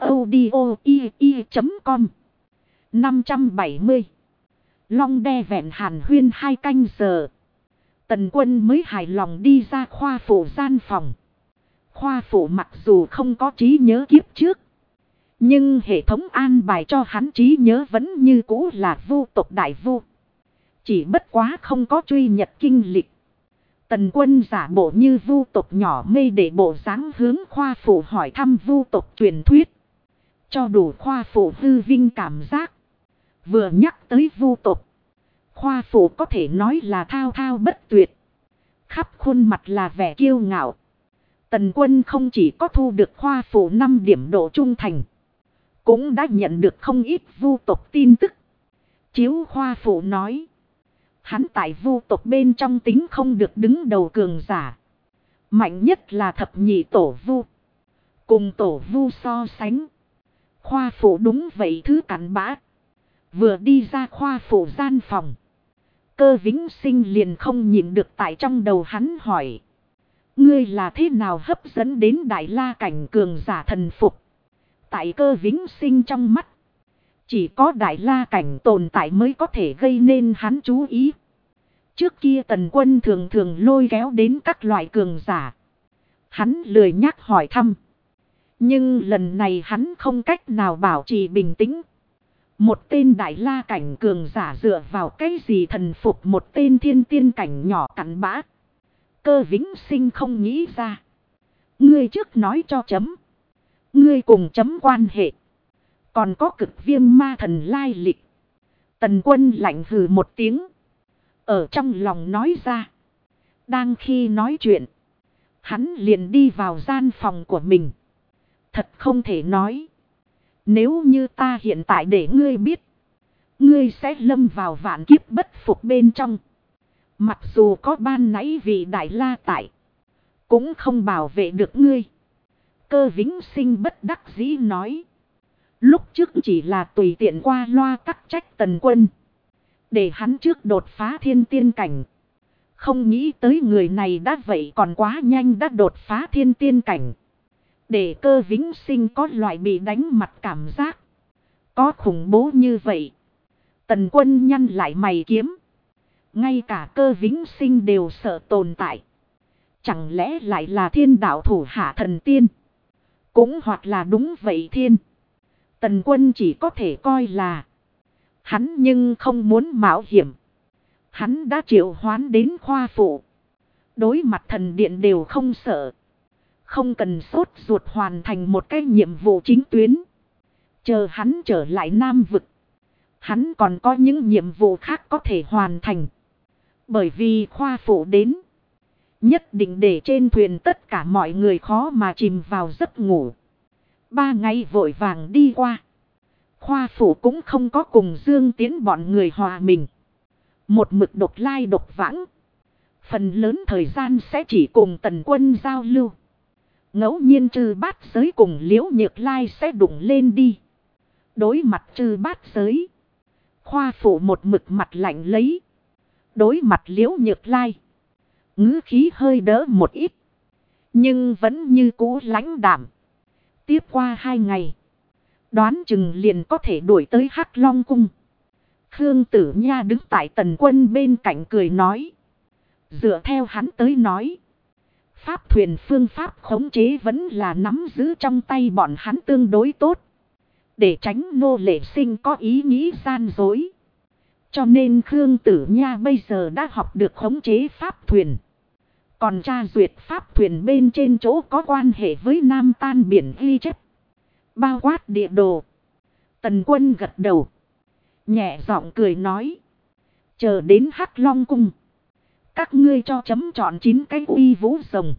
audio.com 570. Long đe vẹn hàn huyên 2 canh giờ. Tần Quân mới hài lòng đi ra khoa phụ gian phòng. Khoa phụ mặc dù không có trí nhớ kiếp trước. Nhưng hệ thống an bài cho hắn trí nhớ vẫn như cũ là vu tộc đại vu. Chỉ bất quá không có truy nhật kinh lịch. Tần Quân giả bộ như vu tộc nhỏ mê để bộ dáng hướng khoa phụ hỏi thăm vu tộc truyền thuyết. Cho đủ khoa phụ hư vinh cảm giác. Vừa nhắc tới vu tộc. Khoa phụ có thể nói là thao thao bất tuyệt. Khắp khuôn mặt là vẻ kiêu ngạo. Tần Quân không chỉ có thu được khoa phụ 5 điểm độ trung thành. Cũng đã nhận được không ít vu tộc tin tức. Chiếu khoa phụ nói. Hắn tại vu tộc bên trong tính không được đứng đầu cường giả. Mạnh nhất là thập nhị tổ vu. Cùng tổ vu so sánh. Khoa phụ đúng vậy thứ cặn bã. Vừa đi ra khoa phụ gian phòng. Cơ Vĩnh Sinh liền không nhịn được tại trong đầu hắn hỏi. Ngươi là thế nào hấp dẫn đến đại la cảnh cường giả thần phục? Tại Cơ Vĩnh Sinh trong mắt. Chỉ có đại la cảnh tồn tại mới có thể gây nên hắn chú ý. Trước kia Tần Quân thường thường lôi kéo đến các loại cường giả. Hắn lười nhắc hỏi thăm. Nhưng lần này hắn không cách nào bảo trì bình tĩnh. Một tên đại la cảnh cường giả dựa vào cái gì thần phục một tên thiên tiên cảnh nhỏ cặn bã. Cơ Vĩnh Sinh không nghĩ ra. Ngươi trước nói cho chấm. Ngươi cùng chấm quan hệ. Còn có Cực Viêm ma thần lai lịch. Tần Quân lạnh hừ một tiếng. Ở trong lòng nói ra. Đang khi nói chuyện. Hắn liền đi vào gian phòng của mình. Thật không thể nói. Nếu như ta hiện tại để ngươi biết. Ngươi sẽ lâm vào vạn kiếp bất phục bên trong. Mặc dù có ban nãy vị đại la tại. Cũng không bảo vệ được ngươi. Cơ Vĩnh Sinh bất đắc dĩ nói. Lúc trước chỉ là tùy tiện qua loa tắc trách Tần Quân. Để hắn trước đột phá thiên tiên cảnh. Không nghĩ tới người này đã vậy còn quá nhanh đã đột phá thiên tiên cảnh. Để Cơ Vĩnh Sinh có loại bị đánh mặt cảm giác. Có khủng bố như vậy. Tần Quân nhăn lại mày kiếm. Ngay cả Cơ Vĩnh Sinh đều sợ tồn tại. Chẳng lẽ lại là thiên đạo thủ hạ thần tiên. Cũng hoặc là đúng vậy thiên. Tần Quân chỉ có thể coi là. Hắn nhưng không muốn mạo hiểm. Hắn đã triệu hoán đến khoa phụ. Đối mặt thần điện đều không sợ. Không cần sốt ruột hoàn thành một cái nhiệm vụ chính tuyến. Chờ hắn trở lại Nam Vực. Hắn còn có những nhiệm vụ khác có thể hoàn thành. Bởi vì khoa phụ đến. Nhất định để trên thuyền tất cả mọi người khó mà chìm vào giấc ngủ. 3 ngày vội vàng đi qua. Khoa phụ cũng không có cùng Dương Tiến bọn người hòa mình. Một mực độc lai độc vãng. Phần lớn thời gian sẽ chỉ cùng Tần Quân giao lưu. Ngẫu nhiên Trư Bát Giới cùng Liễu Nhược Lai sẽ đụng lên đi. Đối mặt Chư Bát Giới, Khoa Phụ một mực mặt lạnh lấy. Đối mặt Liễu Nhược Lai, ngữ khí hơi đỡ một ít, nhưng vẫn như cũ lãnh đạm. Tiếp qua 2 ngày, đoán chừng liền có thể đuổi tới Hắc Long Cung. Khương Tử Nha đứng tại Tần Quân bên cạnh cười nói. Dựa theo hắn tới nói, pháp thuyền phương pháp khống chế vẫn là nắm giữ trong tay bọn hắn tương đối tốt. Để tránh nô lệ sinh có ý nghĩ gian dối. Cho nên Khương Tử Nha bây giờ đã học được khống chế pháp thuyền. Còn tra duyệt pháp thuyền bên trên chỗ có quan hệ với Nam Tan biển ghi chép, bao quát địa đồ. Tần Quân gật đầu, nhẹ giọng cười nói. Chờ đến Hắc Long Cung, các ngươi cho chấm chọn 9 cái uy vũ rồng.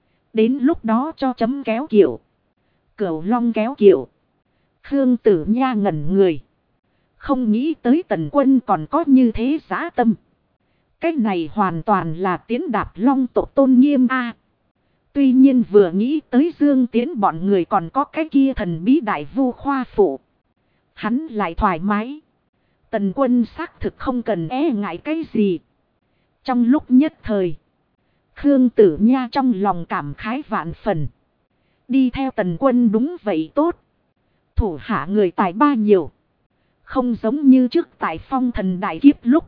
Đến lúc đó cho chấm kéo kiệu. Cửu Long kéo kiệu. Khương Tử Nha ngẩn người. Không nghĩ tới Tần Quân còn có như thế dã tâm. Cái này hoàn toàn là tiến đạp Long tộc tôn nghiêm a. Tuy nhiên vừa nghĩ tới Dương Tiến bọn người còn có cái kia thần bí đại vu Khoa Phụ, hắn lại thoải mái. Tần Quân xác thực không cần e ngại cái gì. Trong lúc nhất thời, Khương Tử Nha trong lòng cảm khái vạn phần. Đi theo Tần Quân đúng vậy tốt. Thủ hạ người tài ba nhiều. Không giống như trước tại Phong Thần đại kiếp lúc.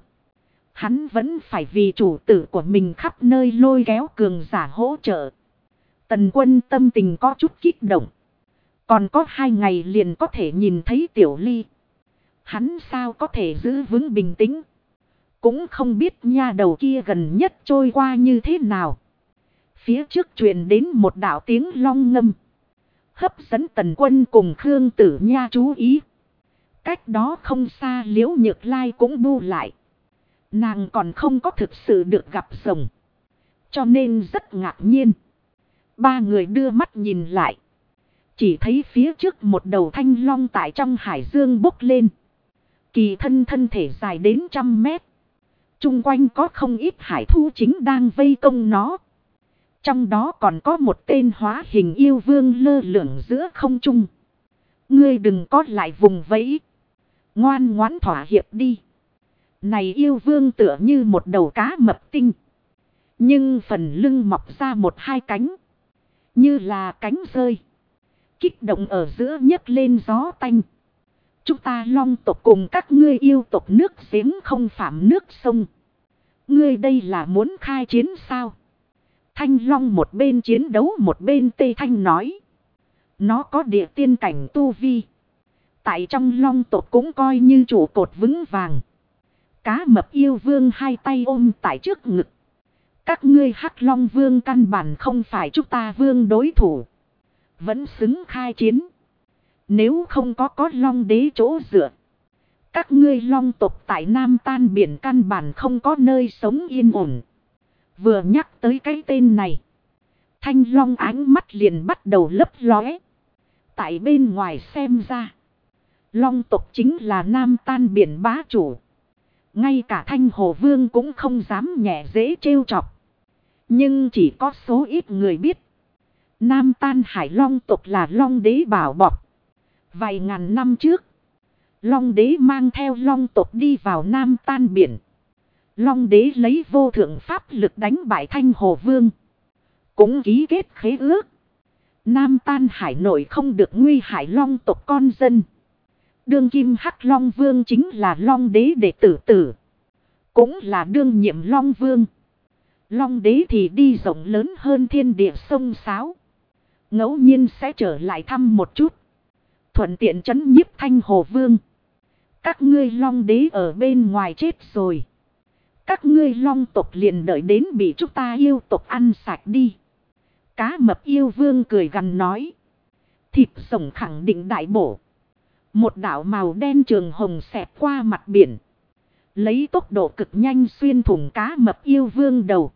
Hắn vẫn phải vì chủ tử của mình khắp nơi lôi kéo cường giả hỗ trợ. Tần Quân tâm tình có chút kích động. Còn có 2 ngày liền có thể nhìn thấy Tiểu Ly. Hắn sao có thể giữ vững bình tĩnh. Cũng không biết nha đầu kia gần nhất trôi qua như thế nào. Phía trước truyền đến một đạo tiếng long ngâm, hấp dẫn Tần Quân cùng Khương Tử Nha chú ý. Cách đó không xa Liễu Nhược Lai cũng bu lại. Nàng còn không có thực sự được gặp rồng, cho nên rất ngạc nhiên. 3 người đưa mắt nhìn lại. Chỉ thấy phía trước một đầu thanh long tại trong hải dương bốc lên. Kỳ thân thể dài đến 100 mét. Trung quanh có không ít hải thú chính đang vây công nó. Trong đó còn có một tên hóa hình yêu vương lơ lửng giữa không trung. Ngươi đừng có lại vùng vẫy. Ngoan ngoãn thỏa hiệp đi. Này yêu vương tựa như một đầu cá mập tinh. Nhưng phần lưng mọc ra 1-2 cánh. Như là cánh rơi. Kích động ở giữa nhấc lên gió tanh. Chúng ta Long tộc cùng các ngươi yêu tộc nước giếng không phạm nước sông. Ngươi đây là muốn khai chiến sao? Thanh Long một bên chiến đấu một bên Tê Thanh nói. Nó có địa tiên cảnh tu vi. Tại trong Long tộc cũng coi như trụ cột vững vàng. Cá mập yêu vương 2 tay ôm tại trước ngực. Các ngươi Hắc Long vương căn bản không phải chúng ta vương đối thủ. Vẫn xứng khai chiến. Nếu không có Long đế chỗ dựa, các ngươi Long tộc tại Nam Tan biển căn bản không có nơi sống yên ổn. Vừa nhắc tới cái tên này, Thanh Long ánh mắt liền bắt đầu lấp lóe. Tại bên ngoài xem ra, Long tộc chính là Nam Tan biển bá chủ. Ngay cả Thanh Hồ Vương cũng không dám nhẹ dễ trêu chọc. Nhưng chỉ có số ít người biết, Nam Tan Hải Long tộc là Long đế bảo bọc. Vài ngàn năm trước, Long đế mang theo Long tộc đi vào Nam Tan biển. Long đế lấy vô thượng pháp lực đánh bại Thanh Hồ Vương, cũng ký kết khế ước. Nam Tan Hải nội không được nguy hại Long tộc con dân. Đương kim Hắc Long Vương chính là Long đế đệ tử, cũng là đương nhiệm Long Vương. Long đế thì đi rộng lớn hơn thiên địa sông sáo. Ngẫu nhiên sẽ trở lại thăm một chút, thuận tiện trấn nhiếp Thanh Hồ Vương. Các ngươi Long đế ở bên ngoài chết rồi, các ngươi Long tộc liền đợi đến bị chúng ta yêu tộc ăn sạch đi. Cá mập yêu vương cười gằn nói. Thịt rồng khẳng định đại bổ. Một đạo màu đen trường hồng xẹt qua mặt biển, lấy tốc độ cực nhanh xuyên thủng cá mập yêu vương đầu,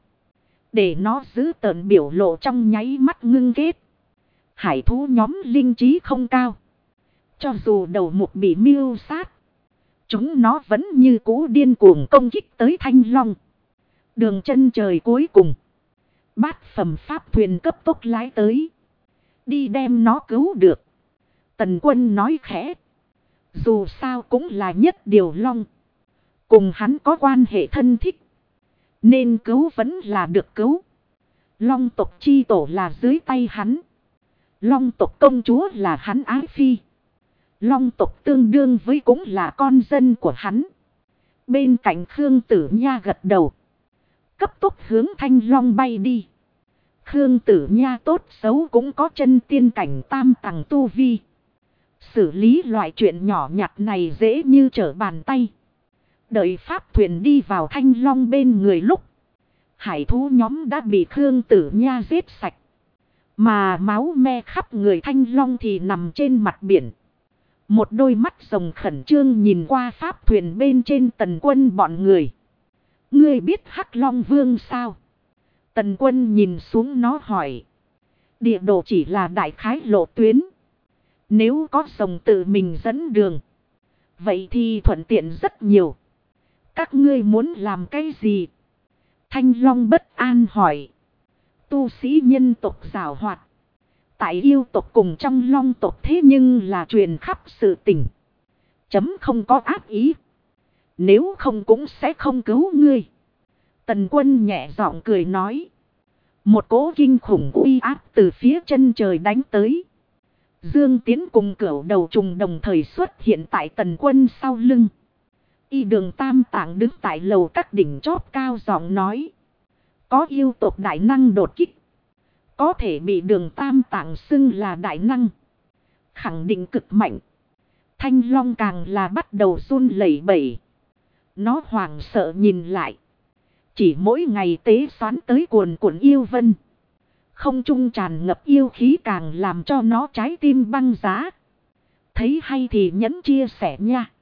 để nó giữ tợn biểu lộ trong nháy mắt ngưng kết. Hải thú nhóm linh trí không cao, cho dù đầu mục bị mưu sát, chúng nó vẫn như cũ điên cuồng công kích tới Thanh Long. Đường chân trời cuối cùng, bát phẩm pháp thuyền cấp tốc lái tới, đi đem nó cứu được. Tần Quân nói khẽ. Dù sao cũng là nhất điều long. Cùng hắn có quan hệ thân thích. Nên cứu vẫn là được cứu. Long tộc chi tổ là dưới tay hắn. Long tộc công chúa là hắn ái phi. Long tộc tương đương với cũng là con dân của hắn. Bên cạnh Khương Tử Nha gật đầu. Cấp tốc hướng Thanh Long bay đi. Khương Tử Nha tốt xấu cũng có chân tiên cảnh tam tầng tu vi. Xử lý loại chuyện nhỏ nhặt này dễ như trở bàn tay. Đợi pháp thuyền đi vào Thanh Long bên người lúc. Hải thú nhóm đã bị Khương Tử Nha giết sạch. Mà máu me khắp người Thanh Long thì nằm trên mặt biển. Một đôi mắt rồng khẩn trương nhìn qua pháp thuyền bên trên Tần Quân bọn người. Ngươi biết Hắc Long Vương sao? Tần Quân nhìn xuống nó hỏi. Địa đồ chỉ là đại khái lộ tuyến. Nếu có rồng tự mình dẫn đường. Vậy thì thuận tiện rất nhiều. Các ngươi muốn làm cái gì? Thanh Long bất an hỏi. Tu sĩ nhân tộc giàu hoạt. Tại yêu tộc cùng trong long tộc thế nhưng là truyền khắp sự tình. Chấm không có ác ý. Nếu không cũng sẽ không cứu ngươi. Tần Quân nhẹ giọng cười nói. Một cỗ kinh khủng uy áp từ phía chân trời đánh tới. Dương Tiến cùng cửu đầu trùng đồng thời xuất hiện tại Tần Quân sau lưng. Y Đường Tam Tạng đứng tại lầu các đỉnh chóp cao giọng nói. Có yêu tộc đại năng đột kích. Có thể bị Đường Tam Tạng xưng là đại năng. Khẳng định cực mạnh. Thanh Long càng là bắt đầu run lẩy bẩy. Nó hoảng sợ nhìn lại. Chỉ mỗi ngày tế xoán tới cuồn cuộn yêu vân. Không trung tràn ngập yêu khí càng làm cho nó trái tim băng giá. Thấy hay thì nhấn chia sẻ nha.